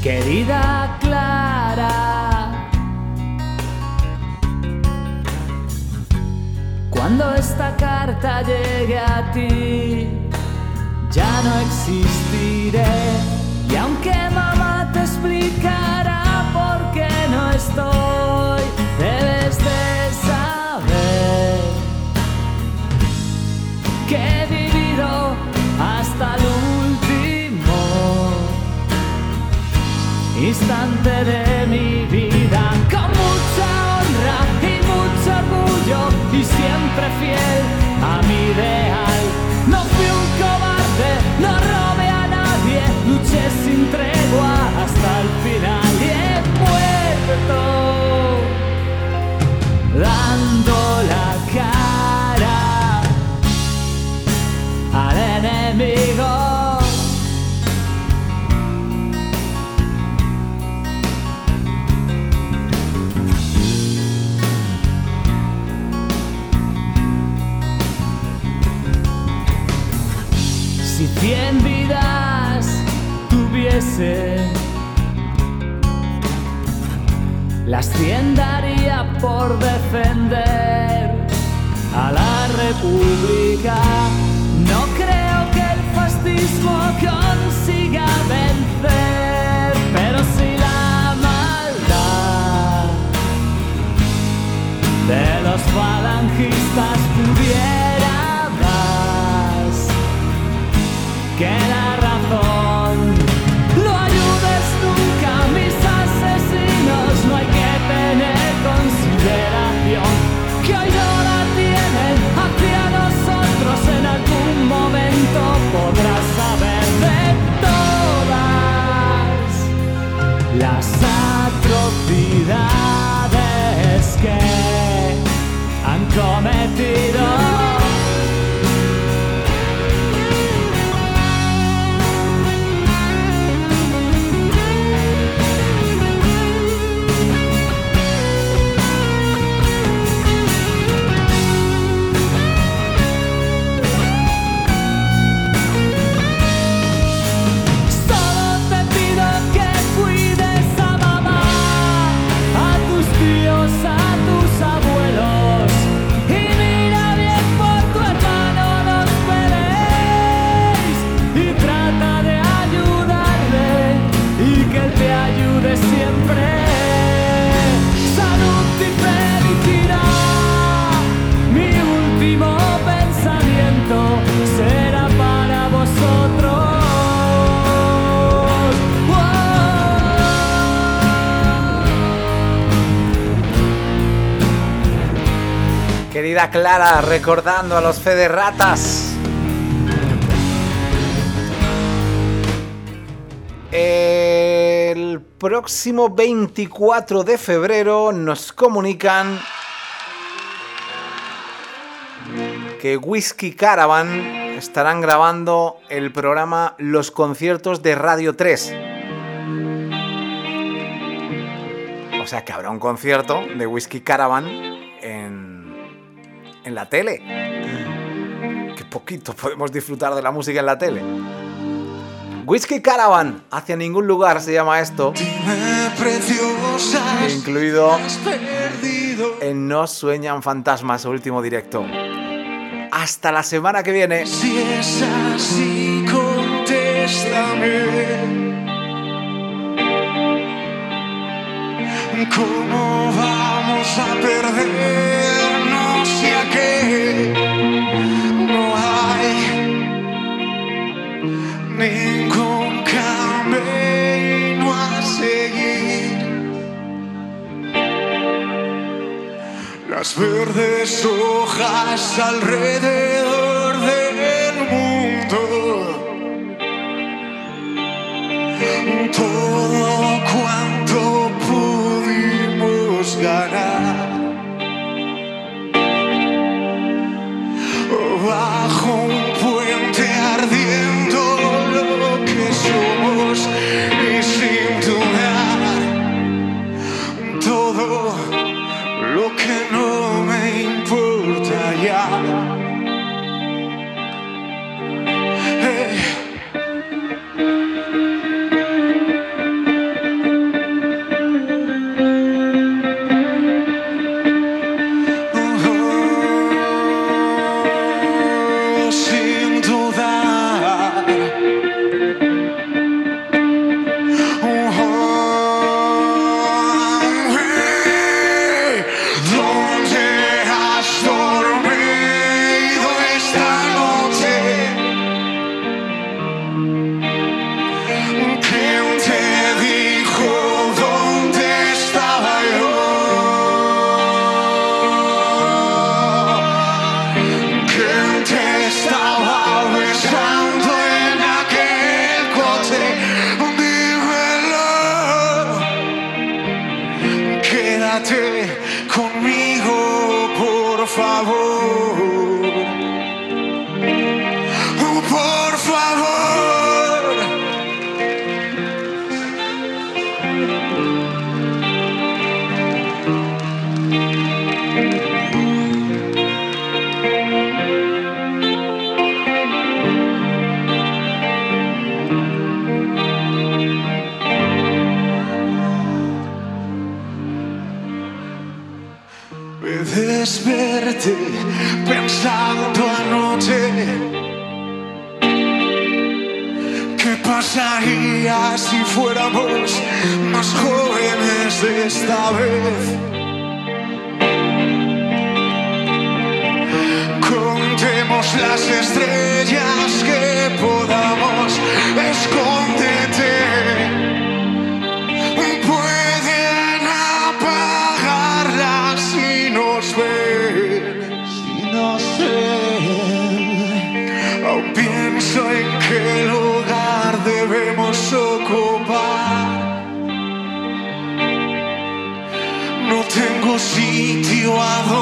Querida Clara, cuando esta carta llegue a ti, ya no existiré. Y aunque mamá te explicará por qué no estoy, debes de saber que he vivido hasta el último instante de mi vida con mucha honra y mucho orgullo y siempre fiel a mi ideal. No fui un cobarde, no robé a nadie, luché sin tregua hasta el final y he muerto dando la cara al enemigo. Si cien vidas tuviese, las cien daría por defender a la República. No creo que el fascismo consiga vencer, pero si la maldad de los falangistas pudiera más que la razón, no ayudes nunca a mis asesinos, no hay que tener consideración, que hoy no la tienen hacia nosotros, en algún momento podrás saber de todas las atrocidades que han cometido. Siempre salud y felicidad, mi último pensamiento será para vosotros. Wow. Querida Clara, recordando a los federratas. El próximo veinticuatro de febrero nos comunican que Whiskey Caravan estarán grabando el programa Los Conciertos de Radio tres. O sea que habrá un concierto de Whiskey Caravan en, en la tele. Qué poquito podemos disfrutar de la música en la tele. Whiskey Caravan, hacia ningún lugar se llama esto, incluido en No Sueñan Fantasmas, su último directo. Hasta la semana que viene. Si es así, contéstame. ¿Cómo vamos a perdernos si aquí no hay ningún camino a seguir? Las verdes hojas alrededor del mundo, todo cuanto pudimos ganar, bajo un puente ardiendo lo que somos y sin dudar todo lo que no me importa ya. Hey. verte pensando anoche. ¿Qué pasaría si fuéramos más jóvenes de esta vez? Contemos las estrellas que podamos, escóndete. Pueden apagarlas si nos ven, si nos ven. Aún pienso en qué lugar debemos ocupar. No tengo sitio a